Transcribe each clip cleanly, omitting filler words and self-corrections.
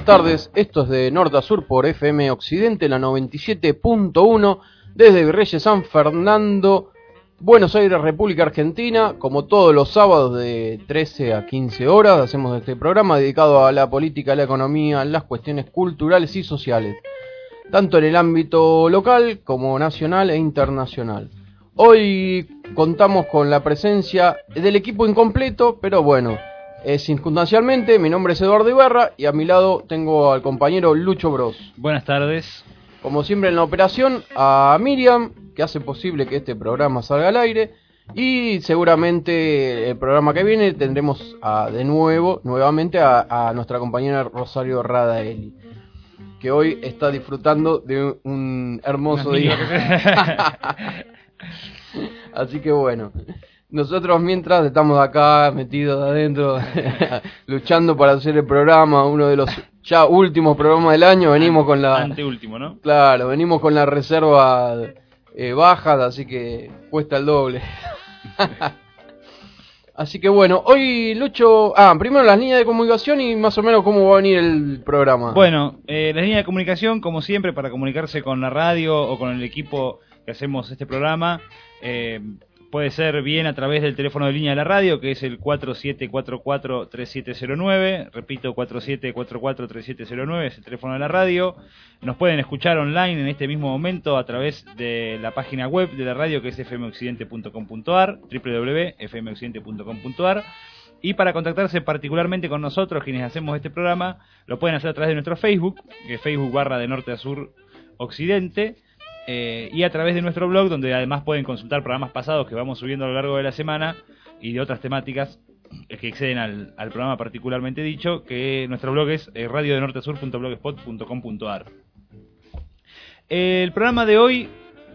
buenas tardes. Esto es de norte a sur por FM Occidente, la 97.1, desde Virreyes San Fernando, Buenos Aires, República Argentina. Como todos los sábados de 13 a 15 horas hacemos este programa dedicado a la política, la economía, las cuestiones culturales y sociales, tanto en el ámbito local como nacional e internacional. Hoy contamos con la presencia del equipo incompleto, pero bueno, circunstancialmente. Mi nombre es Eduardo Ibarra y a mi lado tengo al compañero Lucho Bros. Buenas tardes. Como siempre en la operación, a Miriam, que hace posible que este programa salga al aire. Y seguramente el programa que viene tendremos nuevamente a nuestra compañera Rosario Radaeli, que hoy está disfrutando de un hermoso día. Así que bueno, nosotros mientras estamos acá metidos adentro luchando para hacer el programa, uno de los ya últimos programas del año. Venimos con la anteúltimo, ¿no? Claro, venimos con la reserva baja, así que cuesta el doble. Así que bueno, hoy Lucho, primero las líneas de comunicación y más o menos cómo va a venir el programa. Bueno, las líneas de comunicación, como siempre, para comunicarse con la radio o con el equipo que hacemos este programa, puede ser bien a través del teléfono de línea de la radio, que es el 4744-3709, repito, 4744-3709 es el teléfono de la radio. Nos pueden escuchar online en este mismo momento a través de la página web de la radio, que es fmoccidente.com.ar, www.fmoccidente.com.ar. Y para contactarse particularmente con nosotros, quienes hacemos este programa, lo pueden hacer a través de nuestro Facebook, que es Facebook /de Norte a Sur Occidente, y a través de nuestro blog, donde además pueden consultar programas pasados que vamos subiendo a lo largo de la semana y de otras temáticas que exceden al programa particularmente dicho, que nuestro blog es radiodenorteasur.blogspot.com.ar. El programa de hoy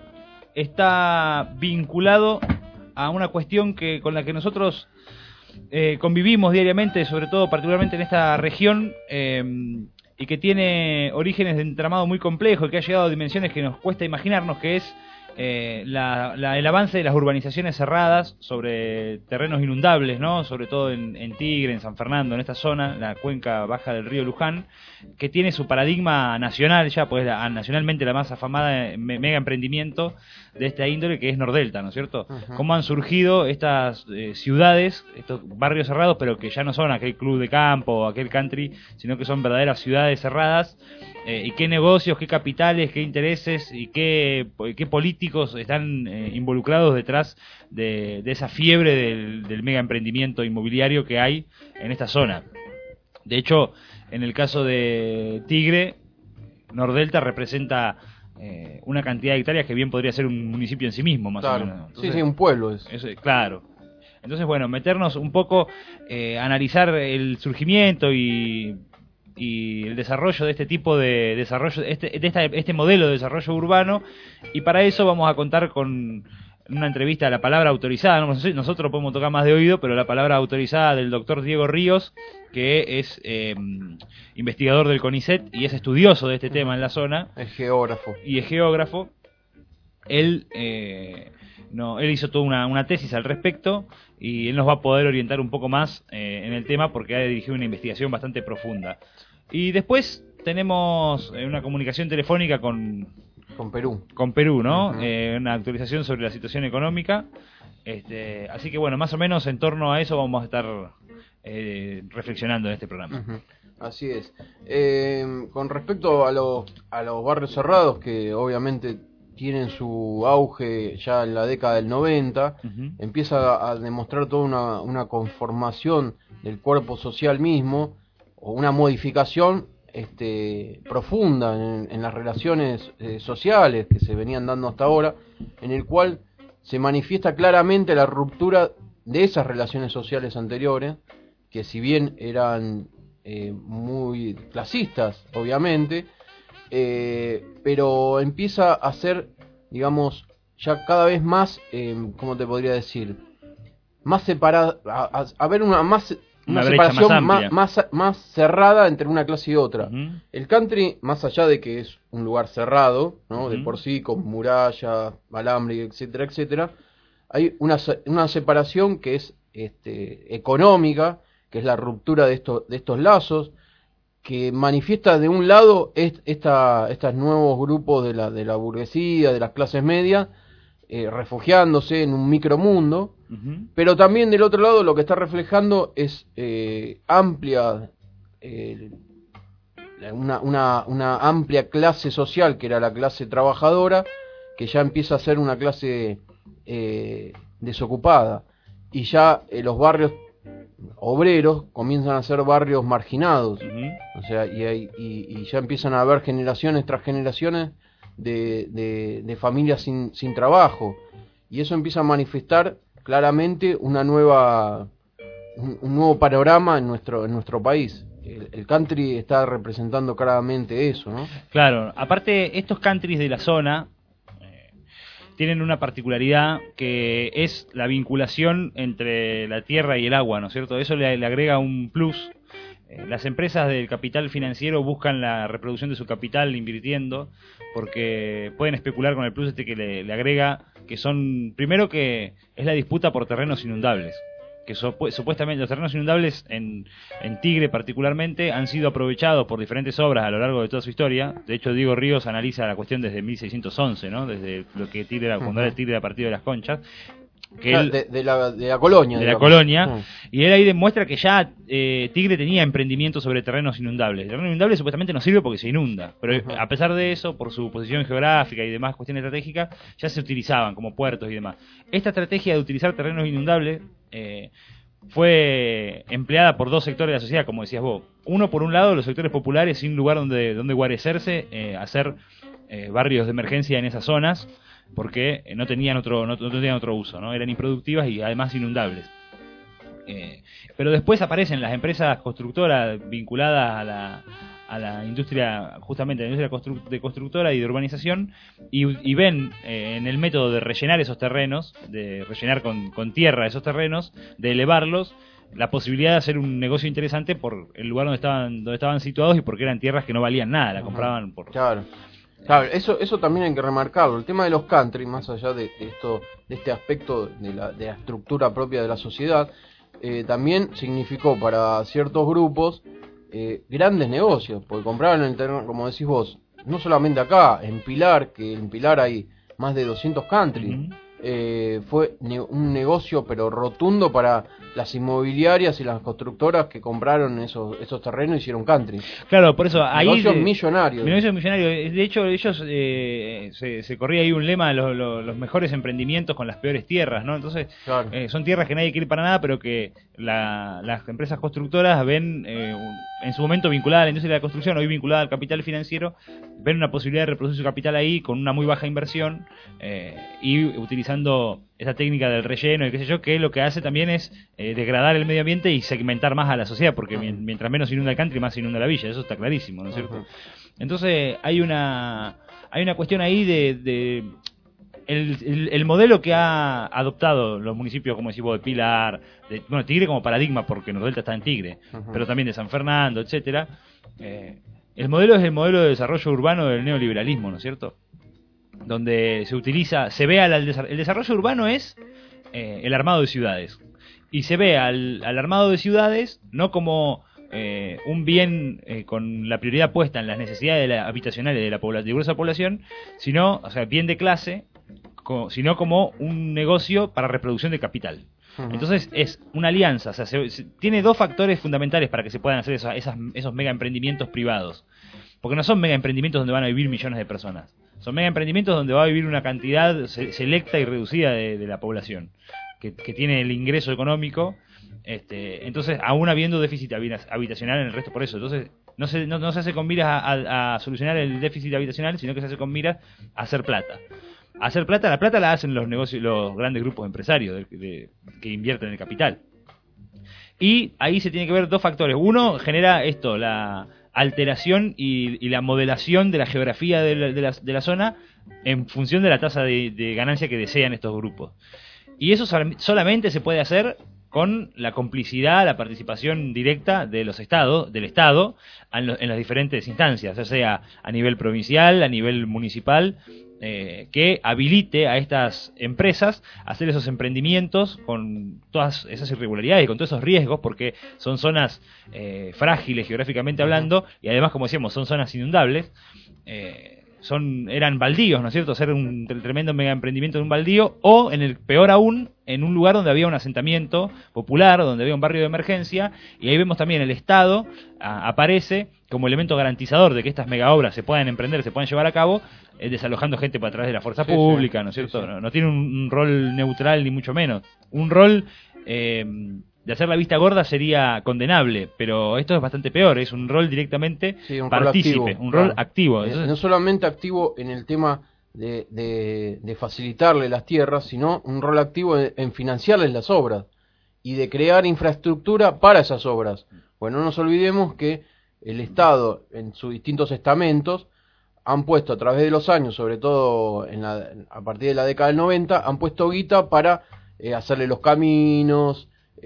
está vinculado a una cuestión con la que nosotros convivimos diariamente, sobre todo particularmente en esta región, y que tiene orígenes de entramado muy complejo y que ha llegado a dimensiones que nos cuesta imaginarnos, que es el avance de las urbanizaciones cerradas sobre terrenos inundables, ¿no? Sobre todo en Tigre, en San Fernando, en esta zona, la cuenca baja del río Luján, que tiene su paradigma nacional ya, pues nacionalmente la más afamada mega emprendimiento de esta índole, que es Nordelta, ¿no es cierto? Uh-huh. Cómo han surgido estas ciudades, estos barrios cerrados, pero que ya no son aquel club de campo o aquel country, sino que son verdaderas ciudades cerradas, y qué negocios, qué capitales, qué intereses y qué políticos están involucrados detrás de esa fiebre del mega emprendimiento inmobiliario que hay en esta zona. De hecho, en el caso de Tigre, Nordelta representa una cantidad de hectáreas que bien podría ser un municipio en sí mismo, más claro. o menos. Entonces, sí, un pueblo es. Claro. Entonces, bueno, meternos un poco, analizar el surgimiento y el desarrollo de este tipo de desarrollo, este modelo de desarrollo urbano, y para eso vamos a contar con una entrevista a la palabra autorizada. Nosotros podemos tocar más de oído, pero la palabra autorizada del doctor Diego Ríos, que es investigador del CONICET y es estudioso de este tema en la zona. Es geógrafo. Y es geógrafo. Él hizo toda una tesis al respecto y él nos va a poder orientar un poco más en el tema, porque ha dirigido una investigación bastante profunda. Y después tenemos una comunicación telefónica con Perú. Con Perú, ¿no? Uh-huh. Una actualización sobre la situación económica. Así que bueno, más o menos en torno a eso vamos a estar reflexionando en este programa. Uh-huh. Así es. Con respecto a los barrios cerrados, que obviamente tienen su auge ya en la década del 90, uh-huh, empieza a demostrar toda una conformación del cuerpo social mismo, o una modificación profunda en las relaciones sociales que se venían dando hasta ahora, en el cual se manifiesta claramente la ruptura de esas relaciones sociales anteriores, que si bien eran muy clasistas, obviamente, pero empieza a ser, digamos, ya cada vez más, ¿cómo te podría decir? Más separada, a haber una separación más cerrada entre una clase y otra. Uh-huh. El country, más allá de que es un lugar cerrado, ¿no? Uh-huh. De por sí, con muralla, alambre, etcétera, etcétera, hay una separación que es económica, que es la ruptura de estos lazos, que manifiesta de un lado estos nuevos grupos de la burguesía, de las clases medias, refugiándose en un micromundo, pero también del otro lado lo que está reflejando es amplia una amplia clase social, que era la clase trabajadora, que ya empieza a ser una clase desocupada, y ya los barrios obreros comienzan a ser barrios marginados, o sea, y ya empiezan a haber generaciones tras generaciones de familias sin trabajo, y eso empieza a manifestar claramente un nuevo panorama en nuestro país. El country está representando claramente eso, ¿no? Claro, aparte estos countries de la zona tienen una particularidad que es la vinculación entre la tierra y el agua, ¿no es cierto? Eso le agrega un plus. Las empresas del capital financiero buscan la reproducción de su capital invirtiendo, porque pueden especular con el plus que le agrega, que son, primero, que es la disputa por terrenos inundables, que supuestamente los terrenos inundables en Tigre particularmente han sido aprovechados por diferentes obras a lo largo de toda su historia. De hecho, Diego Ríos analiza la cuestión desde 1611, ¿no? Desde lo que Tigre era, cuando era Tigre a partir de las Conchas, que de la colonia, de la colonia, y él ahí demuestra que ya Tigre tenía emprendimientos sobre terrenos inundables. El terreno inundable supuestamente no sirve porque se inunda, pero a pesar de eso, por su posición geográfica y demás cuestiones estratégicas, ya se utilizaban como puertos y demás. Esta estrategia de utilizar terrenos inundables fue empleada por dos sectores de la sociedad, como decías vos. Uno, por un lado, los sectores populares sin lugar donde guarecerse, hacer barrios de emergencia en esas zonas, porque no tenían otro uso, ¿no? Eran improductivas y además inundables. Pero después aparecen las empresas constructoras vinculadas a la industria, justamente a la industria de constructora y de urbanización, y ven en el método de rellenar esos terrenos, de rellenar con tierra esos terrenos, de elevarlos, la posibilidad de hacer un negocio interesante por el lugar donde estaban situados, y porque eran tierras que no valían nada, la compraban por... Claro, eso también hay que remarcarlo. El tema de los country, más allá de este aspecto de la estructura propia de la sociedad, también significó para ciertos grupos grandes negocios, porque compraban el terreno, como decís vos, no solamente acá, en Pilar, que en Pilar hay más de 200 country. Fue un negocio pero rotundo para las inmobiliarias y las constructoras que compraron esos terrenos y hicieron country. Claro, por eso ahí negocios millonarios. De hecho, ellos se corría ahí un lema, los mejores emprendimientos con las peores tierras, ¿no? Entonces, claro, son tierras que nadie quiere para nada, pero que las empresas constructoras ven, en su momento vinculada a la industria de la construcción, hoy vinculada al capital financiero, ven una posibilidad de reproducir su capital ahí con una muy baja inversión, y utilizando esa técnica del relleno y qué sé yo, que lo que hace también es degradar el medio ambiente y segmentar más a la sociedad, porque mientras menos inunda el country, más inunda la villa, eso está clarísimo, ¿no es cierto? Entonces hay una cuestión ahí de el modelo que ha adoptado los municipios, como decís vos, de Pilar, Tigre como paradigma, porque Nordelta está en Tigre, pero también de San Fernando, etcétera. El modelo es el modelo de desarrollo urbano del neoliberalismo, ¿no es cierto? Donde se ve el desarrollo urbano es el armado de ciudades, y se ve al armado de ciudades no como un bien con la prioridad puesta en las necesidades habitacionales de la gruesa población, sino, o sea, bien de clase, sino como un negocio para reproducción de capital. Entonces es una alianza, o sea, tiene dos factores fundamentales para que se puedan hacer esos mega emprendimientos privados, porque no son mega emprendimientos donde van a vivir millones de personas. Son mega emprendimientos donde va a vivir una cantidad selecta y reducida de la población que tiene el ingreso económico. Entonces, aún habiendo déficit habitacional en el resto, por eso. Entonces, no se hace con miras a solucionar el déficit habitacional, sino que se hace con miras a hacer plata. La plata la hacen los negocios, los grandes grupos empresarios que invierten el capital. Y ahí se tiene que ver dos factores. Uno, genera esto, la alteración y la modelación de la geografía de la zona en función de la tasa de ganancia que desean estos grupos. Y eso solamente se puede hacer con la complicidad, la participación directa de los estados, del Estado en las diferentes instancias, ya sea a nivel provincial, a nivel municipal, que habilite a estas empresas a hacer esos emprendimientos con todas esas irregularidades, con todos esos riesgos, porque son zonas frágiles geográficamente hablando, y además, como decíamos, son zonas inundables. Eran baldíos, ¿no es cierto? Hacer un tremendo mega emprendimiento en un baldío, o en el peor aún, en un lugar donde había un asentamiento popular, donde había un barrio de emergencia, y ahí vemos también el Estado aparece como elemento garantizador de que estas mega obras se puedan emprender, se puedan llevar a cabo, desalojando gente a través de la fuerza pública, ¿no es cierto? Sí. No tiene un rol neutral ni mucho menos. Un rol de hacer la vista gorda sería condenable, pero esto es bastante peor, es un rol directamente partícipe, un rol activo. Entonces, no solamente activo en el tema de facilitarle las tierras, sino un rol activo en financiarles las obras y de crear infraestructura para esas obras. Bueno, no nos olvidemos que el Estado, en sus distintos estamentos, han puesto a través de los años, sobre todo a partir de la década del 90, han puesto guita para hacerle los caminos,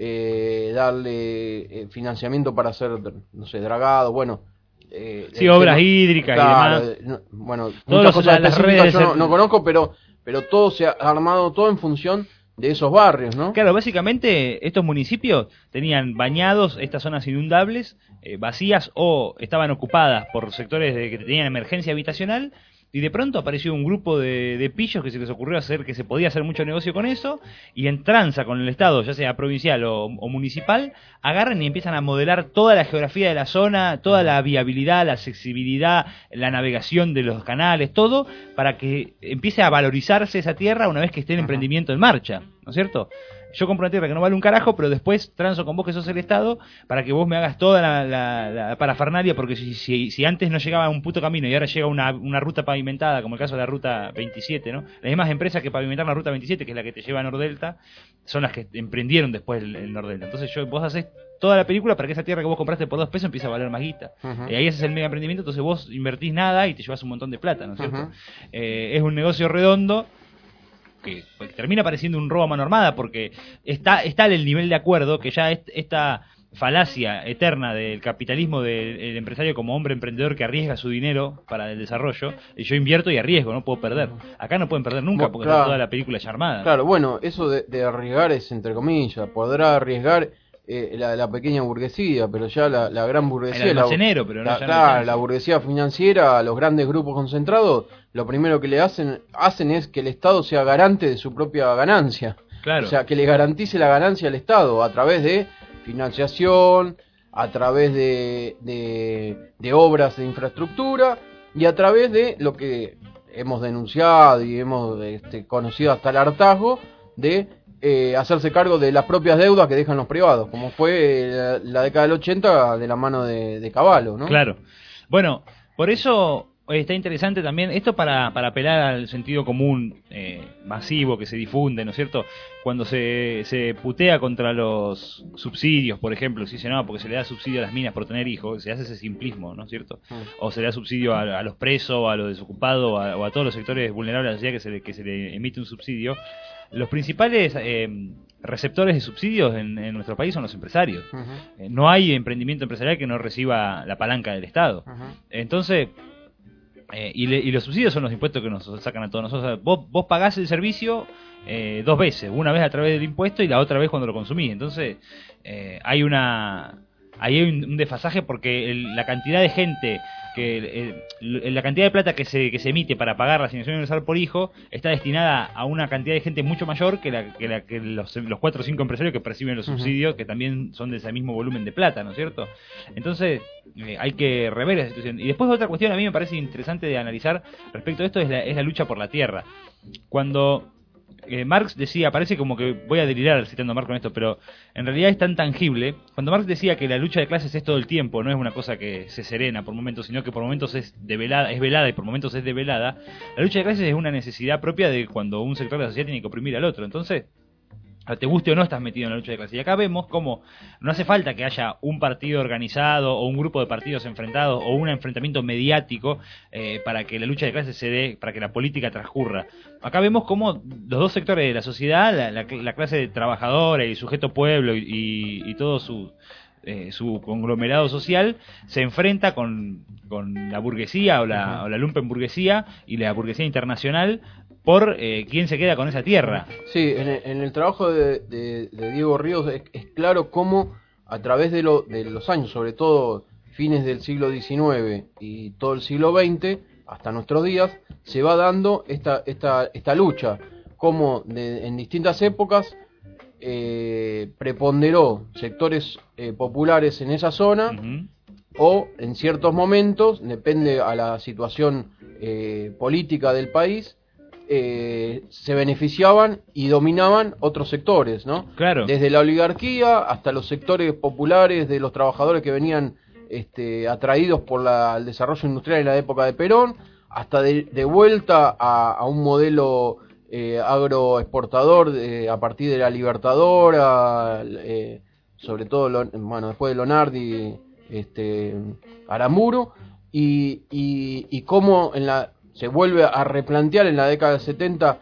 darle financiamiento para hacer, no sé, dragado, bueno. Sí, obras hídricas, claro, y demás. Bueno, muchas cosas específicas yo no conozco, pero todo se ha armado, todo en función de esos barrios, ¿no? Claro, básicamente estos municipios tenían bañados estas zonas inundables, vacías o estaban ocupadas por sectores que tenían emergencia habitacional, y de pronto apareció un grupo de pillos que se les ocurrió hacer que se podía hacer mucho negocio con eso, y en tranza con el Estado, ya sea provincial o municipal, agarran y empiezan a modelar toda la geografía de la zona, toda la viabilidad, la accesibilidad, la navegación de los canales, todo, para que empiece a valorizarse esa tierra una vez que esté el emprendimiento en marcha, ¿no es cierto? Yo compro una tierra que no vale un carajo, pero después transo con vos, que sos el Estado, para que vos me hagas toda la parafernalia, porque si antes no llegaba un puto camino y ahora llega una ruta pavimentada, como el caso de la ruta 27, ¿no? Las mismas empresas que pavimentaron la ruta 27, que es la que te lleva a Nordelta, son las que emprendieron después el Nordelta. Entonces vos haces toda la película para que esa tierra que vos compraste por 2 pesos empiece a valer más guita. Y ahí ese es el mega emprendimiento, entonces vos invertís nada y te llevas un montón de plata, ¿no es cierto? Es un negocio redondo que termina pareciendo un robo a mano armada, porque está el nivel de acuerdo que ya esta falacia eterna del capitalismo del empresario como hombre emprendedor que arriesga su dinero para el desarrollo, y yo invierto y arriesgo, no puedo perder. Acá no pueden perder nunca, porque está toda la película ya armada. Claro, bueno, eso de arriesgar es entre comillas, podrá arriesgar la pequeña burguesía, pero ya la gran burguesía, el almacenero, pero no, la burguesía financiera, los grandes grupos concentrados, lo primero que le hacen es que el Estado sea garante de su propia ganancia. Claro. O sea, que le garantice la ganancia al Estado a través de financiación, a través de obras de infraestructura y a través de lo que hemos denunciado y hemos conocido hasta el hartazgo de hacerse cargo de las propias deudas que dejan los privados, como fue la década del 80 de la mano de Cavallo, ¿no? Claro. Bueno, por eso está interesante también esto para apelar al sentido común masivo que se difunde, ¿no es cierto? Cuando se putea contra los subsidios, por ejemplo, se dice no, porque se le da subsidio a las minas por tener hijos, se hace ese simplismo, ¿no es cierto? O se le da subsidio a los presos, a los desocupados, o a todos los sectores vulnerables de la sociedad que se le emite un subsidio. Los principales receptores de subsidios en nuestro país son los empresarios. No hay emprendimiento empresarial que no reciba la palanca del Estado. Entonces, y los subsidios son los impuestos que nos sacan a todos nosotros. Vos pagás el servicio 2 veces, una vez a través del impuesto y la otra vez cuando lo consumís. Entonces, hay un desfasaje, porque la cantidad de gente la cantidad de plata que se emite para pagar la asignación universal por hijo está destinada a una cantidad de gente mucho mayor que los 4 o 5 empresarios que perciben los subsidios, que también son de ese mismo volumen de plata, ¿no es cierto? Entonces hay que rever esa situación. Y después otra cuestión a mí me parece interesante de analizar respecto a esto es la lucha por la tierra. Cuando Marx decía, parece como que voy a delirar citando a Marx con esto, pero en realidad es tan tangible. Cuando Marx decía que la lucha de clases es todo el tiempo, no es una cosa que se serena por momentos, sino que por momentos es velada y por momentos es develada, la lucha de clases es una necesidad propia de cuando un sector de la sociedad tiene que oprimir al otro. Entonces, te guste o no, estás metido en la lucha de clase. Y acá vemos cómo no hace falta que haya un partido organizado o un grupo de partidos enfrentados o un enfrentamiento mediático para que la lucha de clases se dé, para que la política transcurra. Acá vemos cómo los dos sectores de la sociedad, la clase trabajadora y el sujeto pueblo y todo su conglomerado social se enfrenta con la burguesía o la lumpenburguesía y la burguesía internacional por quién se queda con esa tierra. Sí, en el trabajo de Diego Ríos es claro cómo a través de los años, sobre todo fines del siglo XIX y todo el siglo XX, hasta nuestros días, se va dando esta lucha, cómo en distintas épocas preponderó sectores populares en esa zona, o en ciertos momentos, depende a la situación política del país, se beneficiaban y dominaban otros sectores, ¿no? Claro. Desde la oligarquía hasta los sectores populares de los trabajadores que venían atraídos por el desarrollo industrial en la época de Perón, hasta de vuelta a un modelo agroexportador a partir de la Libertadora, sobre todo después de Lonardi, Aramuro, y cómo se vuelve a replantear en la década del 70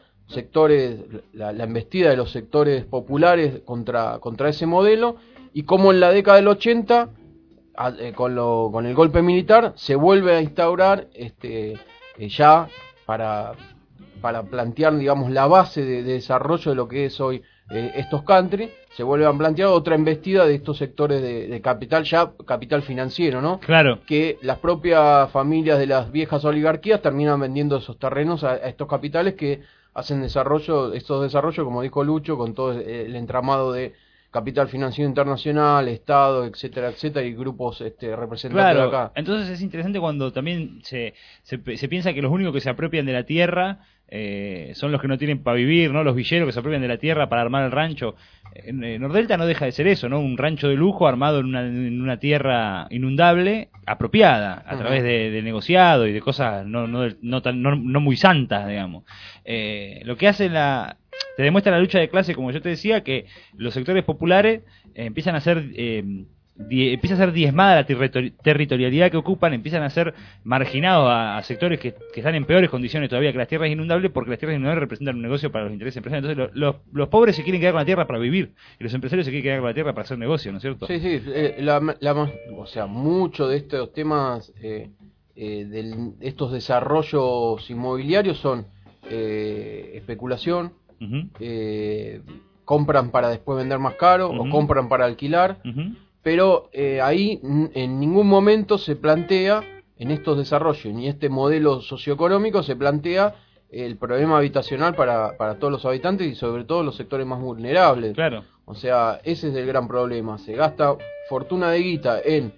la embestida de los sectores populares contra ese modelo, y cómo en la década del 80 con el golpe militar se vuelve a instaurar ya para plantear, digamos, la base de desarrollo de lo que es hoy estos country. Se vuelve a plantear otra embestida de estos sectores de capital, ya capital financiero, ¿no? Claro. Que las propias familias de las viejas oligarquías terminan vendiendo esos terrenos a estos capitales que hacen estos desarrollos, como dijo Lucho, con todo el entramado de capital financiero internacional, Estado, etcétera, etcétera, y grupos representantes de acá. Entonces es interesante cuando también se piensa que los únicos que se apropian de la tierra son los que no tienen para vivir, ¿no? Los villeros que se apropian de la tierra para armar el rancho. Nordelta no deja de ser eso, ¿no? Un rancho de lujo armado en una tierra inundable, apropiada, a través de negociado y de cosas no muy santas, digamos. Lo que hace te demuestra la lucha de clase, como yo te decía, que los sectores populares empiezan a ser empieza a ser diezmada la territorialidad que ocupan, empiezan a ser marginados a sectores que están en peores condiciones todavía que las tierras inundables, porque las tierras inundables representan un negocio para los intereses empresariales. Entonces los pobres se quieren quedar con la tierra para vivir y los empresarios se quieren quedar con la tierra para hacer negocio, ¿no es cierto? Sí, o sea, mucho de estos temas estos desarrollos inmobiliarios son especulación, compran para después vender más caro, o compran para alquilar, pero ahí en ningún momento se plantea, en estos desarrollos ni este modelo socioeconómico, se plantea el problema habitacional para todos los habitantes y sobre todo los sectores más vulnerables. Claro. O sea, ese es el gran problema. Se gasta fortuna de guita en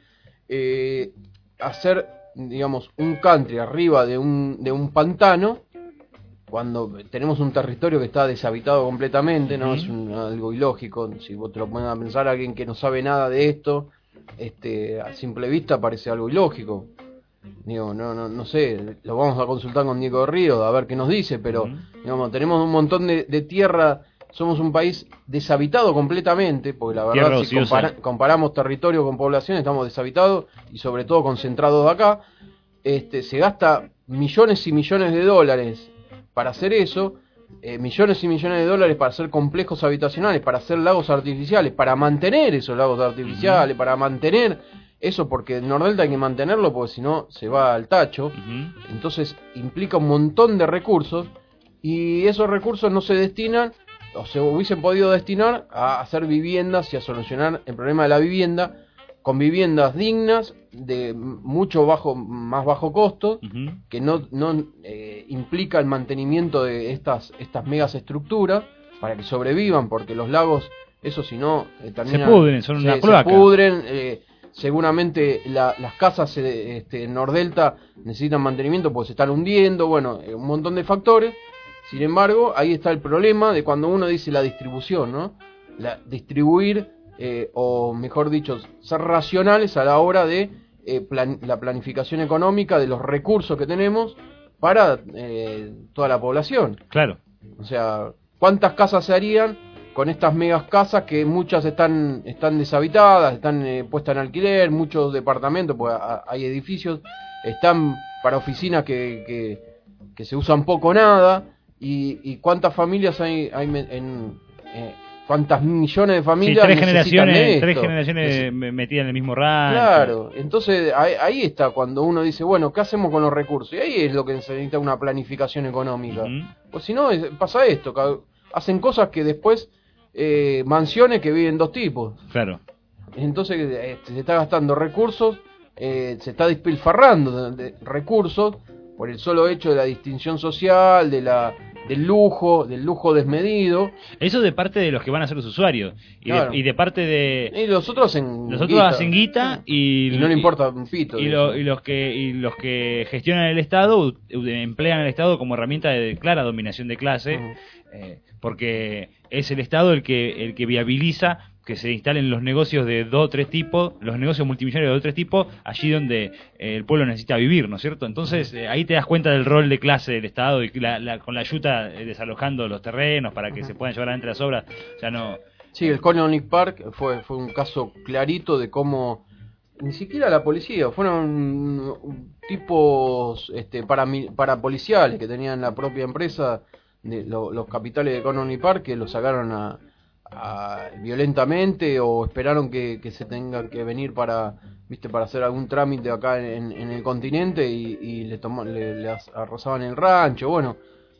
hacer, digamos, un country arriba de un pantano, cuando tenemos un territorio que está deshabitado completamente, ¿no? Es algo ilógico. Si vos te lo pones a pensar, alguien que no sabe nada de esto, a simple vista parece algo ilógico. Digo, no sé, lo vamos a consultar con Diego Ríos a ver qué nos dice, pero digamos, tenemos un montón de tierra, somos un país deshabitado completamente, porque la verdad, si comparamos territorio con población, estamos deshabitados y sobre todo concentrados acá. Se gasta millones y millones de dólares para hacer eso, millones y millones de dólares para hacer complejos habitacionales, para hacer lagos artificiales, para mantener esos lagos artificiales, para mantener eso, porque en Nordelta hay que mantenerlo, porque si no se va al tacho. Entonces implica un montón de recursos, y esos recursos no se destinan, o se hubiesen podido destinar a hacer viviendas y a solucionar el problema de la vivienda, con viviendas dignas, de más bajo costo, que no implica el mantenimiento de estas megas estructuras para que sobrevivan, porque los lagos, eso si no, se pudren, son una cloaca. Se pudren, seguramente las casas en Nordelta necesitan mantenimiento porque se están hundiendo, bueno, un montón de factores. Sin embargo, ahí está el problema de cuando uno dice la distribución, ¿no? Distribuir, o mejor dicho, ser racionales a la hora de la planificación económica de los recursos que tenemos para toda la población. Claro. O sea, ¿cuántas casas se harían con estas megas casas que muchas están deshabitadas, están puestas en alquiler, muchos departamentos, pues hay edificios, están para oficinas que se usan poco o nada, y cuántas familias hay cuántas millones de familias necesitan de esto. Tres generaciones metidas en el mismo rancho. Claro, entonces ahí está cuando uno dice, bueno, ¿qué hacemos con los recursos? Y ahí es lo que se necesita, una planificación económica. Pues si no, pasa esto, hacen cosas que después, mansiones que viven dos tipos. Claro. Entonces se está gastando recursos, se está despilfarrando de recursos por el solo hecho de la distinción social, del lujo desmedido. Eso de parte de los que van a ser los usuarios. Y de parte de... Y los otros hacen guita y no le importa un pito. Y los que gestionan el Estado emplean al Estado como herramienta de clara dominación de clase, porque es el Estado el que viabiliza que se instalen los negocios de 2 o 3 tipos, los negocios multimillonarios de 2 o 3 tipos, allí donde el pueblo necesita vivir, ¿no es cierto? Entonces ahí te das cuenta del rol de clase del Estado y con la ayuda desalojando los terrenos para que se puedan llevar adelante las obras, ya no... Sí, el Cononic Park fue un caso clarito de cómo ni siquiera la policía, fueron tipos parapoliciales que tenían la propia empresa, los capitales de Cononic Park, que los sacaron violentamente, o esperaron que se tengan que venir para hacer algún trámite acá en el continente, y le arrasaban el rancho. Bueno,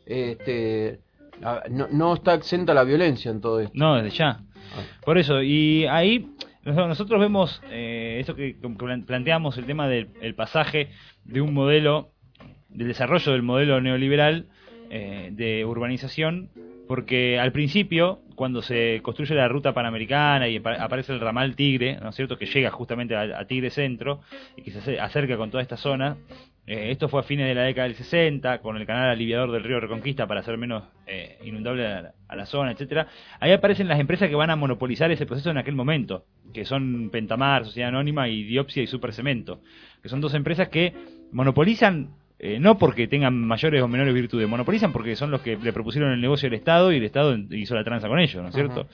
no está exenta la violencia en todo esto. No, desde ya. Por eso, y ahí nosotros vemos esto que planteamos, el tema del pasaje de un modelo, del desarrollo del modelo neoliberal de urbanización, porque al principio, cuando se construye la ruta panamericana y aparece el ramal Tigre, ¿no es cierto?, que llega justamente a Tigre Centro y que se acerca con toda esta zona, esto fue a fines de la década del 60, con el canal aliviador del río Reconquista para hacer menos inundable a la zona, etcétera. Ahí aparecen las empresas que van a monopolizar ese proceso en aquel momento, que son Pentamar, Sociedad Anónima, y Diopsia y Supercemento, que son 2 empresas que monopolizan. No porque tengan mayores o menores virtudes, monopolizan porque son los que le propusieron el negocio al Estado y el Estado hizo la tranza con ellos, ¿no es cierto?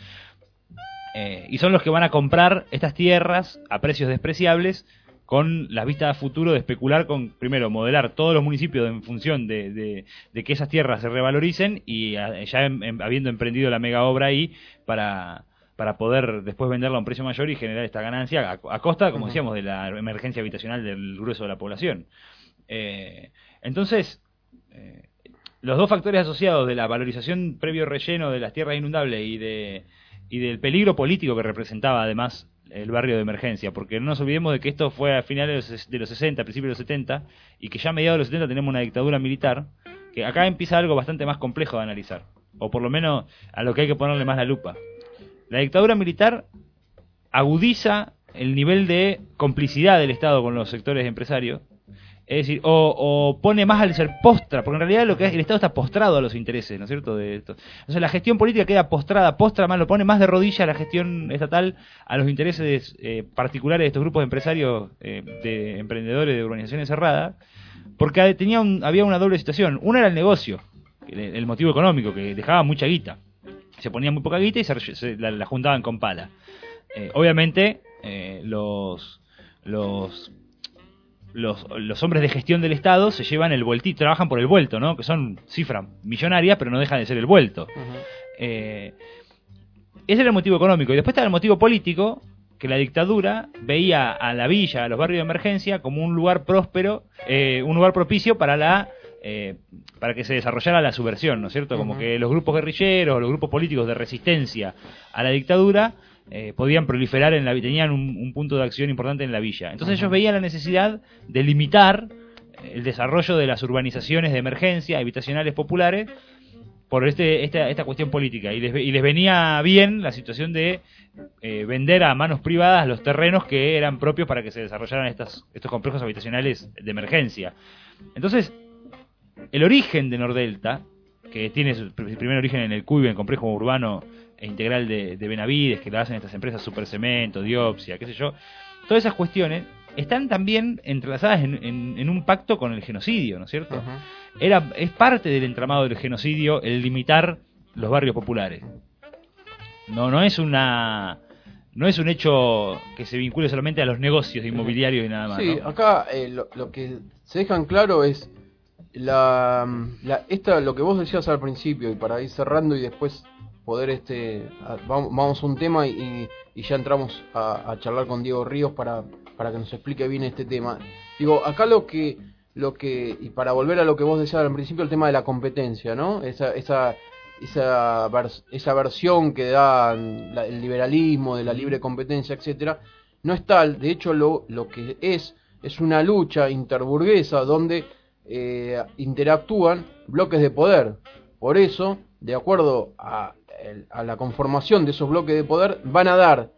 Y son los que van a comprar estas tierras a precios despreciables, con las vistas a futuro de especular con, primero, modelar todos los municipios en función de que esas tierras se revaloricen, y ya habiendo emprendido la mega obra ahí para poder después venderla a un precio mayor y generar esta ganancia a costa, como decíamos, de la emergencia habitacional del grueso de la población. Entonces, los 2 factores asociados de la valorización previo relleno de las tierras inundables y del peligro político que representaba además el barrio de emergencia, porque no nos olvidemos de que esto fue a finales de los 60, principios de los 70, y que ya a mediados de los 70 tenemos una dictadura militar, que acá empieza algo bastante más complejo de analizar, o por lo menos a lo que hay que ponerle más la lupa. La dictadura militar agudiza el nivel de complicidad del Estado con los sectores empresarios. Es decir, o pone más al ser postra, porque en realidad lo que es el Estado está postrado a los intereses, ¿no es cierto?, de esto. Entonces la gestión política queda postra más, lo pone más de rodillas a la gestión estatal, a los intereses particulares de estos grupos de empresarios, de emprendedores de urbanizaciones cerradas, porque había una doble situación. Una era el negocio, el motivo económico, que dejaba mucha guita. Se ponía muy poca guita y la juntaban con pala. Obviamente, los hombres de gestión del Estado se llevan el vueltito, trabajan por el vuelto, ¿no?, que son cifras millonarias, pero no dejan de ser el vuelto. Ese era el motivo económico. Y después estaba el motivo político, que la dictadura veía a la villa, a los barrios de emergencia, como un lugar próspero, un lugar propicio para que se desarrollara la subversión, ¿no es cierto? Como que los grupos guerrilleros, los grupos políticos de resistencia a la dictadura podían proliferar tenían un punto de acción importante en la villa. Entonces ellos veían la necesidad de limitar el desarrollo de las urbanizaciones de emergencia, habitacionales populares, por esta cuestión política, y les venía bien la situación de vender a manos privadas los terrenos que eran propios para que se desarrollaran estos complejos habitacionales de emergencia. Entonces, el origen de Nordelta, que tiene su primer origen en el CUIB, en el complejo urbano e integral de Benavides, que lo hacen estas empresas Supercemento, Diopsia, qué sé yo, todas esas cuestiones están también entrelazadas en un pacto con el genocidio, ¿no es cierto? Es parte del entramado del genocidio el limitar los barrios populares. No es un hecho que se vincule solamente a los negocios inmobiliarios y nada más. Sí, ¿no? acá lo que se dejan claro es lo que vos decías al principio, y para ir cerrando y después poder vamos a un tema y ya entramos a charlar con Diego Ríos para que nos explique bien este tema. Digo, acá lo que y para volver a lo que vos decías al principio, el tema de la competencia, ¿no? Esa versión que da el liberalismo de la libre competencia, etcétera, no es tal. De hecho, lo que es una lucha interburguesa donde interactúan bloques de poder. Por eso, de acuerdo a la conformación de esos bloques de poder, van a dar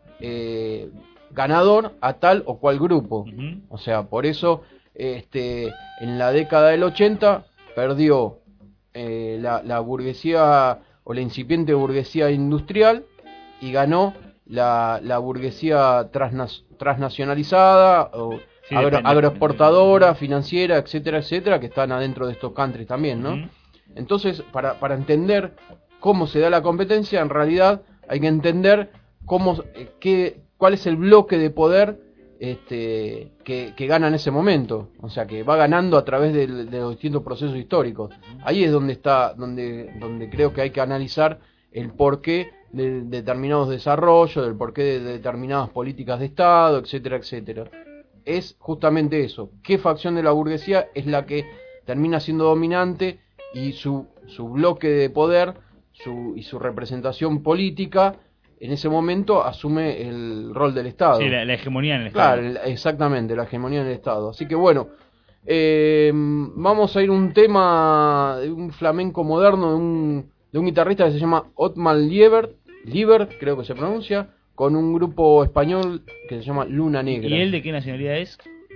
ganador a tal o cual grupo. Uh-huh. O sea, por eso en la década del 80 perdió la burguesía o la incipiente burguesía industrial y ganó la burguesía transnacionalizada o agroexportadora, financiera, etcétera, etcétera, que están adentro de estos countries también, ¿no? Uh-huh. Entonces, para entender cómo se da la competencia, en realidad hay que entender cuál es el bloque de poder que gana en ese momento, o sea, que va ganando a través de los distintos procesos históricos. Ahí es donde creo que hay que analizar el porqué de determinados desarrollos, del porqué de determinadas políticas de Estado, etcétera, etcétera. Es justamente eso, qué facción de la burguesía es la que termina siendo dominante y su bloque de poder y su representación política en ese momento asume el rol del Estado. Sí, la hegemonía en el Estado. Claro, exactamente, la hegemonía en el Estado. Así que bueno, vamos a ir a un tema de un flamenco moderno, de un guitarrista que se llama Otmar Liebert, creo que se pronuncia, con un grupo español que se llama Luna Negra. ¿Y él de qué nacionalidad es?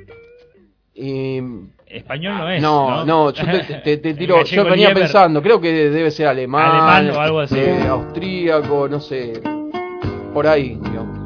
Español no es. No, yo te tiro. Yo venía Lieber pensando, creo que debe ser alemán o algo así. Austríaco, no sé. Por ahí, digamos.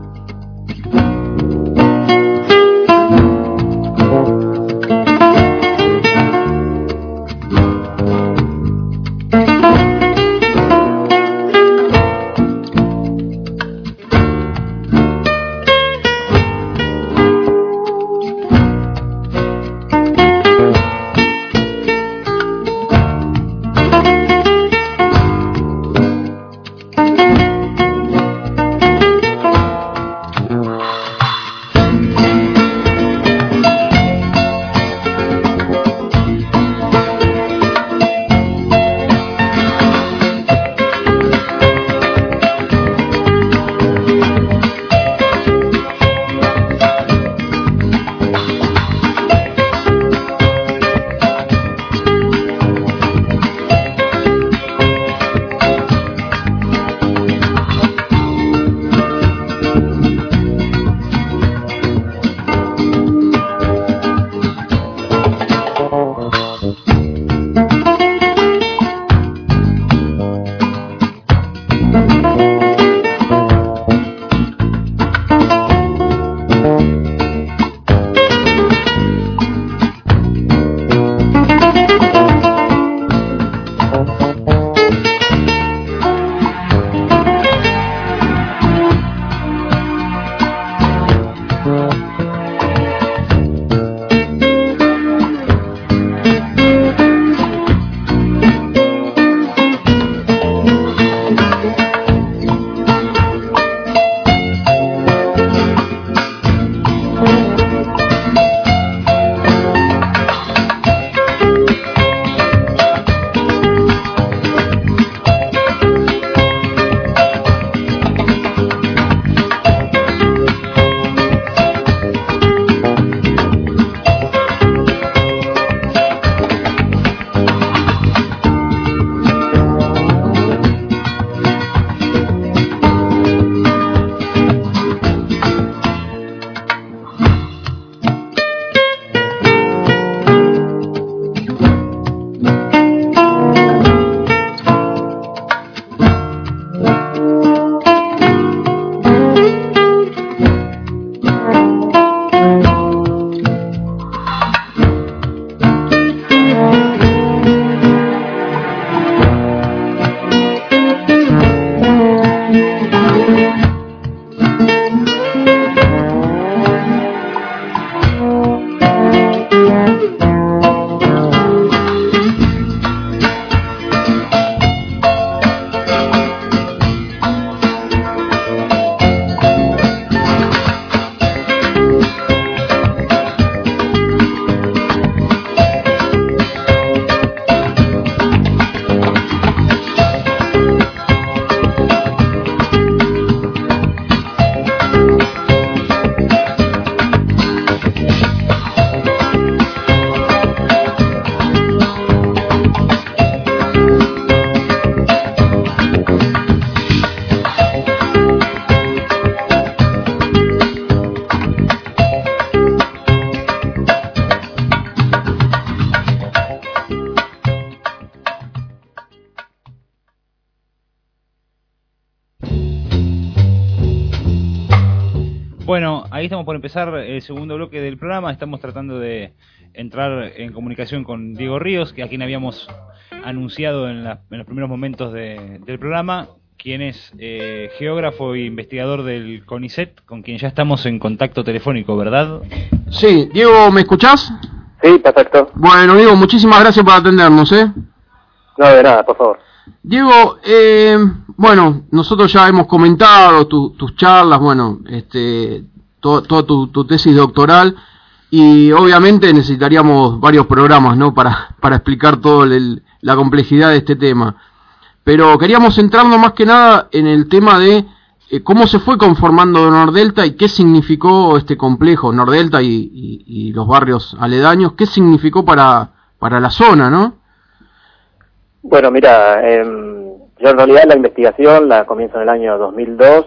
Bueno, ahí estamos por empezar el segundo bloque del programa. Estamos tratando de entrar en comunicación con Diego Ríos, que a quien habíamos anunciado en los primeros momentos del programa, quien es geógrafo e investigador del CONICET, con quien ya estamos en contacto telefónico, ¿verdad? Sí, Diego, ¿me escuchás? Sí, perfecto. Bueno, Diego, muchísimas gracias por atendernos, No, de nada, por favor. Diego, bueno, nosotros ya hemos comentado tus charlas, bueno, toda tu tesis doctoral, y obviamente necesitaríamos varios programas, ¿no?, para explicar toda la complejidad de este tema. Pero queríamos centrarnos más que nada en el tema de cómo se fue conformando Nordelta y qué significó este complejo, Nordelta y los barrios aledaños, qué significó para la zona, ¿no? Bueno, mira, yo en realidad la investigación la comienzo en el año 2002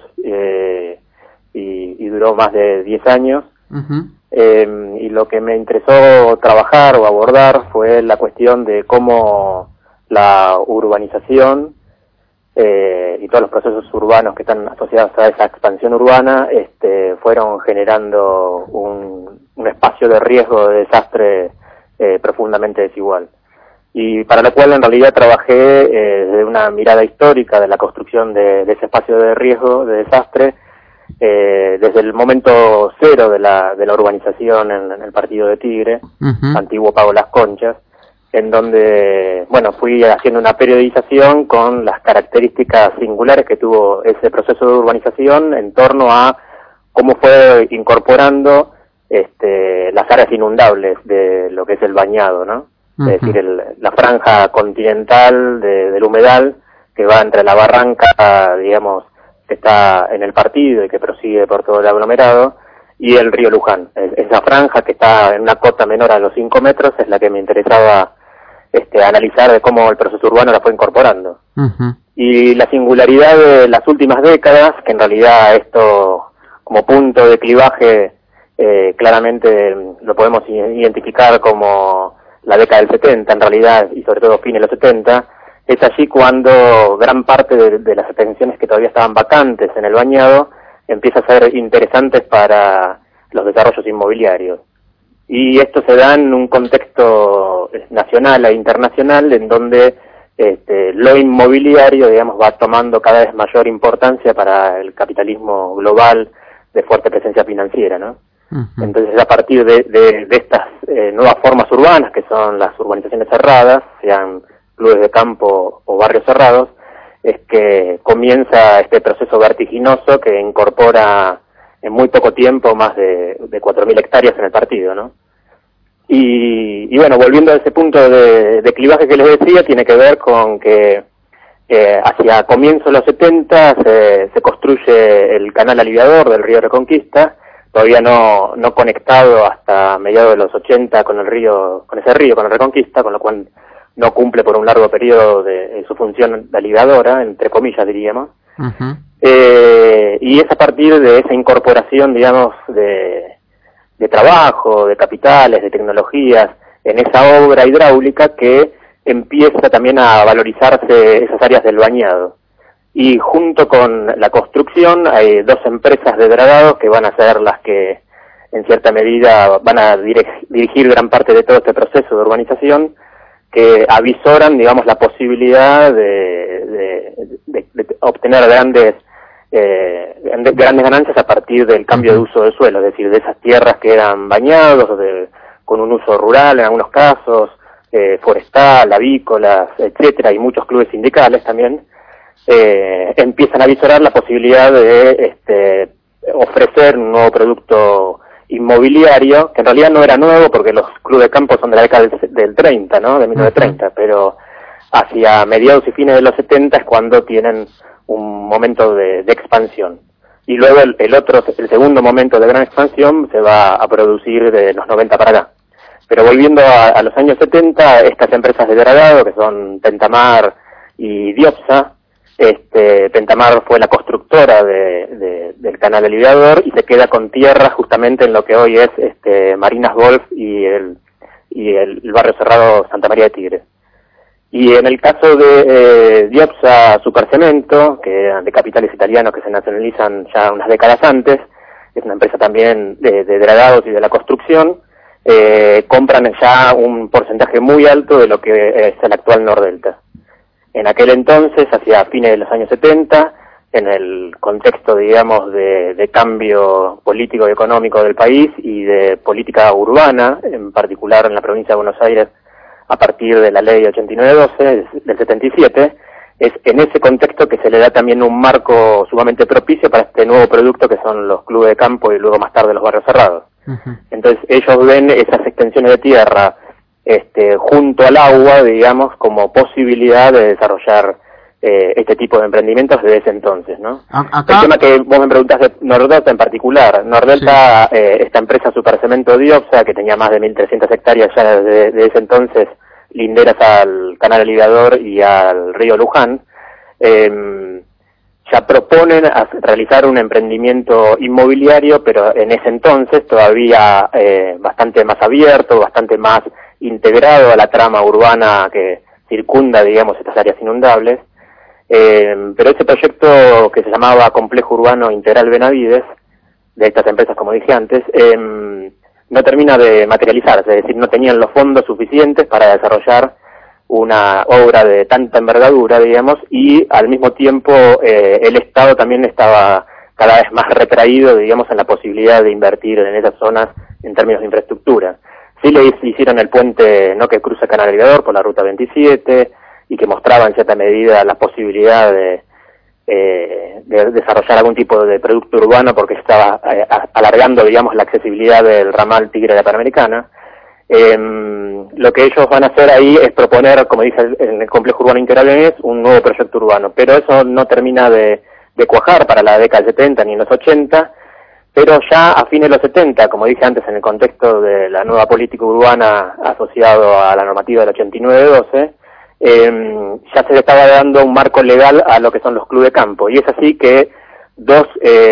y duró más de 10 años. Uh-huh. Y lo que me interesó trabajar o abordar fue la cuestión de cómo la urbanización y todos los procesos urbanos que están asociados a esa expansión urbana fueron generando un espacio de riesgo de desastre profundamente desigual. Y para lo cual en realidad trabajé desde una mirada histórica de la construcción de ese espacio de riesgo, de desastre, desde el momento cero de la urbanización en el partido de Tigre, uh-huh, antiguo Pago Las Conchas, en donde, bueno, fui haciendo una periodización con las características singulares que tuvo ese proceso de urbanización en torno a cómo fue incorporando las áreas inundables de lo que es el bañado, ¿no? Uh-huh. Es decir, la franja continental del humedal que va entre la barranca, digamos, que está en el partido y que prosigue por todo el aglomerado, y el río Luján. Esa franja que está en una cota menor a los 5 metros es la que me interesaba analizar de cómo el proceso urbano la fue incorporando. Uh-huh. Y la singularidad de las últimas décadas, que en realidad esto como punto de clivaje claramente lo podemos identificar como la década del 70 en realidad, y sobre todo fines de los 70, es allí cuando gran parte de las extensiones que todavía estaban vacantes en el bañado empieza a ser interesantes para los desarrollos inmobiliarios. Y esto se da en un contexto nacional e internacional en donde lo inmobiliario, digamos, va tomando cada vez mayor importancia para el capitalismo global de fuerte presencia financiera, ¿no? Uh-huh. Entonces, a partir de estas nuevas formas urbanas, que son las urbanizaciones cerradas, sean clubes de campo o barrios cerrados, es que comienza este proceso vertiginoso que incorpora en muy poco tiempo más de 4.000 hectáreas en el partido, ¿no? Y bueno, volviendo a ese punto de clivaje que les decía, tiene que ver con que hacia comienzos de los 70 se construye el canal aliviador del río Reconquista, todavía no conectado hasta mediados de los 80 con el Reconquista, con lo cual no cumple por un largo periodo de su función aliviadora, entre comillas diríamos. Uh-huh. Y es a partir de esa incorporación, digamos, de trabajo, de capitales, de tecnologías en esa obra hidráulica que empieza también a valorizarse esas áreas del bañado. Y junto con la construcción hay dos empresas de dragados que van a ser las que en cierta medida van a dirigir gran parte de todo este proceso de urbanización, que avisoran, digamos, la posibilidad de obtener grandes ganancias a partir del cambio de uso del suelo, es decir, de esas tierras que eran bañados, con un uso rural en algunos casos, forestal, avícolas, etcétera, y muchos clubes sindicales también, empiezan a visorar la posibilidad de ofrecer un nuevo producto inmobiliario, que en realidad no era nuevo porque los clubes de campo son de la década del 30, ¿no? De 1930, uh-huh, pero hacia mediados y fines de los 70 es cuando tienen un momento de expansión. Y luego el segundo momento de gran expansión se va a producir de los 90 para acá. Pero volviendo a los años 70, estas empresas de dragado, que son Pentamar y Diopsa, Pentamar fue la constructora del canal aliviador y se queda con tierra justamente en lo que hoy es Marinas Golf y el barrio cerrado Santa María de Tigre. Y en el caso de Diopsa Supercemento, que eran de capitales italianos que se nacionalizan ya unas décadas antes, es una empresa también de dragados y de la construcción, compran ya un porcentaje muy alto de lo que es el actual Nordelta. En aquel entonces, hacia fines de los años 70, en el contexto, digamos, de cambio político y económico del país y de política urbana, en particular en la provincia de Buenos Aires, a partir de la ley 8912 del 77, es en ese contexto que se le da también un marco sumamente propicio para este nuevo producto que son los clubes de campo y luego más tarde los barrios cerrados. Uh-huh. Entonces ellos ven esas extensiones de tierra junto al agua, digamos, como posibilidad de desarrollar este tipo de emprendimientos desde ese entonces, ¿no? Acá... El tema que vos me preguntás de Nordelta en particular, Nordelta, sí. Esta empresa Supercemento Diopsa, que tenía más de 1.300 hectáreas ya desde ese entonces, linderas al Canal Aliviador y al río Luján, ya proponen realizar un emprendimiento inmobiliario, pero en ese entonces todavía bastante más abierto, bastante más integrado a la trama urbana que circunda, digamos, estas áreas inundables. Pero ese proyecto que se llamaba Complejo Urbano Integral Benavides, de estas empresas como dije antes, no termina de materializarse, es decir, no tenían los fondos suficientes para desarrollar una obra de tanta envergadura, digamos, y al mismo tiempo el Estado también estaba cada vez más retraído, digamos, en la posibilidad de invertir en esas zonas en términos de infraestructura. Sí le hicieron el puente, ¿no?, que cruza Canal Aliviador por la Ruta 27, y que mostraba en cierta medida la posibilidad de desarrollar algún tipo de producto urbano porque estaba alargando, digamos, la accesibilidad del ramal Tigre de la Panamericana. Lo que ellos van a hacer ahí es proponer, como dice en el Complejo Urbano Integral, un nuevo proyecto urbano, pero eso no termina de cuajar para la década del 70 ni en los 80, pero ya a fines de los 70, como dije antes, en el contexto de la nueva política urbana asociado a la normativa del 89-12, ya se le estaba dando un marco legal a lo que son los clubes de campo, y es así que dos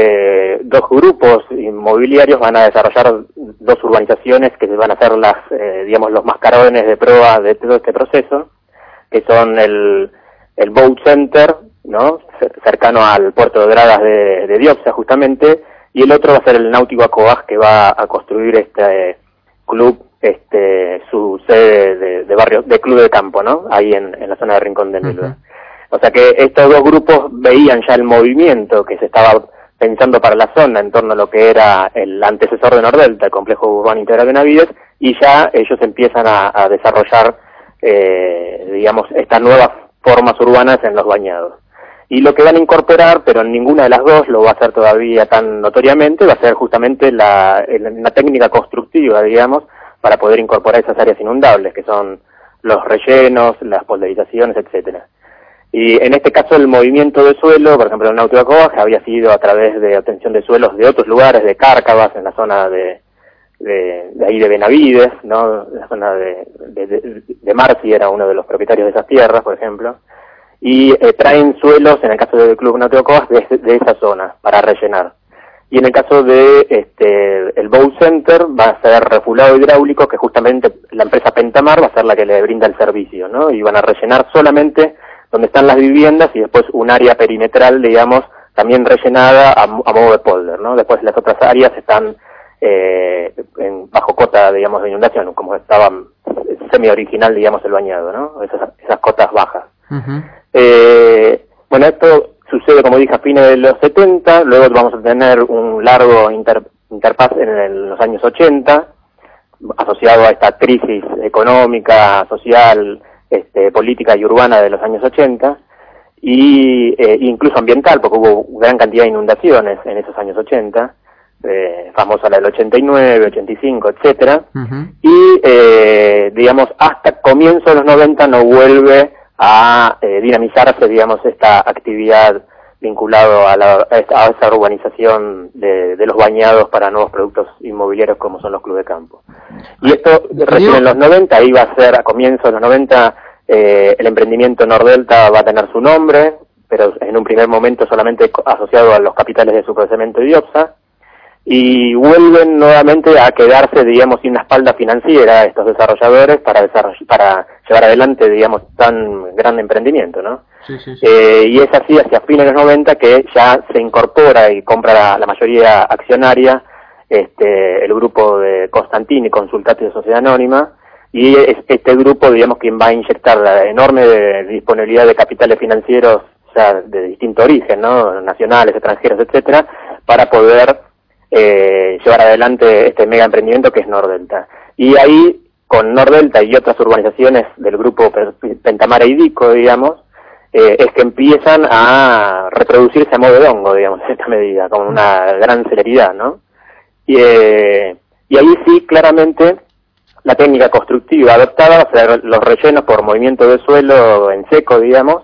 grupos inmobiliarios van a desarrollar dos urbanizaciones que van a ser digamos, los mascarones de prueba de todo este proceso, que son el Boat Center, ¿no?, cercano al puerto de dragas de Diopsa justamente, y el otro va a ser el Náutico Acoaz, que va a construir este club, su sede de barrio, de club de campo, ¿no?, ahí en la zona de Rincón de Milva. Uh-huh. O sea que estos dos grupos veían ya el movimiento que se estaba pensando para la zona en torno a lo que era el antecesor de Nordelta, el Complejo Urbano Integral de Benavides, y ya ellos empiezan a desarrollar, digamos, estas nuevas formas urbanas en los bañados. Y lo que van a incorporar, pero en ninguna de las dos lo va a hacer todavía tan notoriamente, va a ser justamente la técnica constructiva, digamos, para poder incorporar esas áreas inundables, que son los rellenos, las polderizaciones, etcétera. Y en este caso el movimiento de suelo, por ejemplo, en Náutico Acoaz, había sido a través de obtención de suelos de otros lugares, de Cárcavas, en la zona de ahí de Benavides, ¿no?, la zona de Marci era uno de los propietarios de esas tierras, por ejemplo, y traen suelos, en el caso del Club Náutico Acoaz, de esa zona, para rellenar. Y en el caso de el Boat Center va a ser refulado hidráulico, que justamente la empresa Pentamar va a ser la que le brinda el servicio, ¿no?, y van a rellenar solamente donde están las viviendas y después un área perimetral, digamos, también rellenada a modo de polder, ¿no? Después las otras áreas están bajo cota, digamos, de inundación, como estaba semi-original, digamos, el bañado, ¿no?, esas cotas bajas. Uh-huh. Bueno, esto sucede, como dije, a fines de los 70, luego vamos a tener un largo interpaz en los años 80, asociado a esta crisis económica, social, política y urbana de los años 80, y incluso ambiental, porque hubo gran cantidad de inundaciones en esos años 80, famosa la del 89, 85, etcétera, uh-huh. Y digamos, hasta comienzo de los 90 no vuelve a dinamizarse, digamos, esta actividad vinculado a esa urbanización de los bañados para nuevos productos inmobiliarios como son los clubes de campo. Y esto recién en los 90, iba a ser a comienzos de los 90, el emprendimiento Nordelta va a tener su nombre, pero en un primer momento solamente asociado a los capitales de Supercemento y Diopsa, y vuelven nuevamente a quedarse, digamos, sin una espalda financiera estos desarrolladores para llevar adelante, digamos, tan gran emprendimiento, ¿no? Sí. Y es así hacia fines de los 90 que ya se incorpora y compra la mayoría accionaria el grupo de Constantini, Consultati de Sociedad Anónima, y es este grupo, digamos, quien va a inyectar la enorme disponibilidad de capitales financieros, ya de distinto origen, ¿no? Nacionales, extranjeros, etcétera, para poder llevar adelante este mega emprendimiento que es Nordelta. Y ahí, con Nordelta y otras urbanizaciones del grupo Pentamara y Dico, digamos, es que empiezan a reproducirse a modo de hongo, digamos, en esta medida, con una gran celeridad, ¿no? Y ahí sí, claramente, la técnica constructiva adoptada va a ser los rellenos por movimiento de suelo en seco, digamos,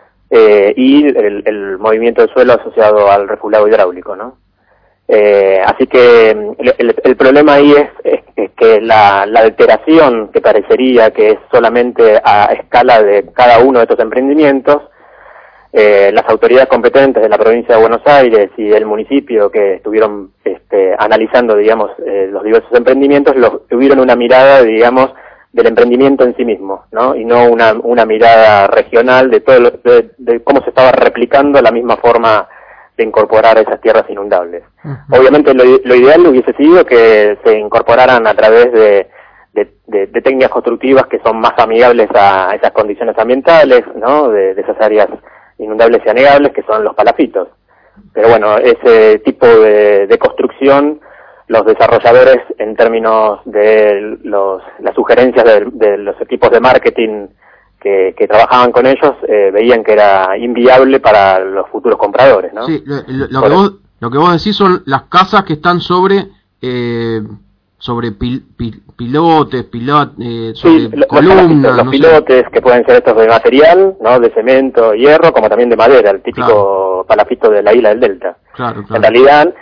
y el movimiento de suelo asociado al refulado hidráulico, ¿no? Así que el problema ahí es que la alteración que parecería que es solamente a escala de cada uno de estos emprendimientos, las autoridades competentes de la provincia de Buenos Aires y del municipio que estuvieron analizando, digamos, los diversos emprendimientos, tuvieron una mirada, digamos, del emprendimiento en sí mismo, ¿no? Y no una mirada regional de todo de cómo se estaba replicando la misma forma de incorporar esas tierras inundables. Uh-huh. Obviamente lo ideal hubiese sido que se incorporaran a través de técnicas constructivas que son más amigables a esas condiciones ambientales, ¿no? De esas áreas inundables y anegables que son los palafitos. Pero bueno, ese tipo de construcción, los desarrolladores, en términos de las sugerencias de los equipos de marketing que trabajaban con ellos, veían que era inviable para los futuros compradores, ¿no? Sí, lo que vos decís son las casas que están sobre pilotes, sobre columnas. Los pilotes, que pueden ser estos de material, ¿no? De cemento, hierro, como también de madera, el típico palafito de la isla del Delta. Claro. En realidad,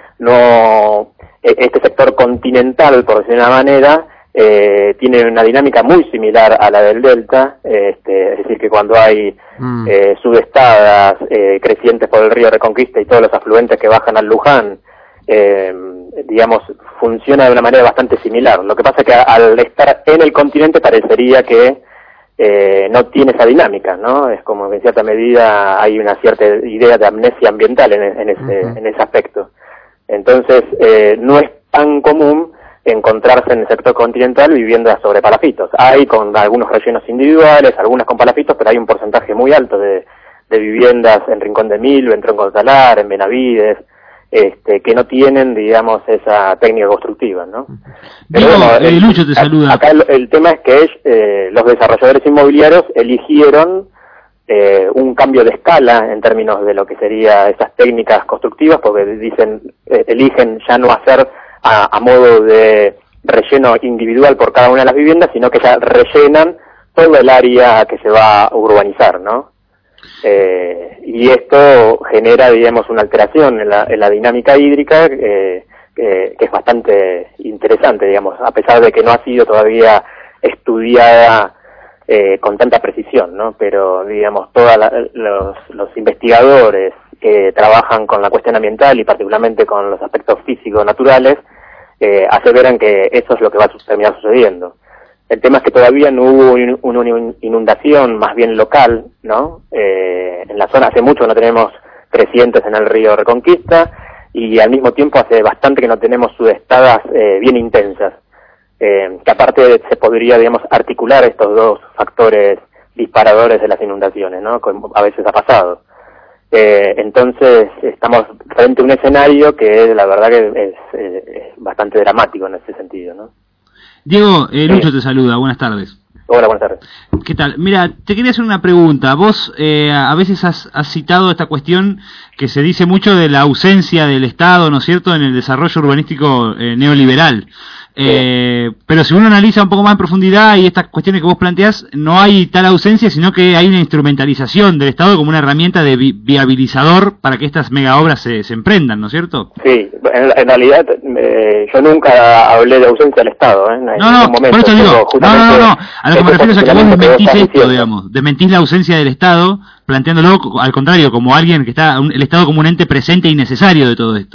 este sector continental, por decir de una manera, tiene una dinámica muy similar a la del Delta, es decir, que cuando hay sudestadas crecientes por el río Reconquista y todos los afluentes que bajan al Luján, digamos, funciona de una manera bastante similar. Lo que pasa es que al estar en el continente parecería que no tiene esa dinámica, ¿no? Es como que en cierta medida hay una cierta idea de amnesia ambiental en ese aspecto. Entonces, no es tan común encontrarse en el sector continental viviendas sobre palafitos. Hay con algunos rellenos individuales, algunas con palafitos, pero hay un porcentaje muy alto de viviendas en Rincón de Milva, en Tronco de Salar, en Benavides, que no tienen, digamos, esa técnica constructiva, ¿no? Pero bueno, Lucho te saluda. Acá el tema es que los desarrolladores inmobiliarios eligieron un cambio de escala en términos de lo que sería esas técnicas constructivas, porque eligen ya no hacer a modo de relleno individual por cada una de las viviendas, sino que ya rellenan todo el área que se va a urbanizar, ¿no? Y esto genera, digamos, una alteración en la dinámica hídrica que es bastante interesante, digamos, a pesar de que no ha sido todavía estudiada con tanta precisión, ¿no? Pero, digamos, todos los investigadores que trabajan con la cuestión ambiental y particularmente con los aspectos físicos naturales aseveran que eso es lo que va a terminar sucediendo. El tema es que todavía no hubo una inundación más bien local, ¿no? En la zona hace mucho que no tenemos crecientes en el río Reconquista y al mismo tiempo hace bastante que no tenemos sudestadas bien intensas. Que aparte se podría, digamos, articular estos dos factores disparadores de las inundaciones, ¿no? Como a veces ha pasado. Entonces estamos frente a un escenario que la verdad que es bastante dramático en ese sentido, ¿no? Diego, Lucho te saluda, buenas tardes. Hola, buenas tardes. ¿Qué tal? Mira, te quería hacer una pregunta. Vos a veces has citado esta cuestión que se dice mucho de la ausencia del Estado, ¿no es cierto?, en el desarrollo urbanístico neoliberal. Pero si uno analiza un poco más en profundidad y estas cuestiones que vos planteás, no hay tal ausencia, sino que hay una instrumentalización del Estado como una herramienta de viabilizador para que estas mega obras se emprendan, ¿no es cierto? Sí, en realidad yo nunca hablé de ausencia del Estado, ¿eh? No, por eso digo, no, a lo que me refiero es a que vos desmentís esto, digamos, desmentís la ausencia del Estado, planteándolo al contrario, como alguien que está, el Estado como un ente presente y necesario de todo esto.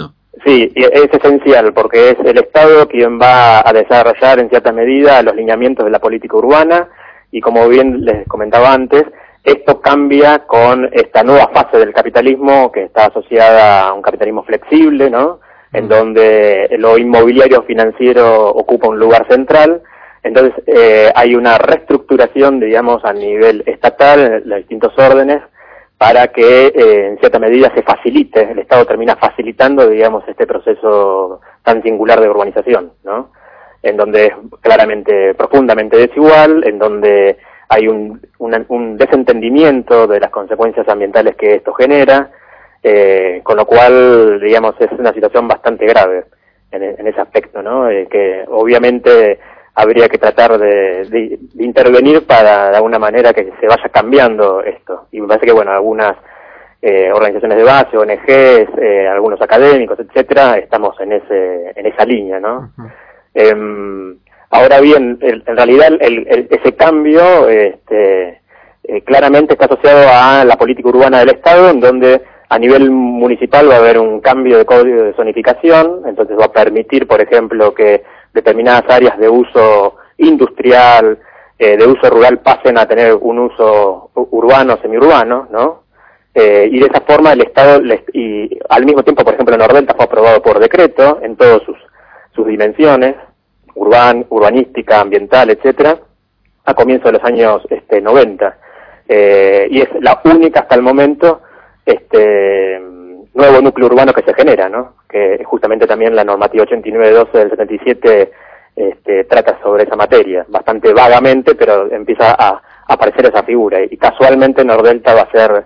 Sí, es esencial porque es el Estado quien va a desarrollar en cierta medida los lineamientos de la política urbana y como bien les comentaba antes, esto cambia con esta nueva fase del capitalismo que está asociada a un capitalismo flexible, ¿no? En donde lo inmobiliario financiero ocupa un lugar central. Entonces hay una reestructuración, digamos, a nivel estatal en los distintos órdenes para que en cierta medida se facilite, el Estado termina facilitando, digamos, este proceso tan singular de urbanización, ¿no? En donde es claramente, profundamente desigual, en donde hay un desentendimiento de las consecuencias ambientales que esto genera, con lo cual, digamos, es una situación bastante grave en ese aspecto, ¿no? Que obviamente habría que tratar de intervenir para de alguna manera que se vaya cambiando esto. Y me parece que, bueno, algunas organizaciones de base, ONGs, algunos académicos, etcétera, estamos en esa línea, ¿no? Ahora bien, en realidad ese cambio claramente está asociado a la política urbana del Estado, en donde a nivel municipal va a haber un cambio de código de zonificación, entonces va a permitir, por ejemplo, que determinadas áreas de uso industrial, de uso rural, pasen a tener un uso urbano, semiurbano, ¿no? Y de esa forma el Estado, y al mismo tiempo, por ejemplo, Nordelta fue aprobado por decreto en todas sus dimensiones, urbanística, ambiental, etcétera, a comienzos de los años 90. Y es la única hasta el momento nuevo núcleo urbano que se genera, ¿no? Que justamente también la normativa 8912 del 77 trata sobre esa materia, bastante vagamente, pero empieza a aparecer esa figura, y casualmente Nordelta va a ser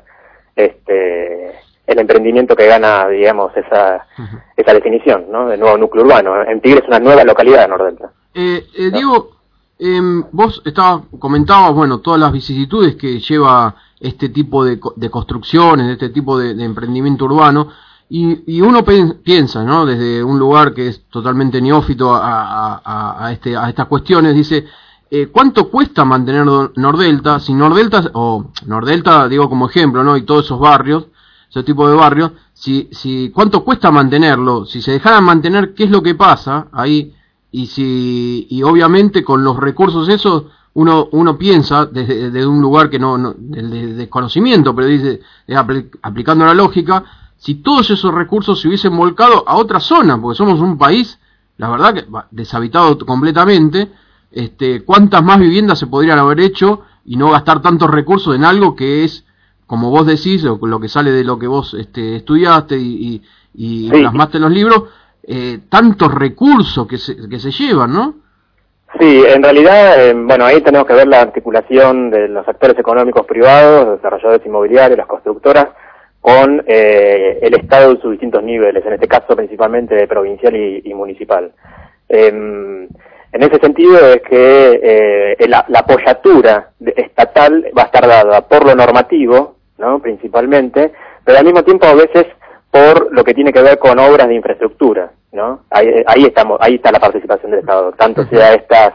el emprendimiento que gana, digamos, esa definición, ¿no? De nuevo núcleo urbano. En Tigre es una nueva localidad de Nordelta. ¿No? Diego, vos comentabas, bueno, todas las vicisitudes que lleva este tipo de construcciones, este tipo de emprendimiento urbano, y uno piensa, ¿no? Desde un lugar que es totalmente neófito a estas cuestiones, dice, ¿cuánto cuesta mantener Nordelta? Si Nordelta, digo como ejemplo, ¿no? Y todos esos barrios, ese tipo de barrios, ¿cuánto cuesta mantenerlo? Si se dejaran mantener, ¿qué es lo que pasa ahí? Y obviamente con los recursos esos, uno piensa desde un lugar que no del desconocimiento, pero dice, aplicando la lógica, si todos esos recursos se hubiesen volcado a otra zona, porque somos un país, la verdad, que deshabitado completamente, ¿cuántas más viviendas se podrían haber hecho y no gastar tantos recursos en algo que es, como vos decís, lo que sale de lo que vos estudiaste y sí, plasmaste en los libros, tantos recursos que se llevan, ¿no? Sí, en realidad, bueno, ahí tenemos que ver la articulación de los actores económicos privados, los desarrolladores inmobiliarios, las constructoras, con el Estado en sus distintos niveles, en este caso principalmente provincial y municipal. En ese sentido es que la apoyatura estatal va a estar dada por lo normativo, ¿no? Principalmente, pero al mismo tiempo a veces por lo que tiene que ver con obras de infraestructura, ¿no? Ahí está la participación del Estado, tanto sea estas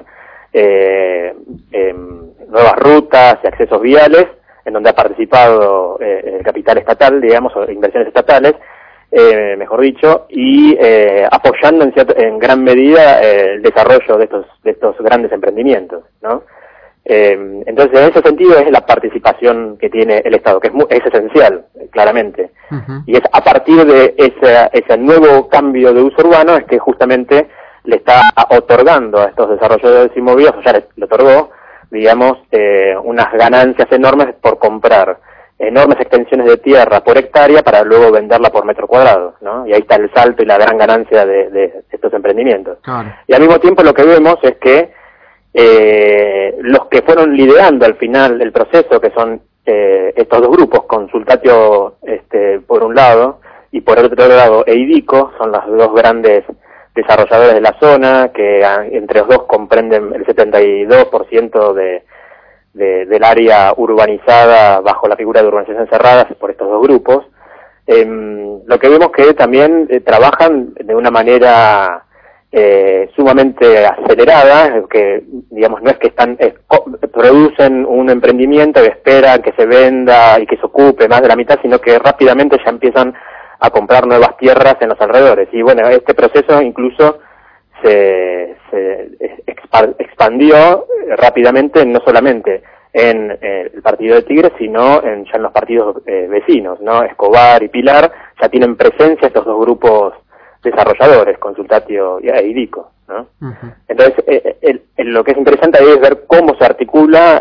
nuevas rutas y accesos viales, en donde ha participado el capital estatal, digamos, o inversiones estatales, mejor dicho, y apoyando en gran medida el desarrollo de estos grandes emprendimientos, ¿no? Entonces, en ese sentido es la participación que tiene el Estado, que es esencial, claramente. Y es a partir de ese nuevo cambio de uso urbano es que justamente le está otorgando a estos desarrolladores inmobiliarios, ya le otorgó, digamos, unas ganancias enormes por comprar enormes extensiones de tierra por hectárea para luego venderla por metro cuadrado, ¿no? Y ahí está el salto y la gran ganancia de estos emprendimientos. Claro. Y al mismo tiempo lo que vemos es que los que fueron liderando al final el proceso, que son estos dos grupos, Consultatio por un lado y por el otro lado Eidico, son los dos grandes desarrolladores de la zona, que entre los dos comprenden el 72% del área urbanizada bajo la figura de urbanización cerrada por estos dos grupos. Lo que vemos que también trabajan de una manera sumamente acelerada, que digamos no es que producen un emprendimiento y esperan que se venda y que se ocupe más de la mitad, sino que rápidamente ya empiezan a comprar nuevas tierras en los alrededores. Y bueno, este proceso incluso se expandió rápidamente, no solamente en el partido de Tigre, sino ya en los partidos vecinos, ¿no? Escobar y Pilar ya tienen presencia estos dos grupos desarrolladores, Consultatio e IDICO, ¿no? Uh-huh. Entonces, lo que es interesante ahí es ver cómo se articula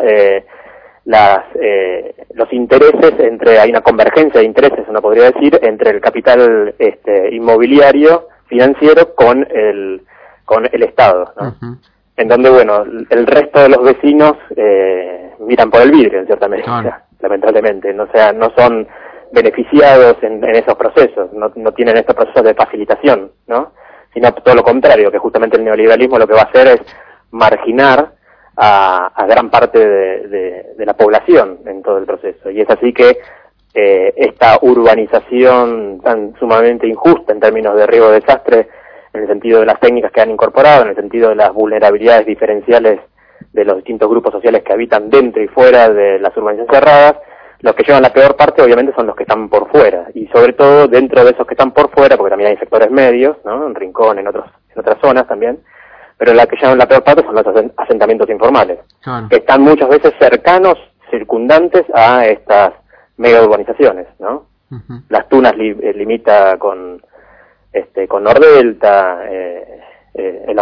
los intereses hay una convergencia de intereses, uno podría decir, entre el capital inmobiliario financiero con el Estado, ¿no? Uh-huh. En donde, bueno, el resto de los vecinos miran por el vidrio, en cierta medida, claro, lamentablemente, no son beneficiados en esos procesos, no tienen estos procesos de facilitación, ¿no? Sino todo lo contrario, que justamente el neoliberalismo lo que va a hacer es marginar a gran parte de la población en todo el proceso. Y es así que esta urbanización tan sumamente injusta en términos de riesgo de desastre, en el sentido de las técnicas que han incorporado, en el sentido de las vulnerabilidades diferenciales de los distintos grupos sociales que habitan dentro y fuera de las urbanizaciones cerradas, los que llevan la peor parte obviamente son los que están por fuera, y sobre todo dentro de esos que están por fuera, porque también hay sectores medios, ¿no? En Rincón, en otras zonas también, pero la que llevan la peor parte son los asentamientos informales, claro, que están muchas veces cercanos, circundantes a estas mega urbanizaciones, ¿no? Uh-huh. Las Tunas limita con Nordelta, el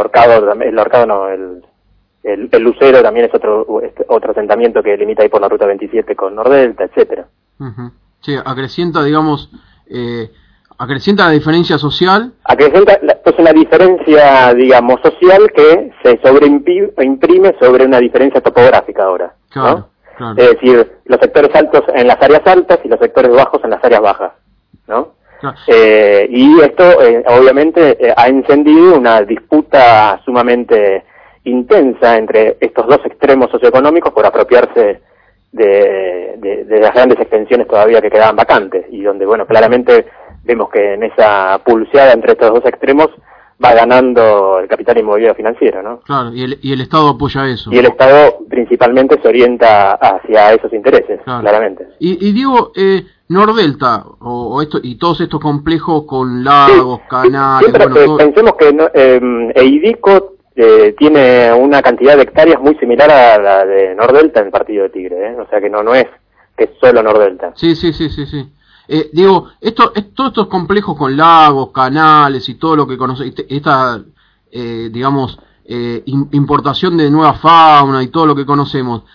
Lucero también es otro asentamiento que limita ahí por la ruta 27 con Nordelta, etcétera. Uh-huh. Sí, acrecienta, digamos, acrecienta la diferencia social. Acrecienta pues una diferencia, digamos, social que se sobreimprime sobre una diferencia topográfica ahora, claro, ¿no? Claro. Es decir, los sectores altos en las áreas altas y los sectores bajos en las áreas bajas, ¿no? Claro. Y esto obviamente ha encendido una disputa sumamente intensa entre estos dos extremos socioeconómicos por apropiarse de las grandes extensiones todavía que quedaban vacantes, y donde, bueno, claramente vemos que en esa pulseada entre estos dos extremos va ganando el capital inmobiliario financiero, ¿no? Claro, y el Estado apoya eso. Y el Estado principalmente se orienta hacia esos intereses, claro, claramente. Y digo, Nordelta, o esto, y todos estos complejos con lagos, sí, canales... Sí, bueno, pensemos que EIDICO tiene una cantidad de hectáreas muy similar a la de Nordelta en el partido de Tigre, ¿eh? O sea que no es que es solo Nordelta. Sí. Digo, todos estos complejos con lagos, canales y todo lo que conoce, esta, digamos, importación de nueva fauna y todo lo que conocemos,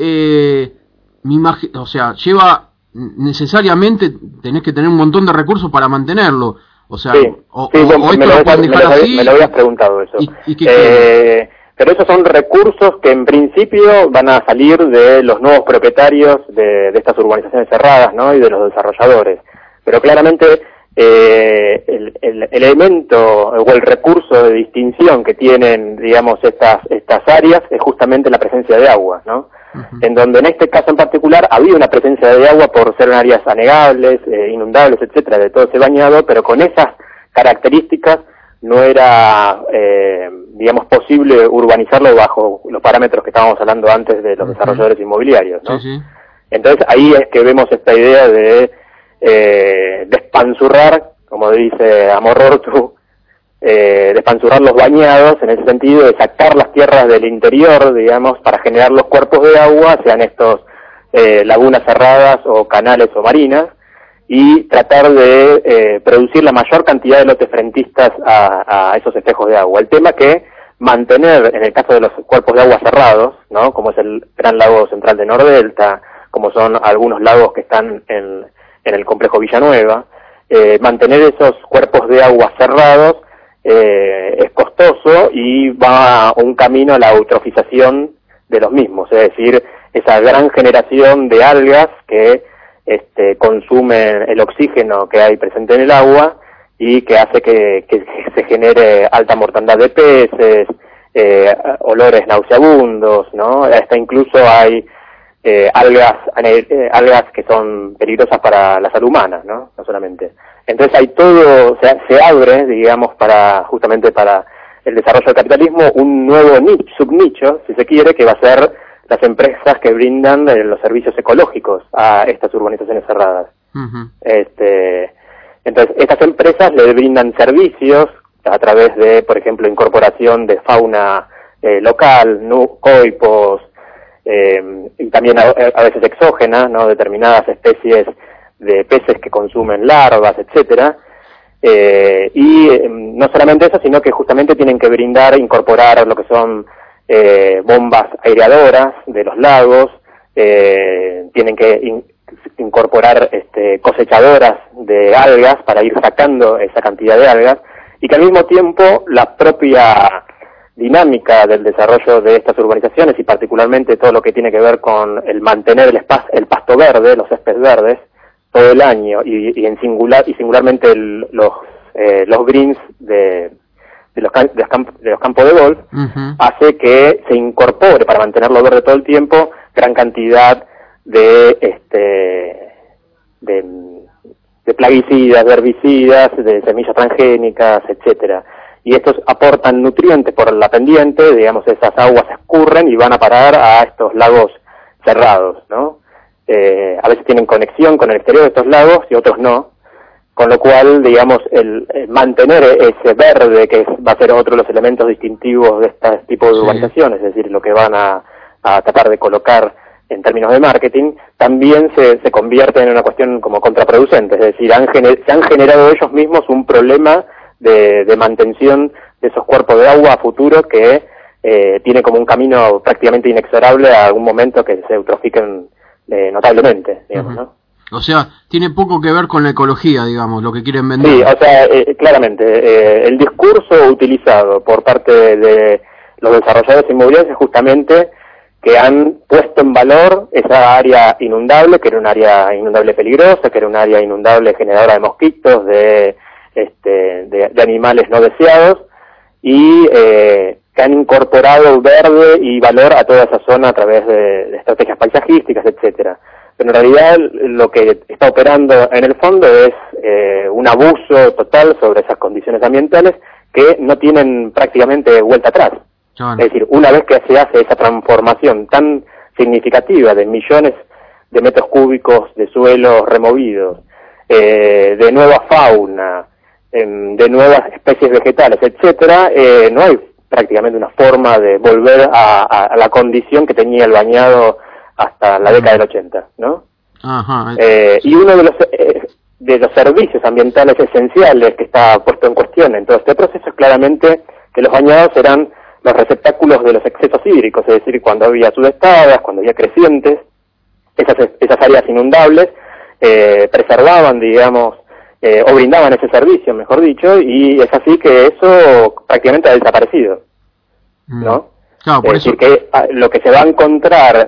o sea, lleva necesariamente, tenés que tener un montón de recursos para mantenerlo. O sea, sí, esto lo pueden dejar así. Me lo habías preguntado eso. ¿Y qué pero esos son recursos que en principio van a salir de los nuevos propietarios de estas urbanizaciones cerradas, ¿no? Y de los desarrolladores. Pero claramente el elemento o el recurso de distinción que tienen, digamos, estas áreas es justamente la presencia de agua, ¿no? Uh-huh. En donde en este caso en particular había una presencia de agua por ser áreas anegables, inundables, etcétera, de todo ese bañado, pero con esas características no era, digamos, posible urbanizarlo bajo los parámetros que estábamos hablando antes de los uh-huh. desarrolladores inmobiliarios, ¿no? Sí. Entonces ahí es que vemos esta idea de despanzurrar, como dice Amorortu, despanzurrar los bañados, en ese sentido de sacar las tierras del interior, digamos, para generar los cuerpos de agua, sean estos lagunas cerradas o canales o marinas, y tratar de producir la mayor cantidad de lotes frentistas a esos espejos de agua. El tema que mantener, en el caso de los cuerpos de agua cerrados, ¿no? Como es el Gran Lago Central de Nordelta, como son algunos lagos que están en el complejo Villanueva, mantener esos cuerpos de agua cerrados es costoso y va a un camino a la eutrofización de los mismos, es decir, esa gran generación de algas que consumen el oxígeno que hay presente en el agua y que hace que se genere alta mortandad de peces, olores nauseabundos, ¿no? Hasta incluso hay algas que son peligrosas para la salud humana, ¿no? No solamente. Entonces hay todo, se abre, digamos, justamente para el desarrollo del capitalismo, un nuevo subnicho, si se quiere, que va a ser las empresas que brindan los servicios ecológicos a estas urbanizaciones cerradas. Uh-huh. Entonces, estas empresas le brindan servicios a través de, por ejemplo, incorporación de fauna local, coipos, y también a veces exógenas, ¿no? Determinadas especies de peces que consumen larvas, etcétera. No solamente eso, sino que justamente tienen que incorporar lo que son bombas aireadoras de los lagos, tienen que incorporar cosechadoras de algas para ir sacando esa cantidad de algas, y que al mismo tiempo la propia dinámica del desarrollo de estas urbanizaciones, y particularmente todo lo que tiene que ver con el mantener el pasto verde, los céspedes verdes, todo el año, y singularmente los greens de los campos de golf, hace que se incorpore, para mantenerlo verde todo el tiempo, gran cantidad de plaguicidas, de herbicidas, de semillas transgénicas, etcétera. Y estos aportan nutrientes por la pendiente, digamos, esas aguas escurren y van a parar a estos lagos cerrados, ¿no? A veces tienen conexión con el exterior de estos lagos y otros no, con lo cual, digamos, el mantener ese verde, que va a ser otro de los elementos distintivos de este tipo de urbanizaciones, es decir, lo que van a tratar de colocar en términos de marketing, también se convierte en una cuestión como contraproducente, es decir, se han generado ellos mismos un problema de mantención de esos cuerpos de agua a futuro que tiene como un camino prácticamente inexorable a algún momento que se eutrofiquen notablemente, digamos, ¿no? O sea, tiene poco que ver con la ecología, digamos, lo que quieren vender. Sí, o sea, claramente, el discurso utilizado por parte de los desarrolladores inmobiliarios es justamente que han puesto en valor esa área inundable, que era un área inundable peligrosa, que era un área inundable generadora de mosquitos, de animales no deseados, y que han incorporado verde y valor a toda esa zona a través de estrategias paisajísticas, etcétera. Pero en realidad lo que está operando en el fondo es un abuso total sobre esas condiciones ambientales que no tienen prácticamente vuelta atrás. Es decir, una vez que se hace esa transformación tan significativa de millones de metros cúbicos de suelos removidos, de nueva fauna, de nuevas especies vegetales, etcétera, no hay prácticamente una forma de volver a la condición que tenía el bañado hasta la década del 80, ¿no? Ajá. Y uno de los servicios ambientales esenciales que está puesto en cuestión en todo este proceso es claramente que los bañados eran los receptáculos de los excesos hídricos, es decir, cuando había sudestadas, cuando había crecientes, esas áreas inundables preservaban, digamos, o brindaban ese servicio, mejor dicho, y es así que eso prácticamente ha desaparecido, ¿no? Claro, por eso. Es decir, que lo que se va a encontrar,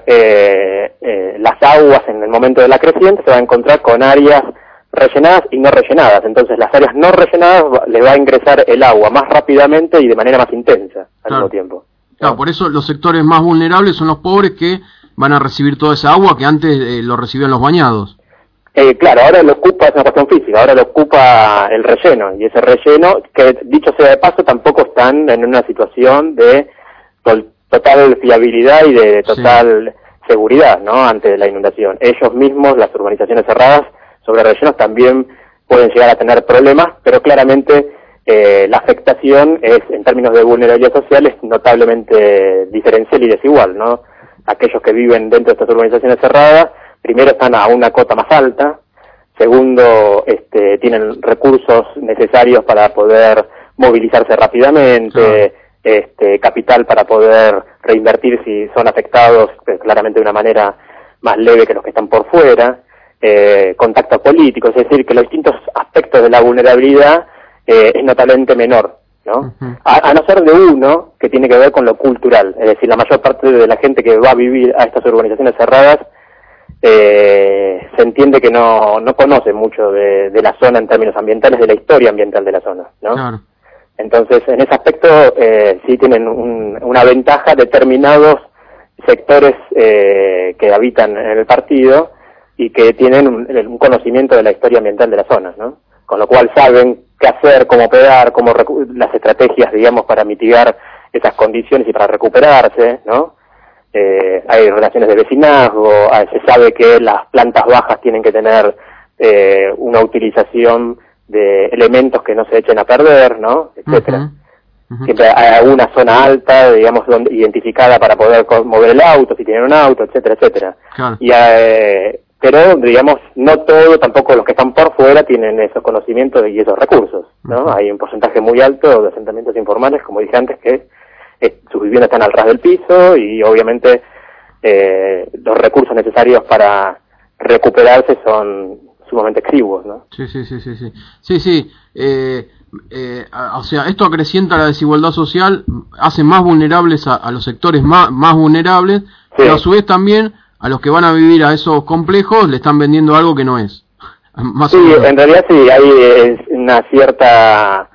las aguas en el momento de la creciente, se va a encontrar con áreas rellenadas y no rellenadas. Entonces, las áreas no rellenadas le va a ingresar el agua más rápidamente y de manera más intensa al mismo tiempo, ¿no? Claro, por eso los sectores más vulnerables son los pobres, que van a recibir toda esa agua que antes lo recibían los bañados. Claro, ahora lo ocupa, es una cuestión física, ahora lo ocupa el relleno, y ese relleno, que dicho sea de paso, tampoco están en una situación de total fiabilidad y de total seguridad, ¿no?, ante la inundación. Ellos mismos, las urbanizaciones cerradas sobre rellenos, también pueden llegar a tener problemas, pero claramente la afectación es, en términos de vulnerabilidad social, es notablemente diferencial y desigual, ¿no? Aquellos que viven dentro de estas urbanizaciones cerradas, primero están a una cota más alta, segundo, tienen recursos necesarios para poder movilizarse rápidamente, capital para poder reinvertir si son afectados, claramente de una manera más leve que los que están por fuera, contacto político, es decir, que los distintos aspectos de la vulnerabilidad es notablemente menor, ¿no? A no ser de uno que tiene que ver con lo cultural, es decir, la mayor parte de la gente que va a vivir a estas urbanizaciones cerradas se entiende que no conoce mucho de la zona en términos ambientales, de la historia ambiental de la zona, ¿no? Claro. Entonces, en ese aspecto sí tienen una ventaja determinados sectores que habitan en el partido y que tienen un conocimiento de la historia ambiental de la zona, ¿no? Con lo cual saben qué hacer, cómo operar, las estrategias, digamos, para mitigar esas condiciones y para recuperarse, ¿no? Hay relaciones de vecinazgo, se sabe que las plantas bajas tienen que tener una utilización de elementos que no se echen a perder, ¿no? Etcétera. Uh-huh. Siempre hay alguna zona alta, digamos, donde, identificada para poder mover el auto, si tienen un auto, etcétera, etcétera. Claro. Pero, digamos, no todo, tampoco los que están por fuera tienen esos conocimientos y esos recursos, ¿no? Hay un porcentaje muy alto de asentamientos informales, como dije antes, que sus viviendas están al ras del piso y obviamente los recursos necesarios para recuperarse son sumamente exiguos, ¿no? Sí. O sea, esto acrecienta la desigualdad social, hace más vulnerables a los sectores más vulnerables, sí. Pero a su vez también a los que van a vivir a esos complejos le están vendiendo algo que no es. Más sí, en realidad sí, hay una cierta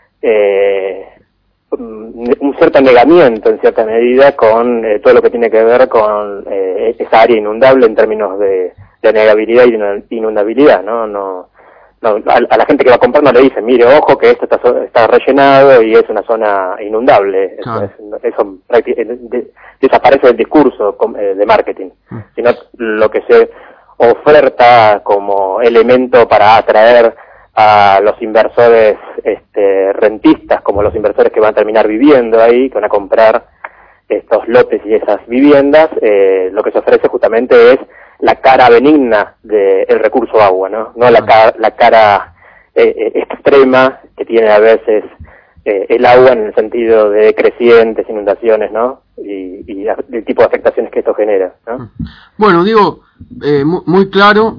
un cierto negamiento en cierta medida con todo lo que tiene que ver con esa área inundable en términos de negabilidad y inundabilidad, ¿no? A la gente que va a comprar no le dicen, mire, ojo que esto está rellenado y es una zona inundable. Claro. Eso desaparece del discurso de marketing, sino lo que se oferta como elemento para atraer a los inversores rentistas, como los inversores que van a terminar viviendo ahí, que van a comprar estos lotes y esas viviendas. Lo que se ofrece justamente es la cara benigna del recurso agua, no la cara extrema que tiene a veces el agua en el sentido de crecientes, inundaciones, ¿no? Y el tipo de afectaciones que esto genera, ¿no? Bueno, digo, muy claro,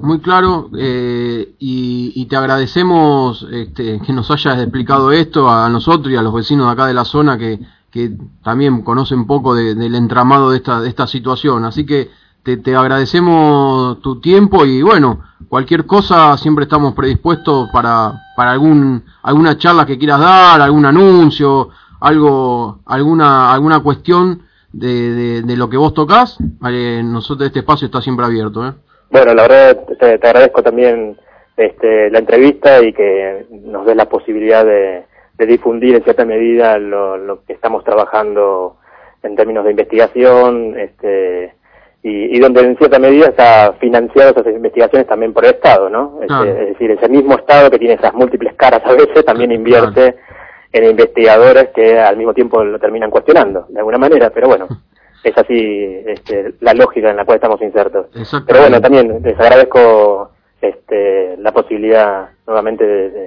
y te agradecemos que nos hayas explicado esto a nosotros y a los vecinos de acá de la zona que también conocen un poco del entramado de esta situación, así que te agradecemos tu tiempo y bueno, cualquier cosa siempre estamos predispuestos para alguna charla que quieras dar, algún anuncio, alguna cuestión de lo que vos tocás. Nosotros este espacio está siempre abierto, ¿eh? Bueno, la verdad te agradezco también la entrevista y que nos des la posibilidad de difundir en cierta medida lo que estamos trabajando en términos de investigación, y donde en cierta medida está financiado esas investigaciones también por el Estado, ¿no? Claro. Es decir, ese mismo Estado que tiene esas múltiples caras a veces también invierte en investigadores que al mismo tiempo lo terminan cuestionando, de alguna manera, pero bueno, es así la lógica en la cual estamos insertos. Pero bueno, también les agradezco la posibilidad nuevamente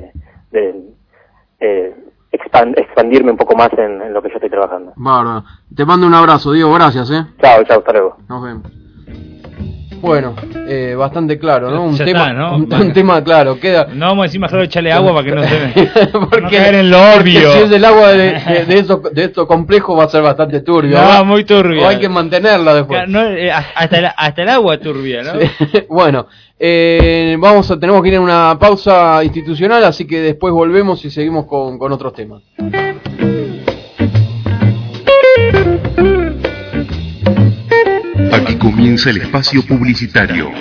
de expandirme un poco más en lo que yo estoy trabajando. Bárbaro. Te mando un abrazo, Diego, gracias, Chao, hasta luego. Nos vemos. Bueno, bastante claro, ¿no? Un tema claro, queda... No vamos a decir mejor echarle agua para que no se porque, no caer en lo obvio. Si es el agua de estos complejos va a ser bastante turbio. No, muy turbia. O hay que mantenerla después. No, hasta el agua turbia, ¿no? Sí. Bueno, tenemos que ir a una pausa institucional, así que después volvemos y seguimos con otros temas. Aquí comienza el espacio publicitario.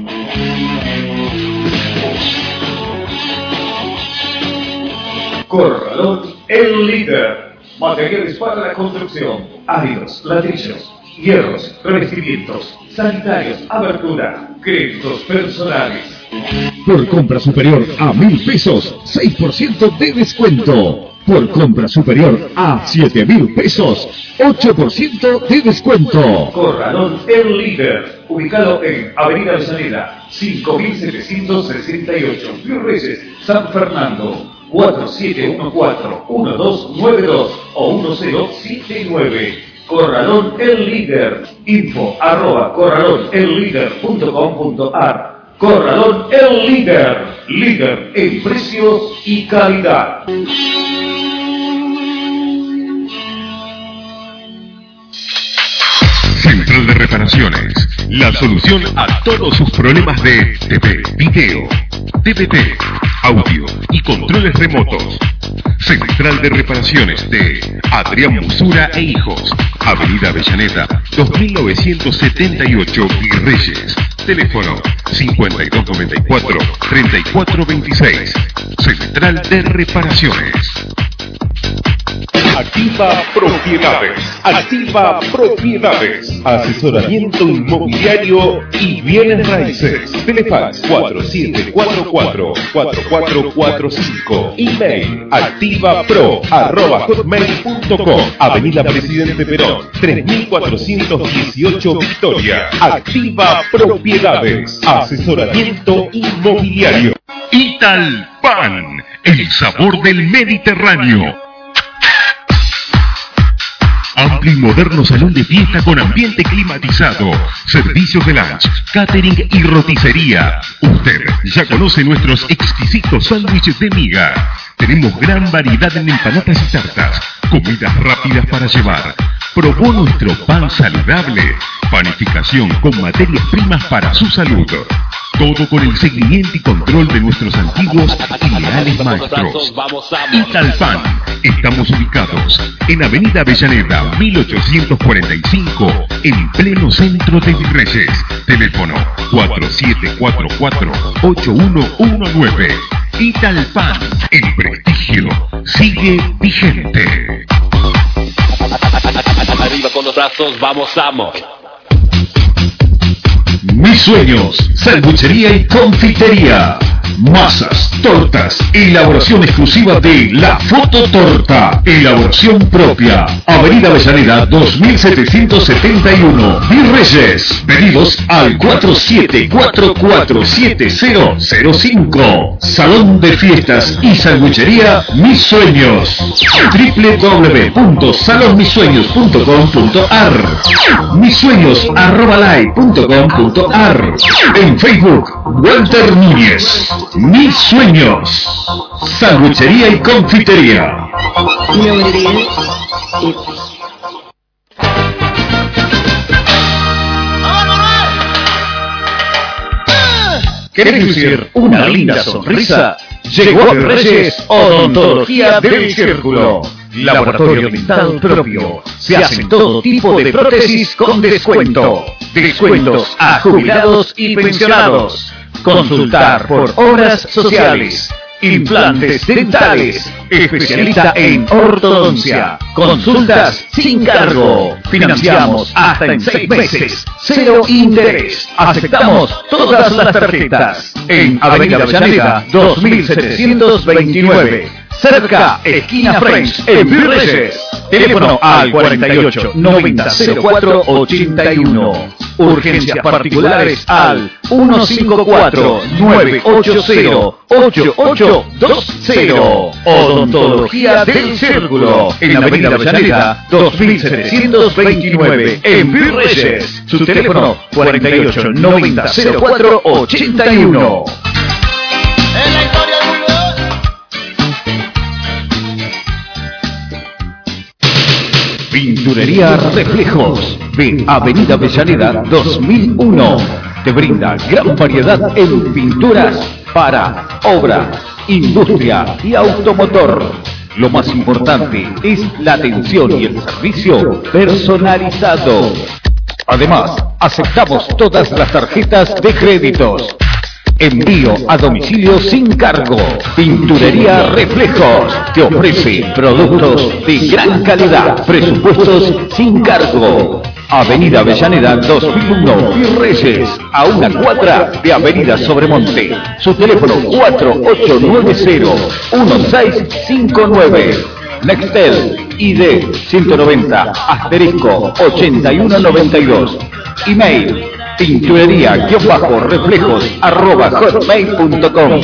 Corralón, el líder. Materiales para la construcción, áridos, ladrillos, hierros, revestimientos, sanitarios, abertura, créditos personales. Por compra superior a 1.000 pesos, 6% de descuento. Por compra superior a 7.000 pesos, 8% de descuento. Corralón, el líder. Ubicado en Avenida Avellaneda, 5768, Virreyes, San Fernando. 4714-1292 o 1079. Corralón el líder. info@corralonellider.com.ar. Corralón el líder. Líder en precios y calidad. Central de Reparaciones, la solución a todos sus problemas de TV, video, TVT, audio y controles remotos. Central de Reparaciones de Adrián Musura e Hijos, Avenida Avellaneda, 2978 Virreyes. Teléfono 5294-3426. Central de Reparaciones. Activa Propiedades. Activa Propiedades. Asesoramiento inmobiliario y bienes raíces. Telefax 4744-4445. Email activapro@hotmail.com. Avenida Presidente Perón, 3418 Victoria. Activa Propiedades. Asesoramiento inmobiliario. Italpan, el sabor del Mediterráneo. Amplio y moderno salón de fiesta con ambiente climatizado, servicios de lunch, catering y roticería. Usted ya conoce nuestros exquisitos sándwiches de miga. Tenemos gran variedad en empanadas y tartas, comidas rápidas para llevar. Probó nuestro pan saludable, panificación con materias primas para su salud. Todo con el seguimiento y control de nuestros antiguos y leales maestros. Italpan. Estamos ubicados en Avenida Avellaneda, 1845, en pleno centro de Virreyes. Teléfono 4744-8119. Italpan. El prestigio sigue vigente. Arriba con los brazos, vamos. Mis sueños, sanguchería y confitería. Masas, tortas, elaboración exclusiva de La Fototorta. Elaboración propia. Avenida Avellaneda 2771, Virreyes. Pedidos al 47447005. Salón de fiestas y sanguchería Mis Sueños. www.salonmisueños.com.ar. misueños@live.com.ar. En Facebook, Walter Núñez. Mis Sueños, sanguchería y confitería. ¿Querés lucir una linda sonrisa? Llegó a Virreyes Odontología del Círculo. Laboratorio dental propio. Se hacen todo tipo de prótesis con descuento. Descuentos a jubilados y pensionados. Consultar por horas sociales. Implantes dentales. Especialista en ortodoncia. Consultas sin cargo. Financiamos hasta en 6 meses. 0 interés. Aceptamos todas las tarjetas. En Avenida Avellaneda 2729. Cerca, esquina French, en Virreyes. Teléfono al 48 90 04 81. Urgencias particulares al 154 980 8820. Odontología del Círculo. En Avenida Avellaneda 2729, en Virreyes. Su teléfono 48 90 04 81. Pinturería Reflejos de Avenida Avellaneda 2001. Te brinda gran variedad en pinturas para obra, industria y automotor. Lo más importante es la atención y el servicio personalizado. Además, aceptamos todas las tarjetas de créditos. Envío a domicilio sin cargo. Pinturería Reflejos te ofrece productos de gran calidad. Presupuestos sin cargo. Avenida Avellaneda 2001, Virreyes, a una cuadra de Avenida Sobremonte. Su teléfono 4890-1659. Nextel ID 190 *8192. Email pinturería-reflejos@hotmail.com.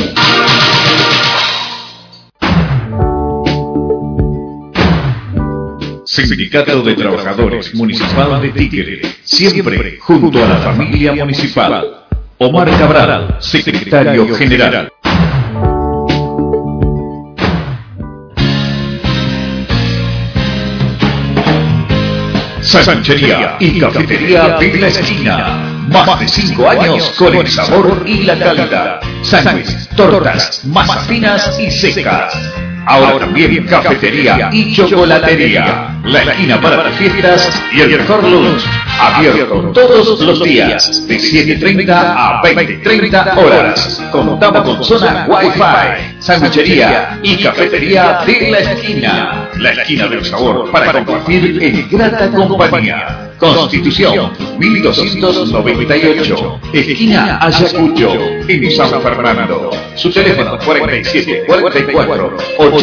Sindicato de Trabajadores Municipal de Tigre, siempre junto a la familia municipal. Omar Cabral, secretario general. Sanchería y Cafetería de la Esquina. Más de 5 años con el sabor y la calidad. Sándwiches, tortas, masas finas y secas. Ahora también cafetería y chocolatería. La esquina para las fiestas y el mejor lunch. Abierto todos los días de 7:30 a 20:30 horas. Contamos con zona Wi-Fi. Sanguchería y cafetería de la esquina del sabor para compartir en grata compañía. Constitución 1298, esquina Ayacucho, en San Fernando. Su teléfono 4744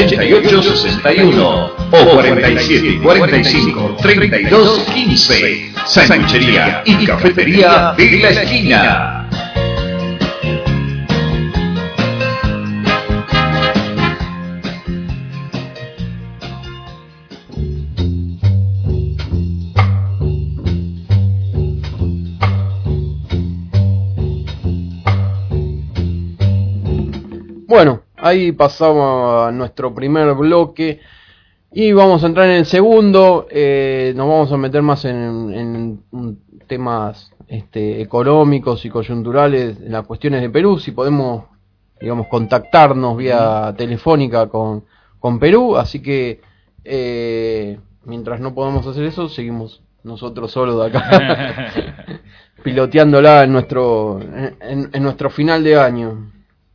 8861 o 4745 3215. Sanguchería y cafetería de la esquina. Bueno, ahí pasamos a nuestro primer bloque y vamos a entrar en el segundo. Nos vamos a meter más en temas económicos y coyunturales, en las cuestiones de Perú. Si podemos, digamos, contactarnos vía telefónica con Perú, así que mientras no podamos hacer eso, seguimos nosotros solos de acá piloteándola en nuestro final de año.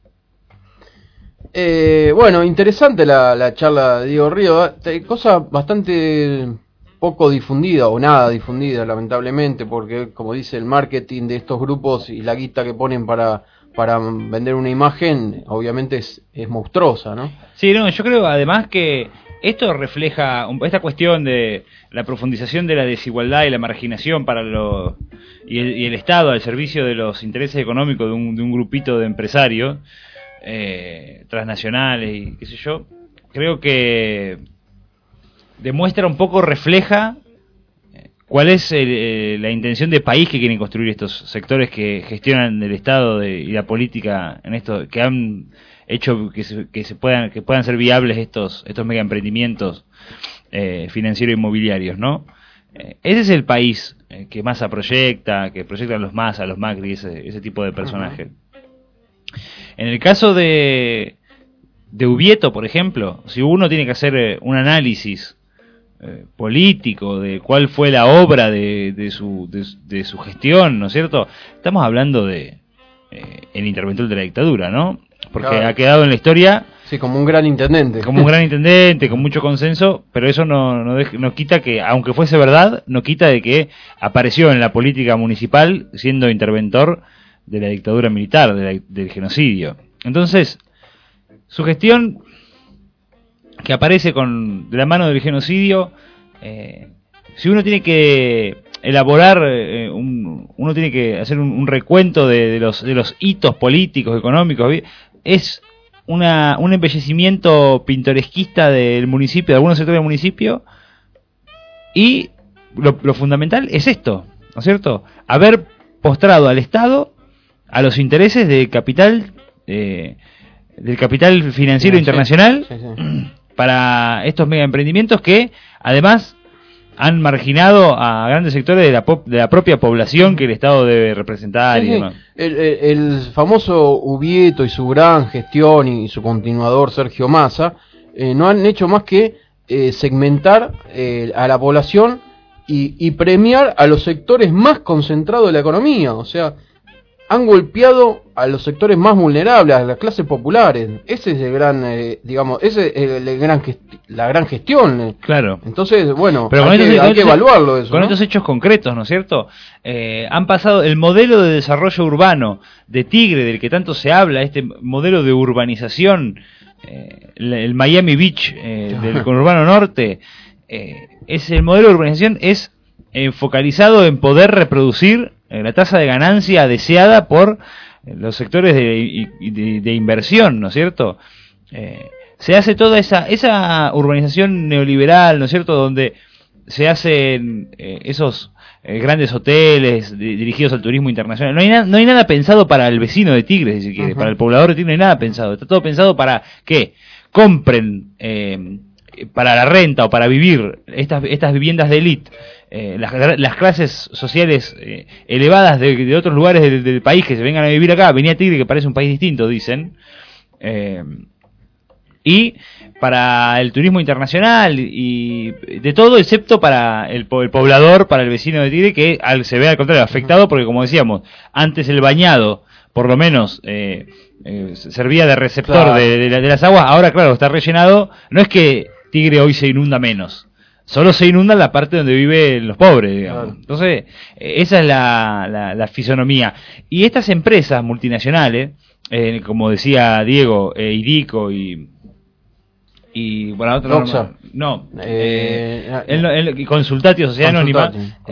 Bueno, interesante la charla de Diego Ríos, cosa bastante poco difundida o nada difundida, lamentablemente, porque como dice, el marketing de estos grupos y la guita que ponen para vender una imagen obviamente es monstruosa, ¿no? Sí, no, yo creo además que esto refleja esta cuestión de la profundización de la desigualdad y la marginación para y el Estado al servicio de los intereses económicos de un grupito de empresarios transnacionales y qué sé yo. Creo que demuestra un poco, refleja cuál es la intención de país que quieren construir estos sectores que gestionan el Estado y la política en esto, que han hecho que puedan ser viables estos mega emprendimientos financieros inmobiliarios, ¿no? Ese es el país que Massa proyecta, que proyectan los Massa, los Macri, ese tipo de personajes. En el caso de Ubieto, por ejemplo, si uno tiene que hacer un análisis político de cuál fue la obra de su gestión, ¿no es cierto? Estamos hablando de el interventor de la dictadura, ¿no? Porque claro, ha quedado en la historia... Sí, como un gran intendente. Como un gran intendente, con mucho consenso, pero eso no quita que, aunque fuese verdad, no quita de que apareció en la política municipal siendo interventor de la dictadura militar, del genocidio. Entonces, su gestión, que aparece de la mano del genocidio, si uno tiene que elaborar, uno tiene que hacer un recuento de los hitos políticos, económicos, es un embellecimiento pintoresquista del municipio, de algunos sectores del municipio, y lo fundamental es esto, ¿no es cierto? Haber postrado al Estado a los intereses del capital financiero internacional, sí. Para estos mega emprendimientos que además han marginado a grandes sectores de la propia población que el Estado debe representar, sí, y demás. El famoso Ubieto y su gran gestión y su continuador Sergio Massa no han hecho más que segmentar a la población y premiar a los sectores más concentrados de la economía. O sea, han golpeado a los sectores más vulnerables, a las clases populares. Ese es el gran, la gran gestión. Claro. Entonces, bueno, pero hay que evaluarlo eso, con, ¿no?, estos hechos concretos, ¿no es cierto? Han pasado el modelo de desarrollo urbano de Tigre, del que tanto se habla, este modelo de urbanización, el Miami Beach del conurbano norte, es el modelo de urbanización es focalizado en poder reproducir la tasa de ganancia deseada por los sectores de inversión, ¿no es cierto? Se hace toda esa urbanización neoliberal, ¿no es cierto?, donde se hacen esos grandes hoteles dirigidos al turismo internacional. No hay nada pensado para el vecino de Tigre, si se quiere, para el poblador de Tigre no hay nada pensado. Está todo pensado para que compren para la renta o para vivir estas viviendas de élite, las clases sociales elevadas de otros lugares del país que se vengan a vivir acá. Venía Tigre, que parece un país distinto, dicen, y para el turismo internacional y de todo excepto para el poblador, para el vecino de Tigre, que se ve al contrario afectado, porque como decíamos, antes el bañado por lo menos servía de receptor claro. de las aguas, ahora claro, está rellenado. No es que Tigre hoy se inunda menos, solo se inunda la parte donde viven los pobres, digamos. Claro. Entonces, esa es la fisonomía. Y estas empresas multinacionales, como decía Diego, Idico y bueno, otra Doxa. no, Consultatio, Sociedad Anónima,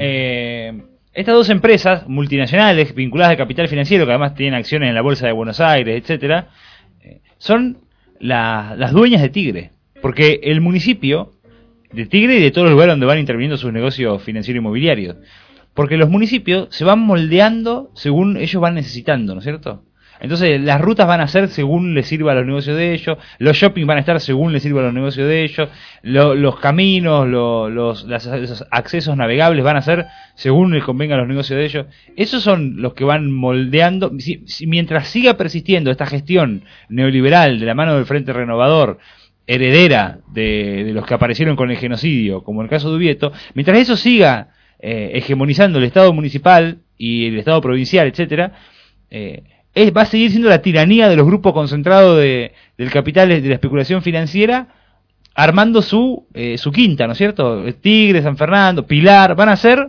estas dos empresas multinacionales vinculadas al capital financiero, que además tienen acciones en la Bolsa de Buenos Aires, etcétera, son las dueñas de Tigre, porque el municipio de Tigre y de todos los lugares donde van interviniendo sus negocios financieros e inmobiliarios, porque los municipios se van moldeando según ellos van necesitando, ¿no es cierto? Entonces las rutas van a ser según les sirva a los negocios de ellos, los shopping van a estar según les sirva a los negocios de ellos, los caminos, los accesos navegables van a ser según les convenga a los negocios de ellos. Esos son los que van moldeando. Mientras siga persistiendo esta gestión neoliberal de la mano del Frente Renovador, heredera de los que aparecieron con el genocidio, como el caso de Ubieto, mientras eso siga hegemonizando el Estado municipal y el Estado provincial, etcétera, va a seguir siendo la tiranía de los grupos concentrados del capital, de la especulación financiera, armando su quinta, ¿no es cierto? Tigre, San Fernando, Pilar, van a ser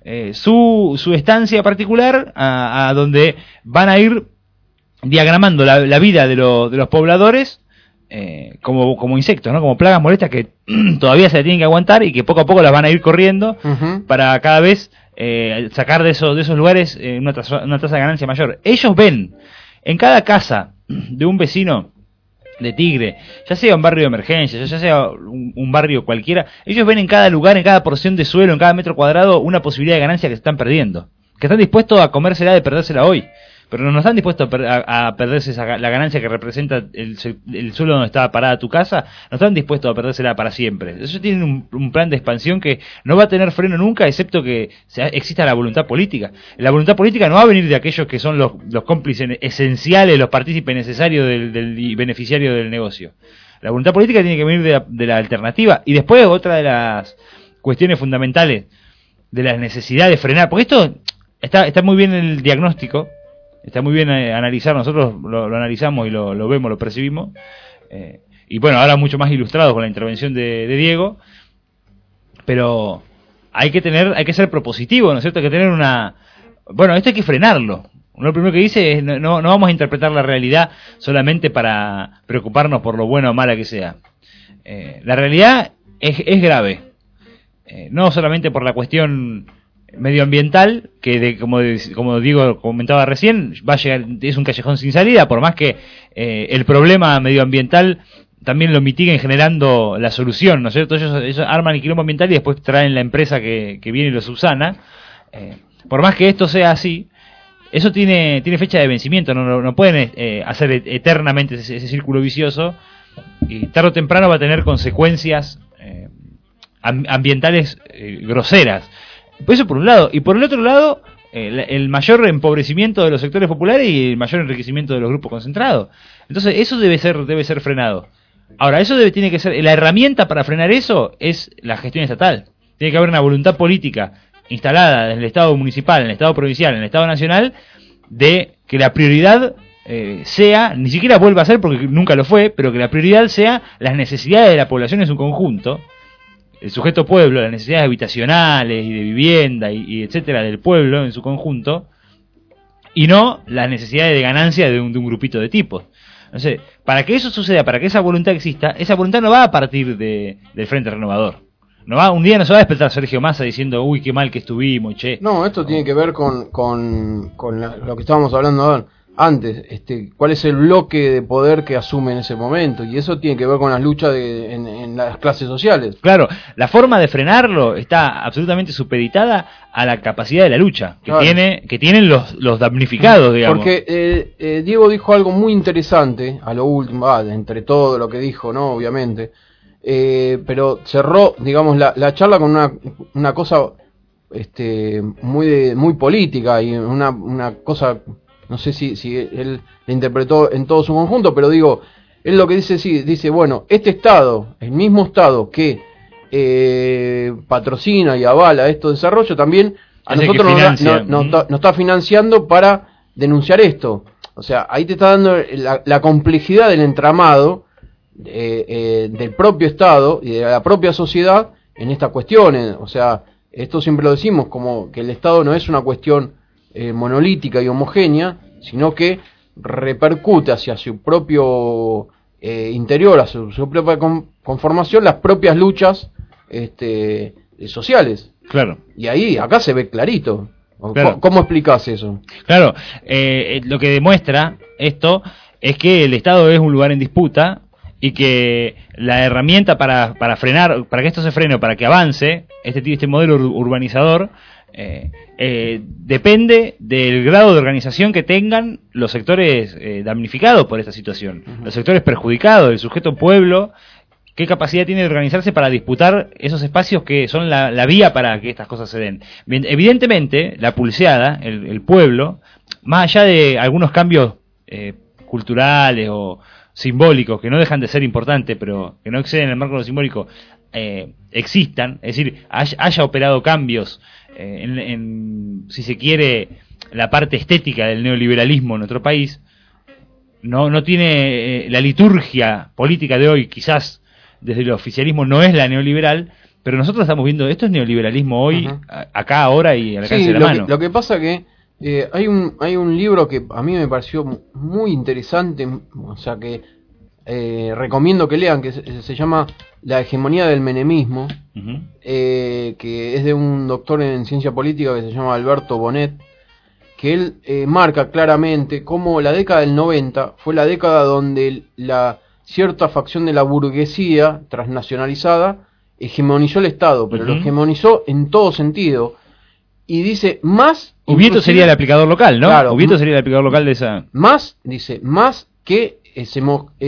su estancia particular a donde van a ir diagramando la vida de los pobladores como insectos, ¿no? Como plagas molestas que todavía se la tienen que aguantar y que poco a poco las van a ir corriendo para cada vez sacar de esos lugares una tasa de ganancia mayor. Ellos ven en cada casa de un vecino de Tigre, ya sea un barrio de emergencia, ya sea un barrio cualquiera, ellos ven en cada lugar, en cada porción de suelo, en cada metro cuadrado, una posibilidad de ganancia que se están perdiendo, que están dispuestos a comérsela de perdérsela hoy, pero no están dispuestos a perderse la ganancia que representa el suelo donde estaba parada tu casa, no están dispuestos a perdérsela para siempre. Ellos tienen un plan de expansión que no va a tener freno nunca, excepto que exista la voluntad política. La voluntad política no va a venir de aquellos que son los cómplices esenciales, los partícipes necesarios y beneficiarios del negocio. La voluntad política tiene que venir de la alternativa. Y después otra de las cuestiones fundamentales de la necesidad de frenar, porque esto está muy bien el diagnóstico, está muy bien analizar, nosotros lo analizamos y lo vemos, lo percibimos, y bueno, ahora mucho más ilustrado con la intervención de Diego, pero hay que ser propositivo, ¿no es cierto? Hay que tener esto hay que frenarlo. Lo primero que dice es, no vamos a interpretar la realidad solamente para preocuparnos por lo buena o mala que sea. La realidad es grave, no solamente por la cuestión medioambiental, que como Diego comentaba recién, va a llegar, es un callejón sin salida, por más que el problema medioambiental también lo mitiguen generando la solución, ¿no es cierto? Ellos arman el quilombo ambiental y después traen la empresa que viene y lo subsana. Por más que esto sea así, eso tiene fecha de vencimiento, no pueden hacer eternamente ese círculo vicioso, y tarde o temprano va a tener consecuencias ambientales groseras. Eso por un lado, y por el otro lado, el mayor empobrecimiento de los sectores populares y el mayor enriquecimiento de los grupos concentrados. Entonces eso debe ser frenado. Ahora, tiene que ser, la herramienta para frenar eso es la gestión estatal. Tiene que haber una voluntad política instalada en el Estado municipal, en el Estado provincial, en el Estado nacional, de que la prioridad sea, ni siquiera vuelva a ser porque nunca lo fue, pero que la prioridad sea las necesidades de la población en su conjunto, el sujeto pueblo, las necesidades habitacionales y de vivienda y etcétera del pueblo en su conjunto, y no las necesidades de ganancia de un grupito de tipos. Entonces, para que eso suceda, para que esa voluntad exista, esa voluntad no va a partir del Frente Renovador. Un día no se va a despertar Sergio Massa diciendo, uy, qué mal que estuvimos, che. No, esto tiene que ver con lo que estábamos hablando antes, cuál es el bloque de poder que asume en ese momento, y eso tiene que ver con las luchas en las clases sociales. Claro, la forma de frenarlo está absolutamente supeditada a la capacidad de la lucha que tienen los damnificados, digamos. Porque Diego dijo algo muy interesante a lo último, entre todo lo que dijo, no, obviamente, pero cerró, digamos, la charla con una cosa muy política y una cosa. No sé si él la interpretó en todo su conjunto, pero digo, él lo que dice, bueno, este Estado, el mismo Estado que patrocina y avala estos desarrollos, también a nosotros nos está financiando para denunciar esto. O sea, ahí te está dando la complejidad del entramado del propio Estado y de la propia sociedad en estas cuestiones. O sea, esto siempre lo decimos, como que el Estado no es una cuestión monolítica y homogénea, sino que repercute hacia su propio interior, hacia su propia conformación, las propias luchas sociales. Claro. Y ahí, acá se ve clarito. Claro. ¿Cómo explicás eso? Claro, lo que demuestra esto es que el Estado es un lugar en disputa y que la herramienta para frenar, para que esto se frene, para que avance este modelo urbanizador, depende del grado de organización que tengan los sectores damnificados por esta situación, los sectores perjudicados, el sujeto pueblo. ¿Qué capacidad tiene de organizarse para disputar esos espacios que son la vía para que estas cosas se den? Bien, evidentemente, la pulseada, el pueblo, más allá de algunos cambios culturales o simbólicos que no dejan de ser importantes, pero que no exceden el marco de lo simbólico, existan, es decir, haya operado cambios si se quiere, la parte estética del neoliberalismo en nuestro país, no tiene la liturgia política de hoy, quizás desde el oficialismo no es la neoliberal, pero nosotros estamos viendo, esto es neoliberalismo hoy, acá, ahora y al alcance de la mano. Lo que pasa que hay un libro que a mí me pareció muy interesante, o sea que recomiendo que lean, que se llama La hegemonía del menemismo, que es de un doctor en ciencia política que se llama Alberto Bonet, que él marca claramente cómo la década del 90 fue la década donde la cierta facción de la burguesía transnacionalizada hegemonizó el Estado, pero lo hegemonizó en todo sentido. Y dice, más... Ubieto sería el aplicador local, ¿no? Claro, Ubieto sería el aplicador local de esa... Más que se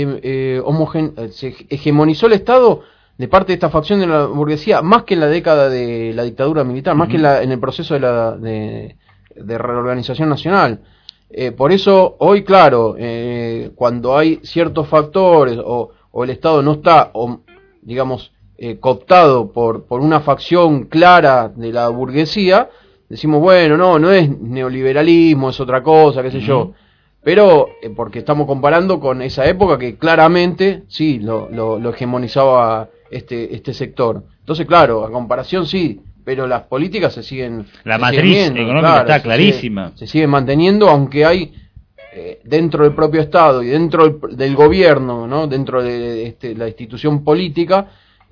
hegemonizó el Estado de parte de esta facción de la burguesía, más que en la década de la dictadura militar, más que en el proceso de reorganización nacional. Por eso, hoy, claro, cuando hay ciertos factores o el Estado no está, digamos, cooptado por una facción clara de la burguesía, decimos, bueno, no es neoliberalismo, es otra cosa, qué sé yo. Pero porque estamos comparando con esa época que claramente, sí, lo hegemonizaba este sector. Entonces, claro, a comparación sí, pero las políticas se siguen... La matriz económica está clarísima. Se sigue manteniendo, aunque hay dentro del propio Estado y dentro del gobierno, ¿no? Dentro de la institución política,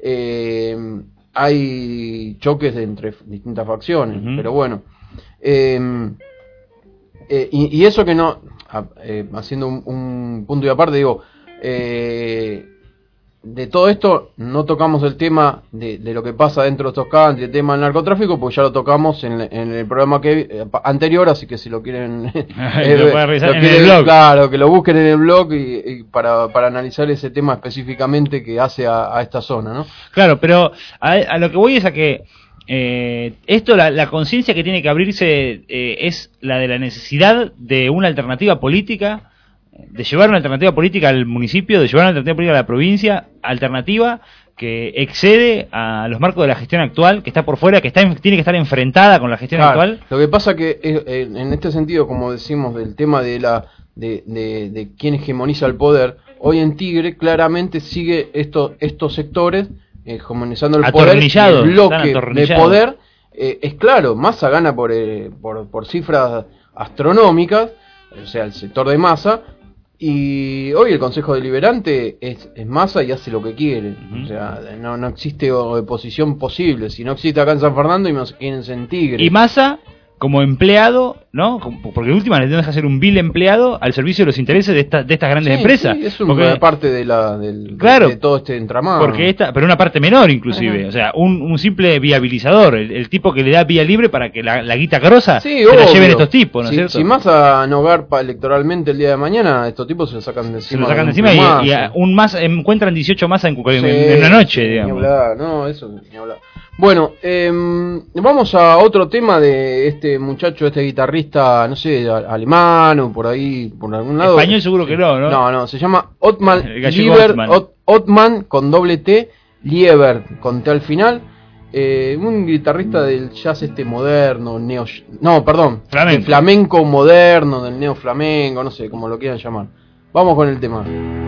hay choques entre distintas facciones. Pero bueno, y eso que no... haciendo un punto y aparte, digo... de todo esto no tocamos el tema de lo que pasa dentro de estos country, el tema del narcotráfico, porque ya lo tocamos en el programa anterior, así que si lo quieren lo pueden revisar en el blog. Claro, que lo busquen en el blog y para analizar ese tema específicamente que hace a esta zona, ¿no? Claro, pero a lo que voy es a que esto, la conciencia que tiene que abrirse es la de la necesidad de una alternativa política, de llevar una alternativa política al municipio, de llevar una alternativa política a la provincia, alternativa que excede a los marcos de la gestión actual, que está por fuera, que tiene que estar enfrentada con la gestión actual. Lo que pasa que en este sentido, como decimos, del tema de quién hegemoniza el poder, hoy en Tigre claramente sigue estos sectores hegemonizando el poder, el bloque de poder, es claro, Massa gana por cifras astronómicas, o sea, el sector de Massa. Y hoy el Consejo Deliberante es Massa y hace lo que quiere. O sea, no existe oposición posible. Si no existe acá en San Fernando, imagínense en Tigre. Y Massa, como empleado, ¿no? Porque de última le deja hacer un vil empleado al servicio de los intereses de estas grandes empresas. Sí, es una parte de todo este entramado. Pero una parte menor, inclusive. O sea, un simple viabilizador. El tipo que le da vía libre para que la guita grosa se la lleven estos tipos, ¿no es cierto? Si Massa no garpa electoralmente el día de mañana, estos tipos se lo sacan de encima. Y un Massa, encuentran 18 Massa en una noche, digamos. Ni hablar, no, eso ni hablar. Bueno, vamos a otro tema de este muchacho, este guitarrista, no sé, alemán o por ahí, por algún lado. Español seguro que no, ¿no? No, se llama Ottmar Liebert, Ottman con doble T, Liebert con T al final. un guitarrista del jazz moderno, Flamenco. del flamenco moderno, del neoflamenco, no sé, como lo quieran llamar. Vamos con el tema.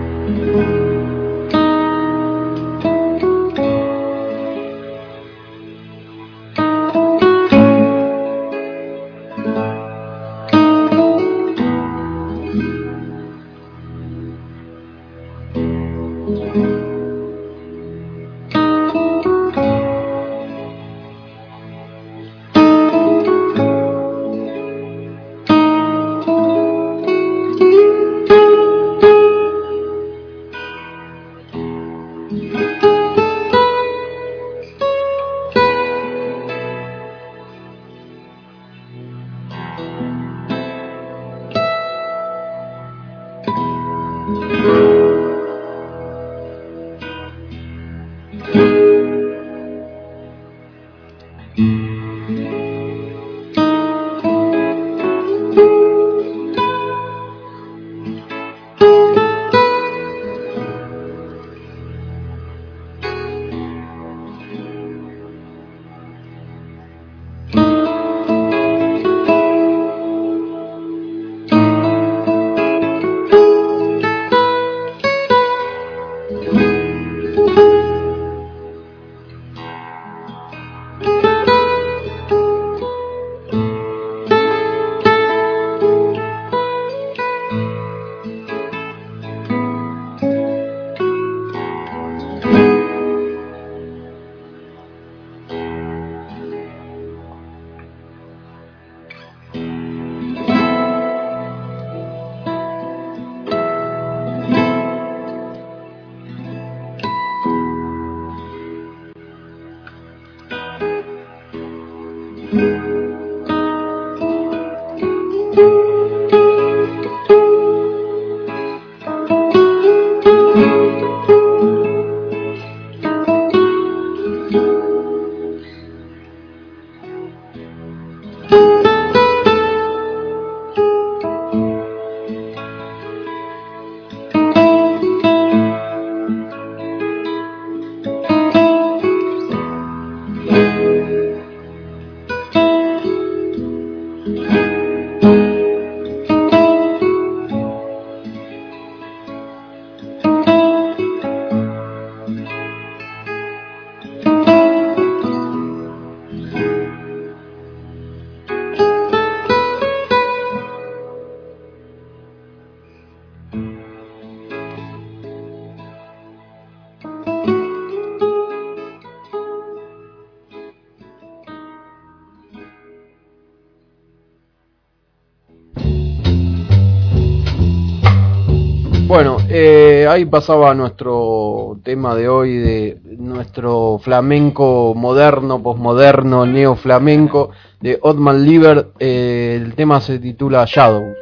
Bueno, ahí pasaba nuestro tema de hoy, de nuestro flamenco moderno, posmoderno, neoflamenco de Othman Liber. El tema se titula Shadow.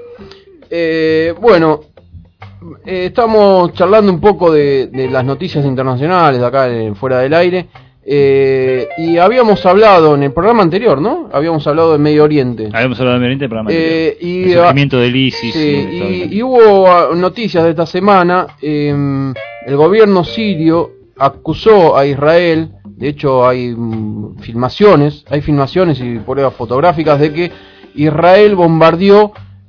Bueno, estamos charlando un poco de las noticias internacionales acá fuera del aire. Y habíamos hablado en el programa anterior, ¿no? Habíamos hablado de Medio Oriente. Habíamos hablado de Medio Oriente en el programa anterior. Y el surgimiento del ISIS. Sí, y hubo noticias de esta semana. El gobierno sirio acusó a Israel. De hecho, hay filmaciones y pruebas fotográficas de que Israel bombardeó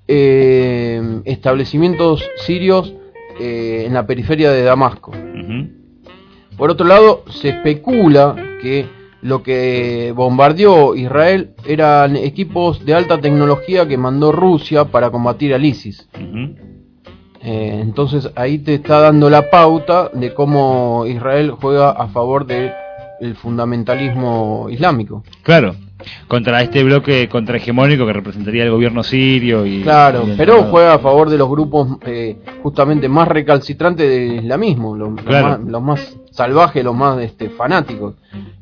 establecimientos sirios en la periferia de Damasco. Uh-huh. Por otro lado, se especula que lo que bombardeó Israel eran equipos de alta tecnología que mandó Rusia para combatir al ISIS. Uh-huh. Entonces ahí te está dando la pauta de cómo Israel juega a favor del fundamentalismo islámico. Claro, contra este bloque contrahegemónico que representaría el gobierno sirio. Claro, pero juega a favor de los grupos justamente más recalcitrantes del islamismo, los más salvajes, los más fanáticos.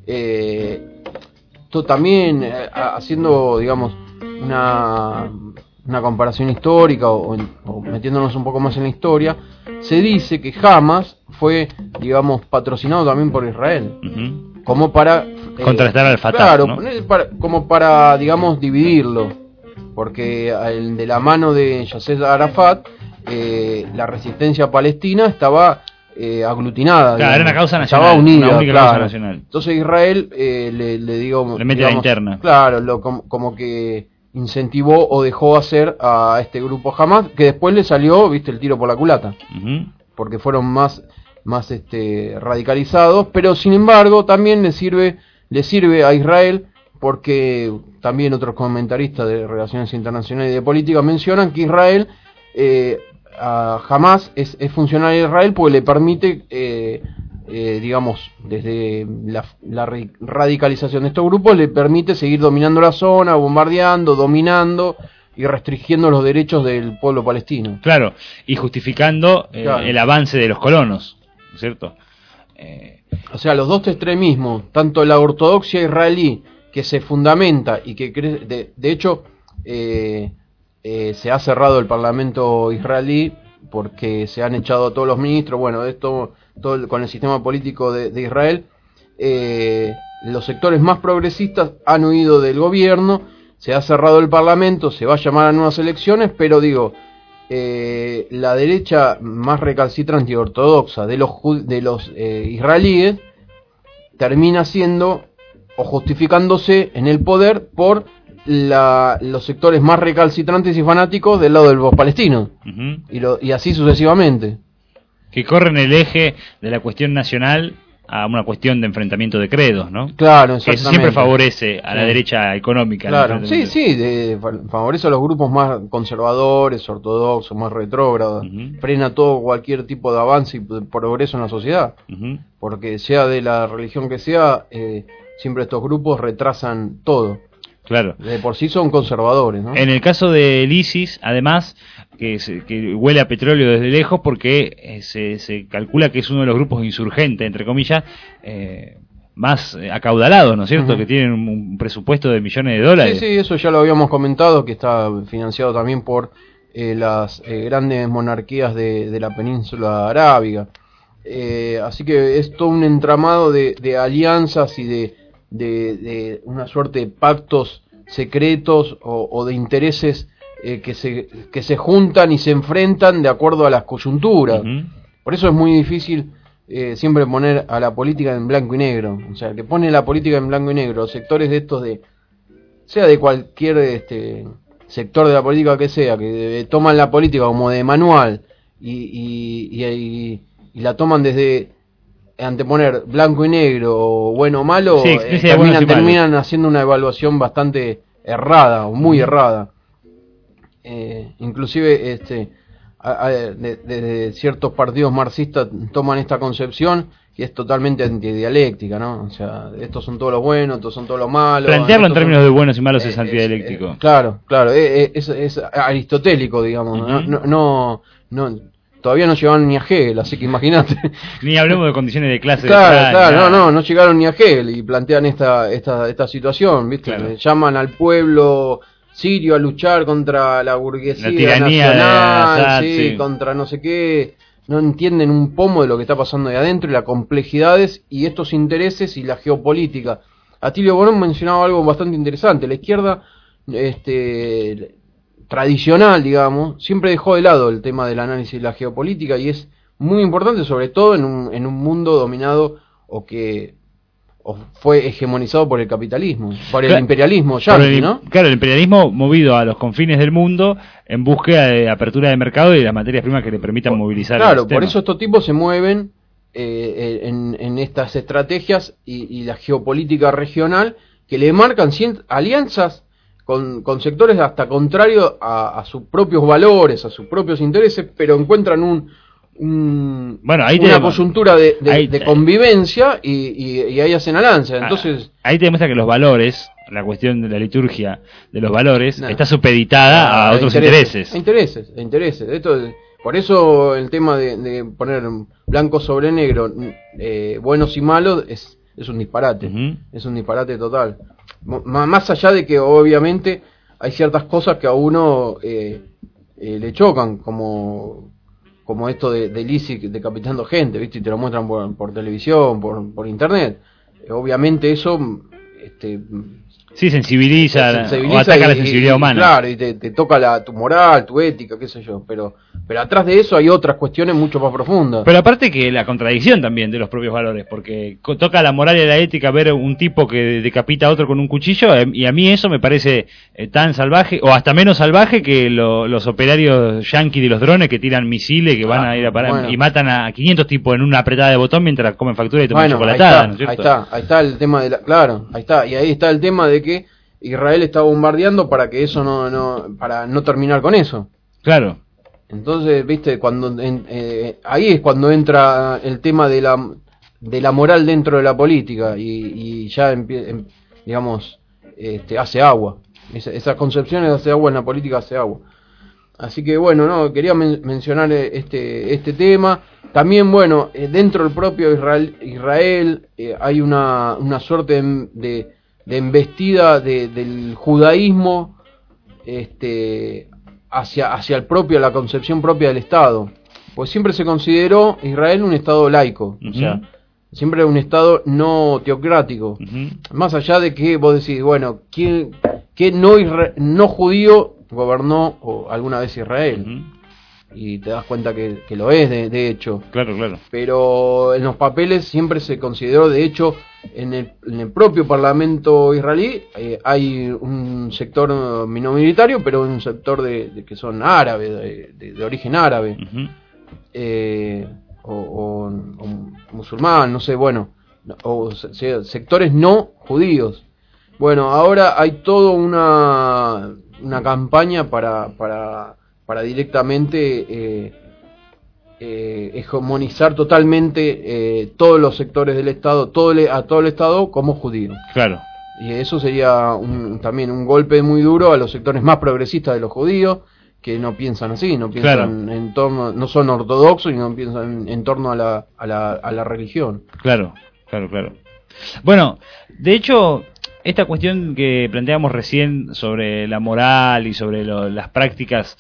Esto también haciendo, digamos, una comparación histórica o metiéndonos un poco más en la historia, se dice que Hamas fue, digamos, patrocinado también por Israel. Uh-huh. Como para contrastar al Fatah, claro, ¿no? Como para, digamos, dividirlo, porque de la mano de Yasser Arafat, la resistencia palestina estaba aglutinada. Claro, era una causa estaba nacional, unida, una única claro. causa nacional. Entonces Israel le mete la interna. Claro, como que incentivó o dejó hacer a este grupo Hamas, que después le salió, viste, el tiro por la culata, porque fueron más radicalizados, pero sin embargo también le sirve a Israel, porque también otros comentaristas de relaciones internacionales y de política mencionan que Israel a Hamas es funcional a Israel porque le permite digamos, desde la radicalización de estos grupos le permite seguir dominando la zona, bombardeando, dominando y restringiendo los derechos del pueblo palestino. Claro, y justificando el avance de los colonos, ¿cierto? O sea, los dos extremismos, tanto la ortodoxia israelí, que se fundamenta y que de hecho se ha cerrado el parlamento israelí porque se han echado a todos los ministros, bueno, esto con el sistema político de Israel, los sectores más progresistas han huido del gobierno, se ha cerrado el parlamento, se va a llamar a nuevas elecciones, pero digo, la derecha más recalcitrante y ortodoxa de los israelíes termina siendo o justificándose en el poder por los sectores más recalcitrantes y fanáticos del lado de los palestinos, y así sucesivamente, que corren el eje de la cuestión nacional a una cuestión de enfrentamiento de credos, ¿no? Claro, exactamente. Que eso siempre favorece a la derecha económica. Claro, sí, favorece a los grupos más conservadores, ortodoxos, más retrógrados, frena todo cualquier tipo de avance y progreso en la sociedad, porque sea de la religión que sea, siempre estos grupos retrasan todo. Claro. De por sí son conservadores, ¿no? En el caso del ISIS, además, que huele a petróleo desde lejos porque se calcula que es uno de los grupos insurgentes, entre comillas, más acaudalados, ¿no es cierto? Que tienen un presupuesto de millones de dólares. Sí, eso ya lo habíamos comentado, que está financiado también por las grandes monarquías de la península arábiga. Así que es todo un entramado de alianzas y de una suerte de pactos secretos o de intereses que se juntan y se enfrentan de acuerdo a las coyunturas. Por eso es muy difícil siempre poner a la política en blanco y negro. O sea, que pone la política en blanco y negro, los sectores de estos sea de cualquier sector de la política que sea, que toman la política como de manual y la toman desde anteponer blanco y negro o bueno o malo, terminan haciendo una evaluación bastante errada o muy errada. Inclusive desde ciertos partidos marxistas toman esta concepción y es totalmente antidialéctica, ¿no? O sea, estos son todos los buenos, estos son todos los malos. Plantearlo en términos de buenos y malos es antidialéctico. Claro, es aristotélico, digamos. No, todavía no llegaron ni a Hegel, así que imagínate. Ni hablemos de condiciones de clase. Claro, no llegaron ni a Hegel y plantean esta situación, ¿viste? Claro. Llaman al pueblo sirio a luchar contra la burguesía nacional, contra no sé qué. No entienden un pomo de lo que está pasando ahí adentro y las complejidades y estos intereses y la geopolítica. Atilio Borón mencionaba algo bastante interesante. La izquierda tradicional, digamos, siempre dejó de lado el tema del análisis de la geopolítica y es muy importante, sobre todo en un mundo dominado o fue hegemonizado por el capitalismo, por el imperialismo yanqui, ¿no? Claro, el imperialismo movido a los confines del mundo en búsqueda de apertura de mercado y de las materias primas que le permitan movilizar. Claro, por eso estos tipos se mueven en estas estrategias y la geopolítica regional que le marcan alianzas con sectores hasta contrarios a sus propios valores, a sus propios intereses, pero encuentran una coyuntura de convivencia y ahí hacen alianza. Entonces ahí te demuestra que los valores, la cuestión de la liturgia de los valores, está supeditada a otros intereses. Por eso el tema de poner blanco sobre negro, buenos y malos, es un disparate. Es un disparate total. Más allá de que obviamente hay ciertas cosas que a uno le chocan, como esto del ISIS decapitando gente, ¿viste? Y te lo muestran por televisión, por internet. Obviamente eso Sí, sensibiliza o ataca la sensibilidad humana. Claro, y te toca tu moral, tu ética, qué sé yo, pero atrás de eso hay otras cuestiones mucho más profundas. Pero aparte que la contradicción también de los propios valores, porque toca la moral y la ética ver un tipo que decapita a otro con un cuchillo, y a mí eso me parece tan salvaje, o hasta menos salvaje que los operarios yanquis de los drones que tiran misiles, que van a ir a parar y matan a 500 tipos en una apretada de botón mientras comen factura y toman chocolatada, ¿no es cierto? Ahí está el tema claro, ahí está, y ahí está el tema de que Israel está bombardeando para que eso para no terminar con eso. Claro. Entonces, viste, cuando ahí es cuando entra el tema de la moral dentro de la política y ya digamos hace agua. Esas concepciones hace agua en la política, hace agua. Así que bueno, quería mencionar este tema. También dentro del propio Israel hay una suerte de embestida del judaísmo hacia la concepción propia del Estado, pues siempre se consideró Israel un Estado laico, o sea, siempre un Estado no teocrático, más allá de que vos decís, ¿qué no judío gobernó alguna vez Israel? Y te das cuenta que lo es, de hecho. Claro. Pero en los papeles siempre se consideró, de hecho, en el propio Parlamento israelí hay un sector minoritario, pero un sector de que son árabes, de origen árabe, o musulmán, no sé, o sectores no judíos. Ahora hay toda una campaña para directamente hegemonizar totalmente todos los sectores del Estado, a todo el Estado como judío. Claro. Y eso sería también un golpe muy duro a los sectores más progresistas de los judíos, que no piensan así, no piensan en torno, no son ortodoxos y no piensan en torno a la religión. Claro. Bueno, de hecho, esta cuestión que planteamos recién sobre la moral y sobre las prácticas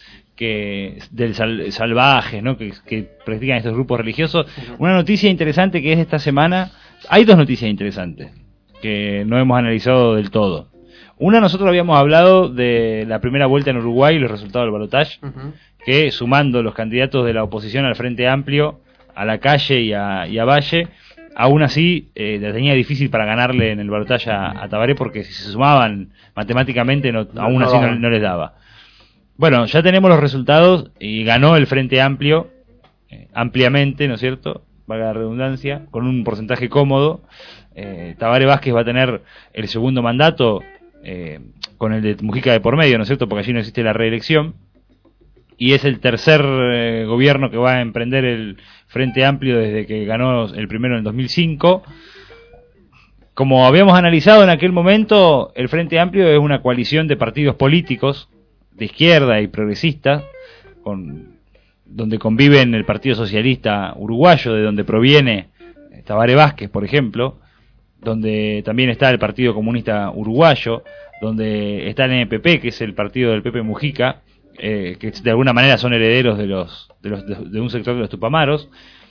salvajes, ¿no? que practican estos grupos religiosos. Una noticia interesante que es esta semana. Hay dos noticias interesantes que no hemos analizado del todo. Una, nosotros habíamos hablado de la primera vuelta en Uruguay y los resultados del balotaje, que sumando los candidatos de la oposición al Frente Amplio, a la Calle y a Valle, aún así la tenía difícil para ganarle en el balotaje a Tabaré, porque si se sumaban matemáticamente aún así no les daba. Bueno, ya tenemos los resultados y ganó el Frente Amplio ampliamente, ¿no es cierto? Valga la redundancia, con un porcentaje cómodo. Tabaré Vázquez va a tener el segundo mandato con el de Mujica de por medio, ¿no es cierto? Porque allí no existe la reelección. Y es el tercer gobierno que va a emprender el Frente Amplio desde que ganó el primero en el 2005. Como habíamos analizado en aquel momento, el Frente Amplio es una coalición de partidos políticos de izquierda y progresista, donde conviven el Partido Socialista Uruguayo, de donde proviene Tabaré Vázquez, por ejemplo, donde también está el Partido Comunista Uruguayo, donde está el NPP, que es el partido del Pepe Mujica, que de alguna manera son herederos de un sector de los Tupamaros.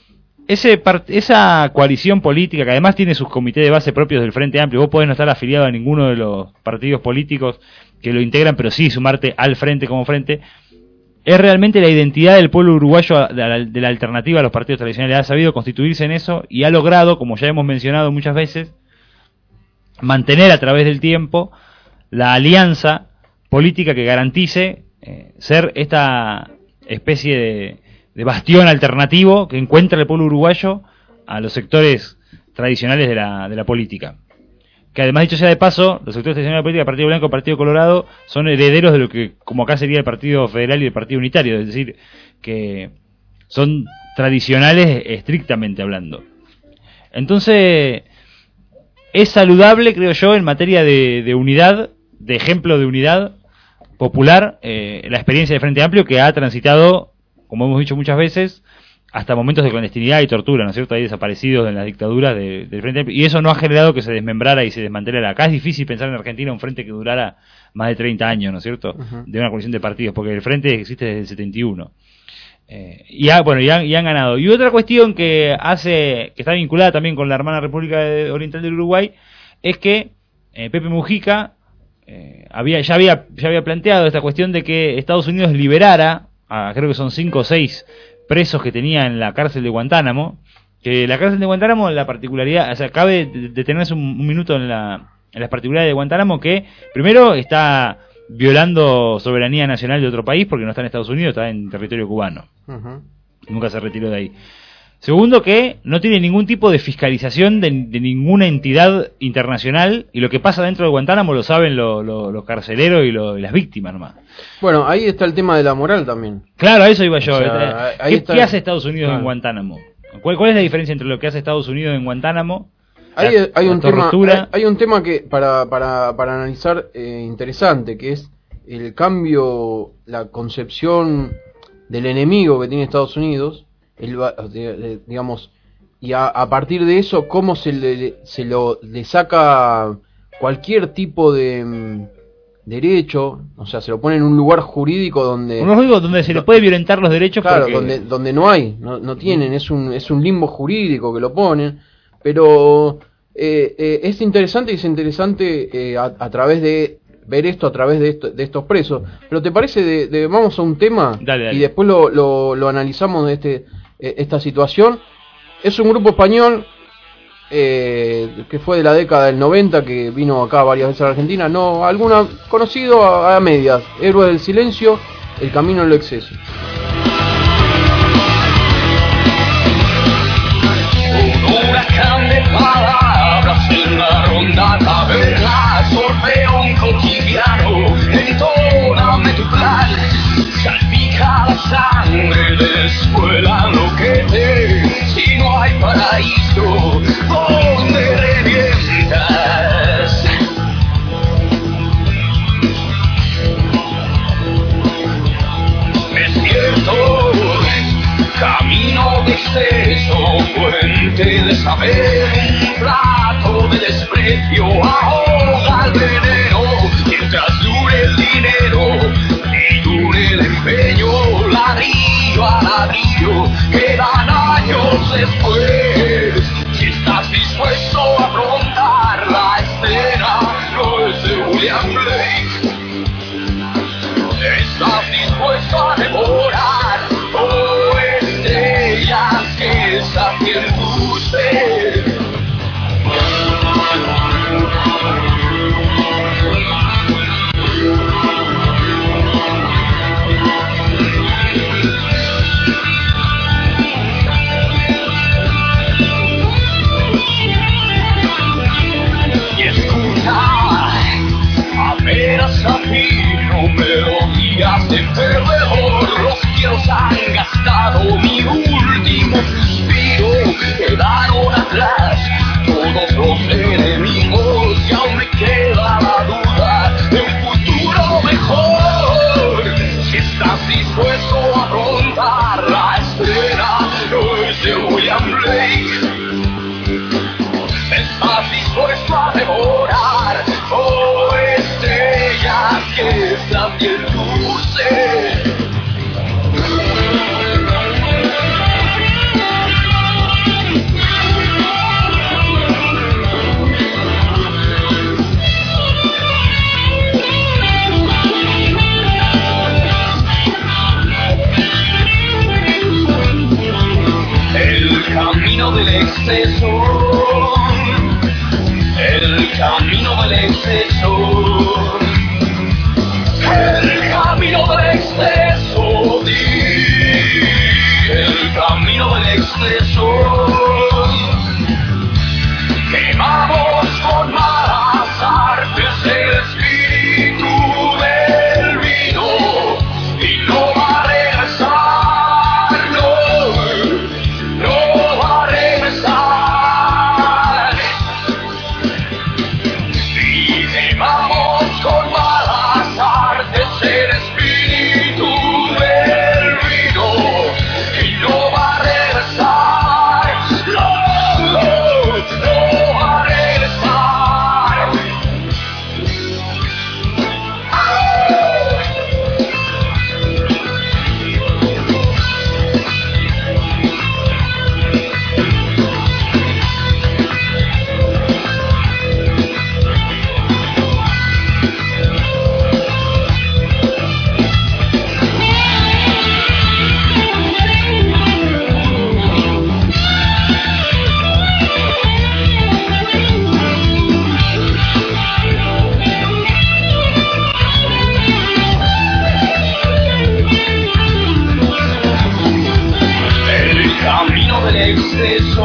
Esa coalición política, que además tiene sus comités de base propios del Frente Amplio, vos podés no estar afiliado a ninguno de los partidos políticos que lo integran, pero sí sumarte al frente como frente, es realmente la identidad del pueblo uruguayo de la alternativa a los partidos tradicionales. Ha sabido constituirse en eso y ha logrado, como ya hemos mencionado muchas veces, mantener a través del tiempo la alianza política que garantice ser esta especie de bastión alternativo que encuentra el pueblo uruguayo a los sectores tradicionales de la política. Que además, dicho sea de paso, los sectores tradicionales de la política, el Partido Blanco y el Partido Colorado, son herederos de lo que como acá sería el Partido Federal y el Partido Unitario, es decir, que son tradicionales estrictamente hablando. Entonces, es saludable, creo yo, en materia de unidad, de ejemplo de unidad popular, la experiencia de Frente Amplio, que ha transitado, como hemos dicho muchas veces, hasta momentos de clandestinidad y tortura, ¿no es cierto? Hay desaparecidos en las dictaduras del Frente Amplio, y eso no ha generado que se desmembrara y se desmantelara. Acá es difícil pensar en Argentina un frente que durara más de 30 años, ¿no es cierto? De una coalición de partidos, porque el frente existe desde el 71. Y han ganado. Y otra cuestión que está vinculada también con la hermana República Oriental del Uruguay, es que Pepe Mujica ya había planteado esta cuestión de que Estados Unidos liberara a, creo que son 5 o 6 presos que tenía en la cárcel de Guantánamo, que la cárcel de Guantánamo, la particularidad, o sea, cabe detenerse un minuto en las particularidades de Guantánamo, que primero está violando soberanía nacional de otro país porque no está en Estados Unidos, está en territorio cubano. Uh-huh. Nunca se retiró de ahí. Segundo, que no tiene ningún tipo de fiscalización de ninguna entidad internacional, y lo que pasa dentro de Guantánamo lo saben los carceleros y las víctimas nomás. Bueno, ahí está el tema de la moral también. Claro, a eso iba yo. O sea, ¿Qué hace Estados Unidos en Guantánamo? ¿Cuál es la diferencia entre lo que hace Estados Unidos en Guantánamo? Hay un tema que para analizar interesante, que es el cambio, la concepción del enemigo que tiene Estados Unidos, digamos, y a partir de eso cómo se le saca cualquier tipo de derecho, o sea, se lo pone en un lugar jurídico donde se le puede violentar los derechos, claro, donde no hay, no tienen, es un limbo jurídico que lo ponen, pero es interesante a través de ver esto, a través de estos presos. Pero ¿te parece vamos a un tema? Dale. Y después lo analizamos de esta situación? Es un grupo español que fue de la década del 90, que vino acá varias veces a la Argentina, alguna conocido a medias, Héroes del Silencio, El Camino al Exceso. Un huracán de palabras en la ronda taberna, sorfeo cotidiano, entóname tu plan, salpica la sangre, descuela lo que te, si no hay paraíso, donde revientas. Desierto, camino de exceso, fuente de saber, un plato de desprecio, ahoga el veneno, mientras dure el dinero y dure el empeño, ladrillo a ladrillo, quedan años después. Si estás dispuesto a afrontar la escena, no es de William Blake. Estás dispuesto a devorar, oh estrellas que saquen tu ser. Y escucha, apenas afino melodías de perdedor, los quiros han gastado mi último suspiro, quedaron atrás todos los enemigos y aún me queda la duda de un futuro mejor. Si estás dispuesto a afrontar la escena, no es de William Blake. Estás dispuesto a devorar, oh estrellas que saquen tu ser. El camino del exceso, el camino del exceso, el camino del exceso, el camino del exceso. Quemamos con malas artes el espíritu del vino y no va a regresar, no va a regresar. Y quemamos con malas artes el espíritu del vino y no va a regresar, no va a regresar. exceso,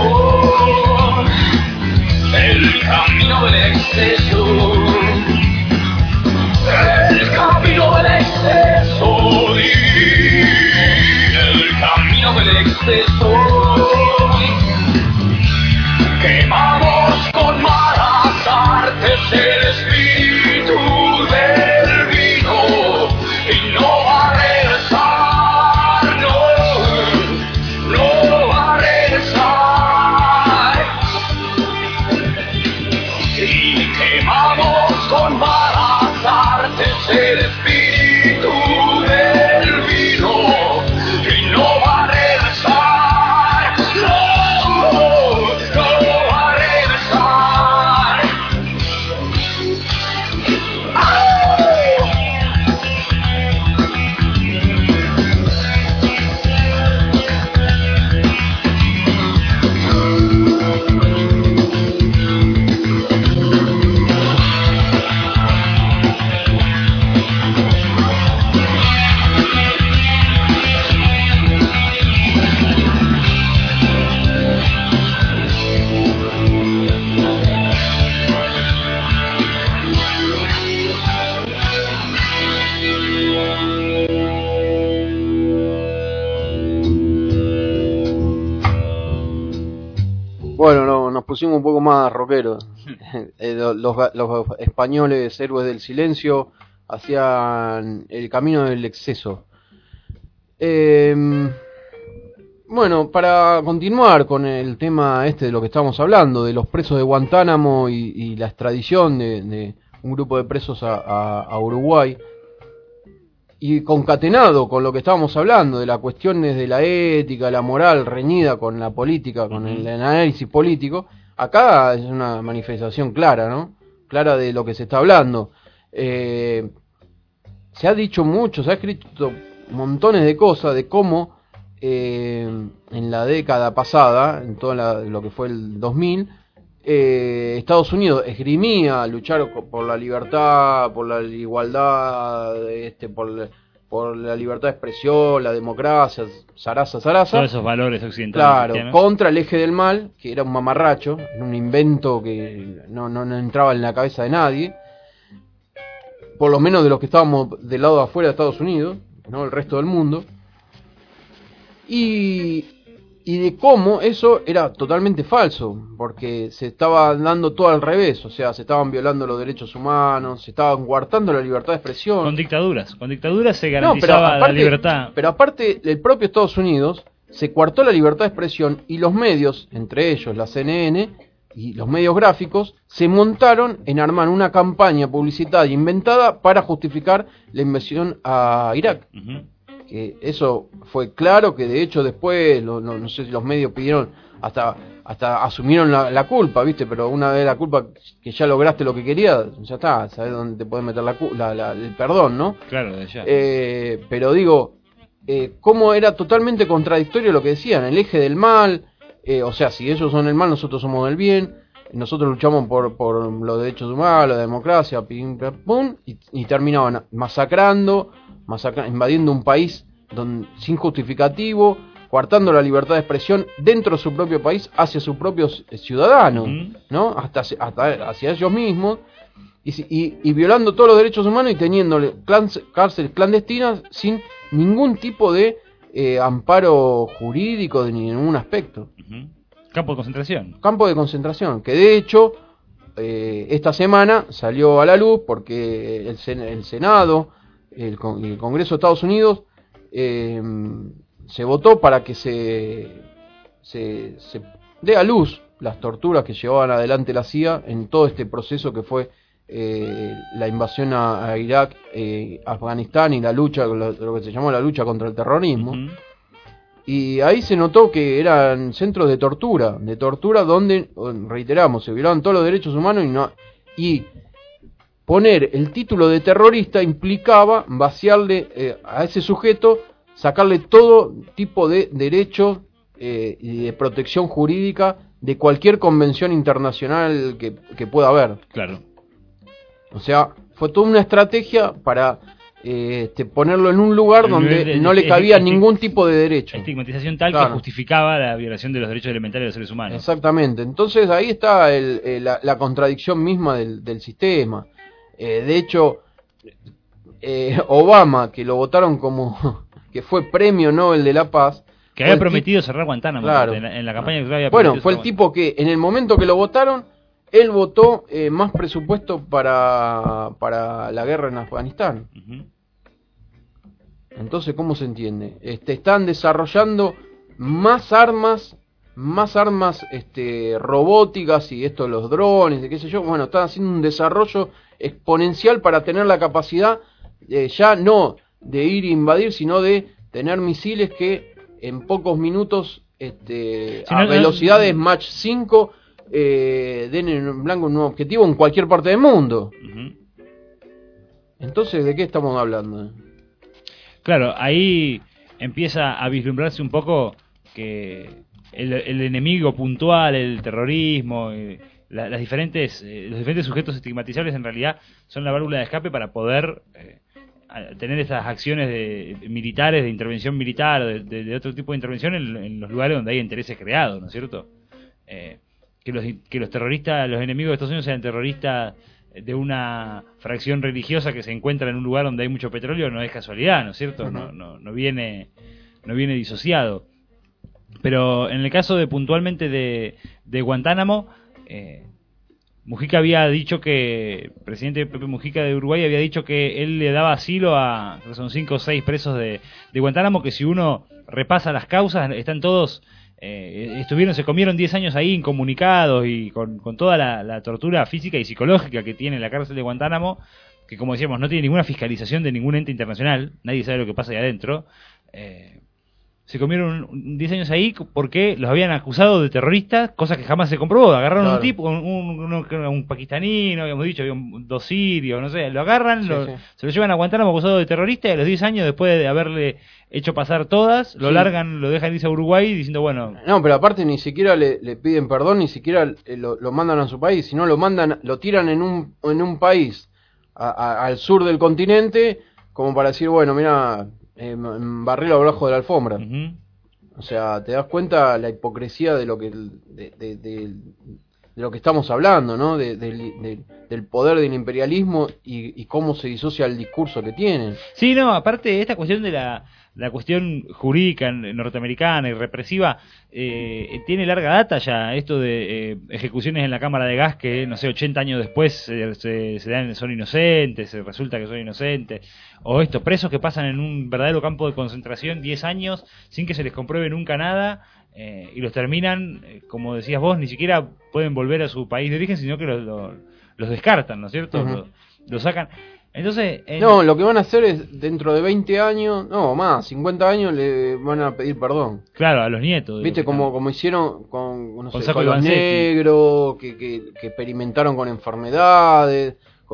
el camino del exceso, el camino del exceso, el camino del exceso. Quemamos con malas artes el espíritu del vino y no va a regresar, no va a regresar. Y quemamos con malas artes el espíritu del vino y no va a regresar, no va a regresar. Bueno, no, nos pusimos un poco más rockeros. Los españoles héroes del silencio hacían el camino del exceso. Bueno, para continuar con el tema de lo que estábamos hablando, de los presos de Guantánamo y la extradición de un grupo de presos a Uruguay, y concatenado con lo que estábamos hablando de las cuestiones de la ética, la moral reñida con la política, con el análisis político, acá es una manifestación clara, ¿no? Clara de lo que se está hablando. Se ha dicho mucho, se ha escrito montones de cosas de cómo en la década pasada, en todo lo que fue el 2000, Estados Unidos esgrimía luchar por la libertad, por la igualdad, por la libertad de expresión, la democracia, zaraza. Todos esos valores occidentales. Claro, contra el eje del mal, que era un mamarracho, era un invento que no entraba en la cabeza de nadie, por lo menos de los que estábamos del lado de afuera de Estados Unidos, no el resto del mundo, y de cómo eso era totalmente falso, porque se estaba dando todo al revés, o sea, se estaban violando los derechos humanos, se estaban coartando la libertad de expresión. Con dictaduras se garantizaba la libertad. Pero aparte, el propio Estados Unidos se coartó la libertad de expresión y los medios, entre ellos la CNN y los medios gráficos, se montaron en armar una campaña publicitaria inventada para justificar la invasión a Irak. Que eso fue claro, que de hecho después no sé si los medios pidieron hasta asumieron la culpa, ¿viste? Pero una vez la culpa que ya lograste lo que querías, ya está, sabes dónde te puedes meter el perdón, ¿no? Claro, de ya. Pero digo, cómo era totalmente contradictorio lo que decían, el eje del mal, o sea, si ellos son el mal, nosotros somos el bien, nosotros luchamos por los derechos humanos, la democracia, pim, pam, pum, y terminaban masacrando, invadiendo un país sin justificativo, coartando la libertad de expresión dentro de su propio país hacia sus propios ciudadanos, ¿no? Hasta hacia ellos mismos, y violando todos los derechos humanos y teniéndole cárceles clandestinas sin ningún tipo de amparo jurídico de ningún aspecto. Campo de concentración. Campo de concentración, que de hecho esta semana salió a la luz porque el Senado, el Congreso de Estados Unidos se votó para que se dé a luz las torturas que llevaban adelante la CIA en todo este proceso que fue la invasión a Irak, Afganistán y la lucha, lo que se llamó la lucha contra el terrorismo. Y ahí se notó que eran centros de tortura donde, reiteramos, se violaban todos los derechos humanos y poner el título de terrorista implicaba vaciarle a ese sujeto, sacarle todo tipo de derecho y de protección jurídica de cualquier convención internacional que pueda haber. Claro. O sea, fue toda una estrategia para ponerlo en un lugar donde no le cabía ningún tipo de derecho. Estigmatización tal que justificaba la violación de los derechos elementales de los seres humanos. Exactamente. Entonces ahí está la contradicción misma del sistema. De hecho, Obama, que lo votaron como que fue premio Nobel de la Paz, que había prometido cerrar Guantánamo, claro, en la campaña que había prometido. Bueno, fue el tipo que en el momento que lo votaron, él votó más presupuesto para la guerra en Afganistán. Entonces, ¿cómo se entiende? Están desarrollando más armas robóticas y los drones, de qué sé yo. Bueno, están haciendo un desarrollo exponencial para tener la capacidad ya no de ir a invadir, sino de tener misiles que en pocos minutos a velocidades Mach 5 den en blanco un objetivo en cualquier parte del mundo. Entonces, ¿de qué estamos hablando? Claro, ahí empieza a vislumbrarse un poco que el enemigo puntual, el terrorismo, los diferentes sujetos estigmatizables en realidad son la válvula de escape para poder tener esas acciones militares, de intervención militar, de otro tipo de intervención en los lugares donde hay intereses creados, ¿no es cierto? Que los terroristas, los enemigos de Estados Unidos sean terroristas de una fracción religiosa que se encuentra en un lugar donde hay mucho petróleo no es casualidad, ¿no es cierto? No viene disociado. Pero en el caso de puntualmente de Guantánamo, Mujica había dicho que, el presidente Pepe Mujica de Uruguay había dicho que él le daba asilo a, son 5 o 6 presos de Guantánamo, que si uno repasa las causas, están todos, se comieron 10 años ahí incomunicados y con toda la tortura física y psicológica que tiene la cárcel de Guantánamo, que como decíamos, no tiene ninguna fiscalización de ningún ente internacional, nadie sabe lo que pasa ahí adentro. Se comieron 10 años ahí porque los habían acusado de terroristas, cosa que jamás se comprobó. Agarraron un tipo, un pakistaní, no habíamos dicho, había 2 sirios, no sé, lo agarran, se lo llevan a Guantánamo acusado de terrorista y a los 10 años, después de haberle hecho pasar todas, lo largan, lo dejan irse a Uruguay diciendo, bueno... No, pero aparte ni siquiera le piden perdón, ni siquiera lo mandan a su país, sino lo tiran en un país al sur del continente, como para decir, bueno, mira... barrilo abajo de la alfombra. O sea, te das cuenta la hipocresía de lo que de lo que estamos hablando, ¿no? Del poder del imperialismo y cómo se disocia el discurso que tienen. Sí, no, aparte esta cuestión de la cuestión jurídica norteamericana y represiva tiene larga data ya, esto de ejecuciones en la cámara de gas que, no sé, 80 años después son inocentes, resulta que son inocentes, o estos presos que pasan en un verdadero campo de concentración 10 años sin que se les compruebe nunca nada, y los terminan, como decías vos, ni siquiera pueden volver a su país de origen, sino que los descartan, ¿no es cierto? Los sacan. Entonces, no, lo que van a hacer es, dentro de 20 años, no, más, 50 años, le van a pedir perdón. Claro, a los nietos. ¿Viste? Como hicieron con los negros, que experimentaron con enfermedades,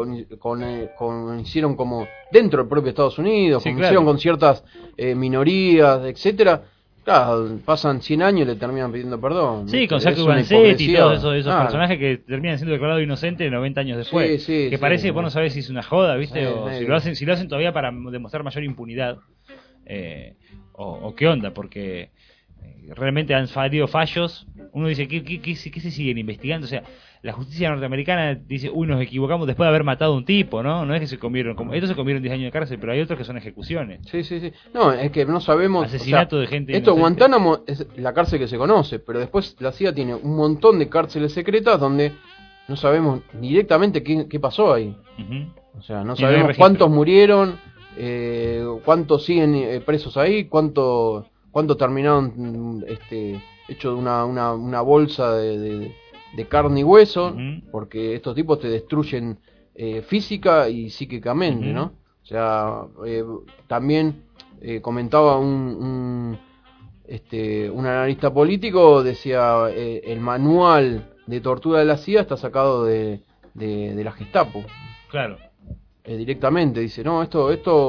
hicieron como dentro del propio Estados Unidos, hicieron con ciertas minorías, etcétera. Claro, pasan 100 años y le terminan pidiendo perdón. Sí, con Sacco Vanzetti y todos esos personajes que terminan siendo declarados inocentes 90 años después. Que parece que vos no sabés si es una joda, ¿viste? O si lo hacen todavía para demostrar mayor impunidad. O qué onda, porque realmente han salido fallos. Uno dice, ¿qué se siguen investigando? O sea, la justicia norteamericana dice, nos equivocamos después de haber matado a un tipo, ¿no? No es que se comieron, como estos se comieron 10 años de cárcel, pero hay otros que son ejecuciones. Sí. No, es que no sabemos... Asesinato de gente inocente. Inocente. Guantánamo es la cárcel que se conoce, pero después la CIA tiene un montón de cárceles secretas donde no sabemos directamente qué pasó ahí. O sea, no sabemos cuántos murieron, cuántos siguen presos ahí, cuánto terminaron hecho de una bolsa de carne y hueso, porque estos tipos te destruyen física y psíquicamente, ¿no? O sea, también comentaba un analista político, decía, el manual de tortura de la CIA está sacado de la Gestapo. Claro. Directamente, dice, no, esto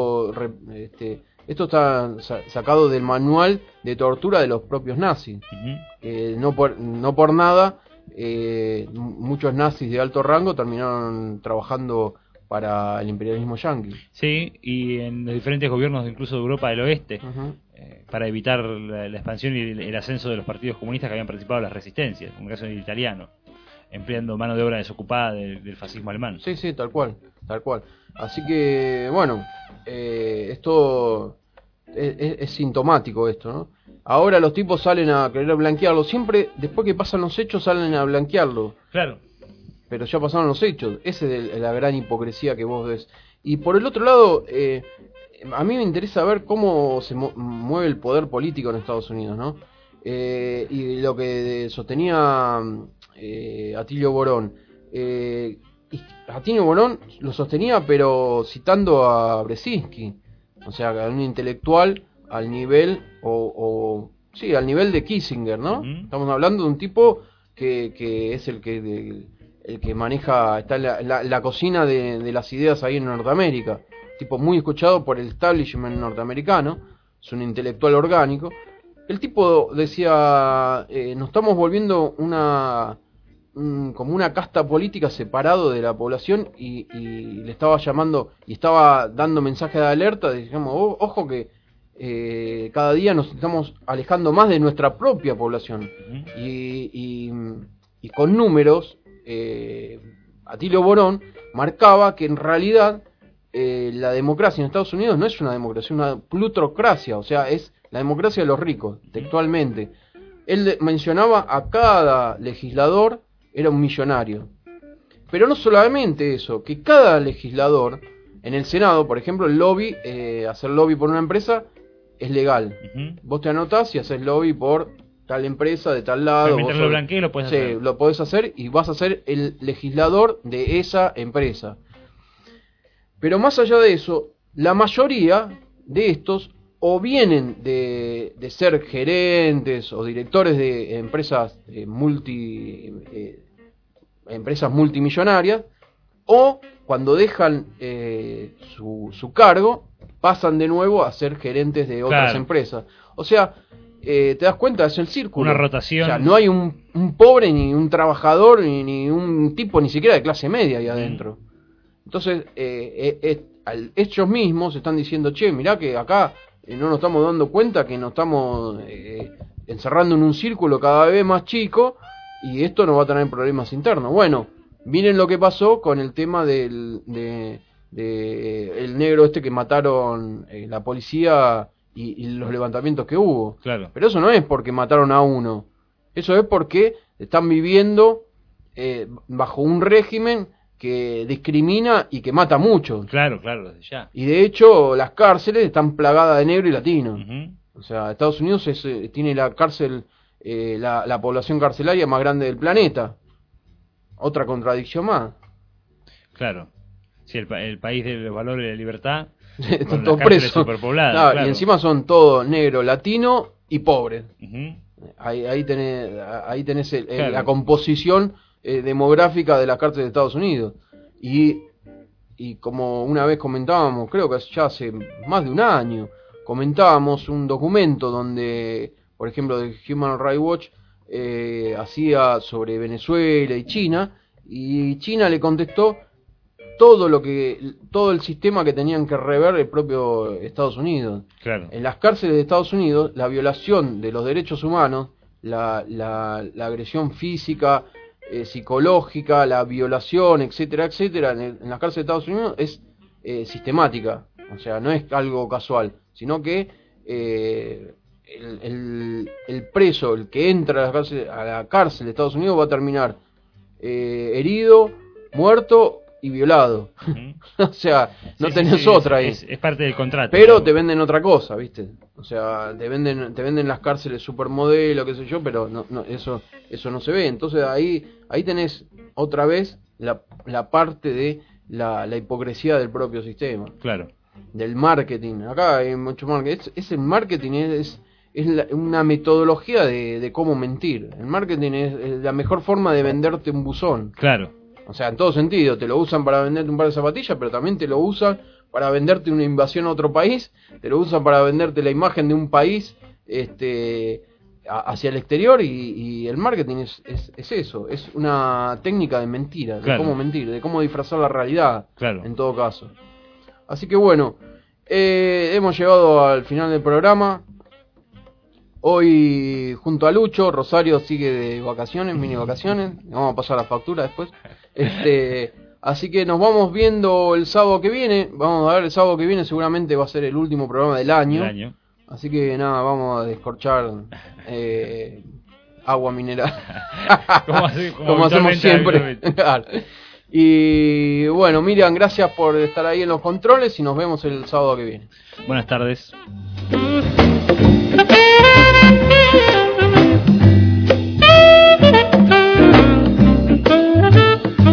está sacado del manual de tortura de los propios nazis. No por nada, muchos nazis de alto rango terminaron trabajando para el imperialismo yanqui. Sí, y en los diferentes gobiernos incluso de Europa del Oeste, Uh-huh. para evitar la expansión y el ascenso de los partidos comunistas que habían participado en las resistencias, como el caso del italiano, empleando mano de obra desocupada del fascismo alemán. Sí, sí, tal cual. Así que, bueno, esto es sintomático esto, ¿no? Ahora los tipos salen a querer blanquearlo. Siempre, después que pasan los hechos, salen a blanquearlo. Claro. Pero ya pasaron los hechos. Esa es la gran hipocresía que vos ves. Y por el otro lado, a mí me interesa ver cómo se mueve el poder político en Estados Unidos, ¿no? Y lo que sostenía Atilio Borón. Y Atilio Borón lo sostenía, pero citando a Brzezinski. O sea, a un intelectual al nivel, sí, al nivel de Kissinger, ¿no? Uh-huh. Estamos hablando de un tipo que es el que maneja, está en la cocina de las ideas ahí en Norteamérica. Tipo muy escuchado por el establishment norteamericano, es un intelectual orgánico. El tipo decía, nos estamos volviendo como una casta política separado de la población y le estaba llamando y estaba dando mensajes de alerta, digamos, ojo que cada día nos estamos alejando más de nuestra propia población. Uh-huh. Y con números, Atilio Borón marcaba que en realidad la democracia en Estados Unidos no es una democracia, es una plutocracia, o sea, es la democracia de los ricos, textualmente. Él mencionaba a cada legislador era un millonario. Pero no solamente eso, que cada legislador, en el Senado, por ejemplo, el lobby, hacer lobby por una empresa es legal. Uh-huh. Vos te anotás y haces lobby por tal empresa de tal lado. Mientras lo blanquees lo puedes hacer. Sí, lo podés hacer y vas a ser el legislador de esa empresa. Pero más allá de eso, la mayoría de estos o vienen de ser gerentes o directores de empresas empresas multimillonarias, o cuando dejan su cargo pasan de nuevo a ser gerentes de otras empresas. O sea, te das cuenta, es el círculo. Una rotación. O sea, no hay un pobre, ni un trabajador, ni un tipo ni siquiera de clase media ahí adentro. Entonces, ellos mismos están diciendo, che, mirá que acá no nos estamos dando cuenta que nos estamos encerrando en un círculo cada vez más chico y esto nos va a traer problemas internos. Bueno, miren lo que pasó con el tema del el negro este que mataron la policía y los levantamientos que hubo. Claro. Pero eso no es porque mataron a uno, eso es porque están viviendo bajo un régimen que discrimina y que mata mucho. Claro, desde ya. Y de hecho las cárceles están plagadas de negro y latino. Uh-huh. O sea, Estados Unidos tiene la cárcel, la población carcelaria más grande del planeta. Otra contradicción más. Claro. Sí, el país de los valores de la libertad. Están todos presos. Claro. Y encima son todos negro, latino y pobres. Uh-huh. Ahí tenés Claro. la composición demográfica de las cárceles de Estados Unidos. Y como una vez comentábamos, creo que ya hace más de un año, comentábamos un documento donde, por ejemplo, de Human Rights Watch hacía sobre Venezuela y China le contestó todo el sistema que tenían que rever el propio Estados Unidos. Claro. En las cárceles de Estados Unidos, la violación de los derechos humanos, la agresión física, psicológica, la violación, etcétera, etcétera, en las cárceles de Estados Unidos es sistemática. O sea, no es algo casual, sino que el preso, el que entra a la cárcel de Estados Unidos va a terminar herido, muerto y violado. Uh-huh. O sea, no Sí, tenés sí, otra ahí. Es parte del contrato. Pero claro. te venden otra cosa, ¿viste? O sea, te venden las cárceles supermodelo, qué sé yo, pero no, eso no se ve. Entonces ahí tenés otra vez la parte de la hipocresía del propio sistema. Claro. Del marketing. Acá hay mucho marketing. El marketing es una metodología de cómo mentir. El marketing es la mejor forma de venderte un buzón. Claro. O sea, en todo sentido, te lo usan para venderte un par de zapatillas, pero también te lo usan para venderte una invasión a otro país, te lo usan para venderte la imagen de un país hacia el exterior, y el marketing es eso, es una técnica de mentira, de cómo mentir, de cómo disfrazar la realidad, en todo caso. Así que bueno, hemos llegado al final del programa. Hoy junto a Lucho, Rosario sigue de vacaciones, mini vacaciones, vamos a pasar la factura después. Así que nos vamos viendo el sábado que viene. Vamos a ver, el sábado que viene seguramente va a ser el último programa del año. Así que nada, vamos a descorchar agua mineral. como hacemos siempre. Claro. Y bueno, Miriam, gracias por estar ahí en los controles y nos vemos el sábado que viene. Buenas tardes.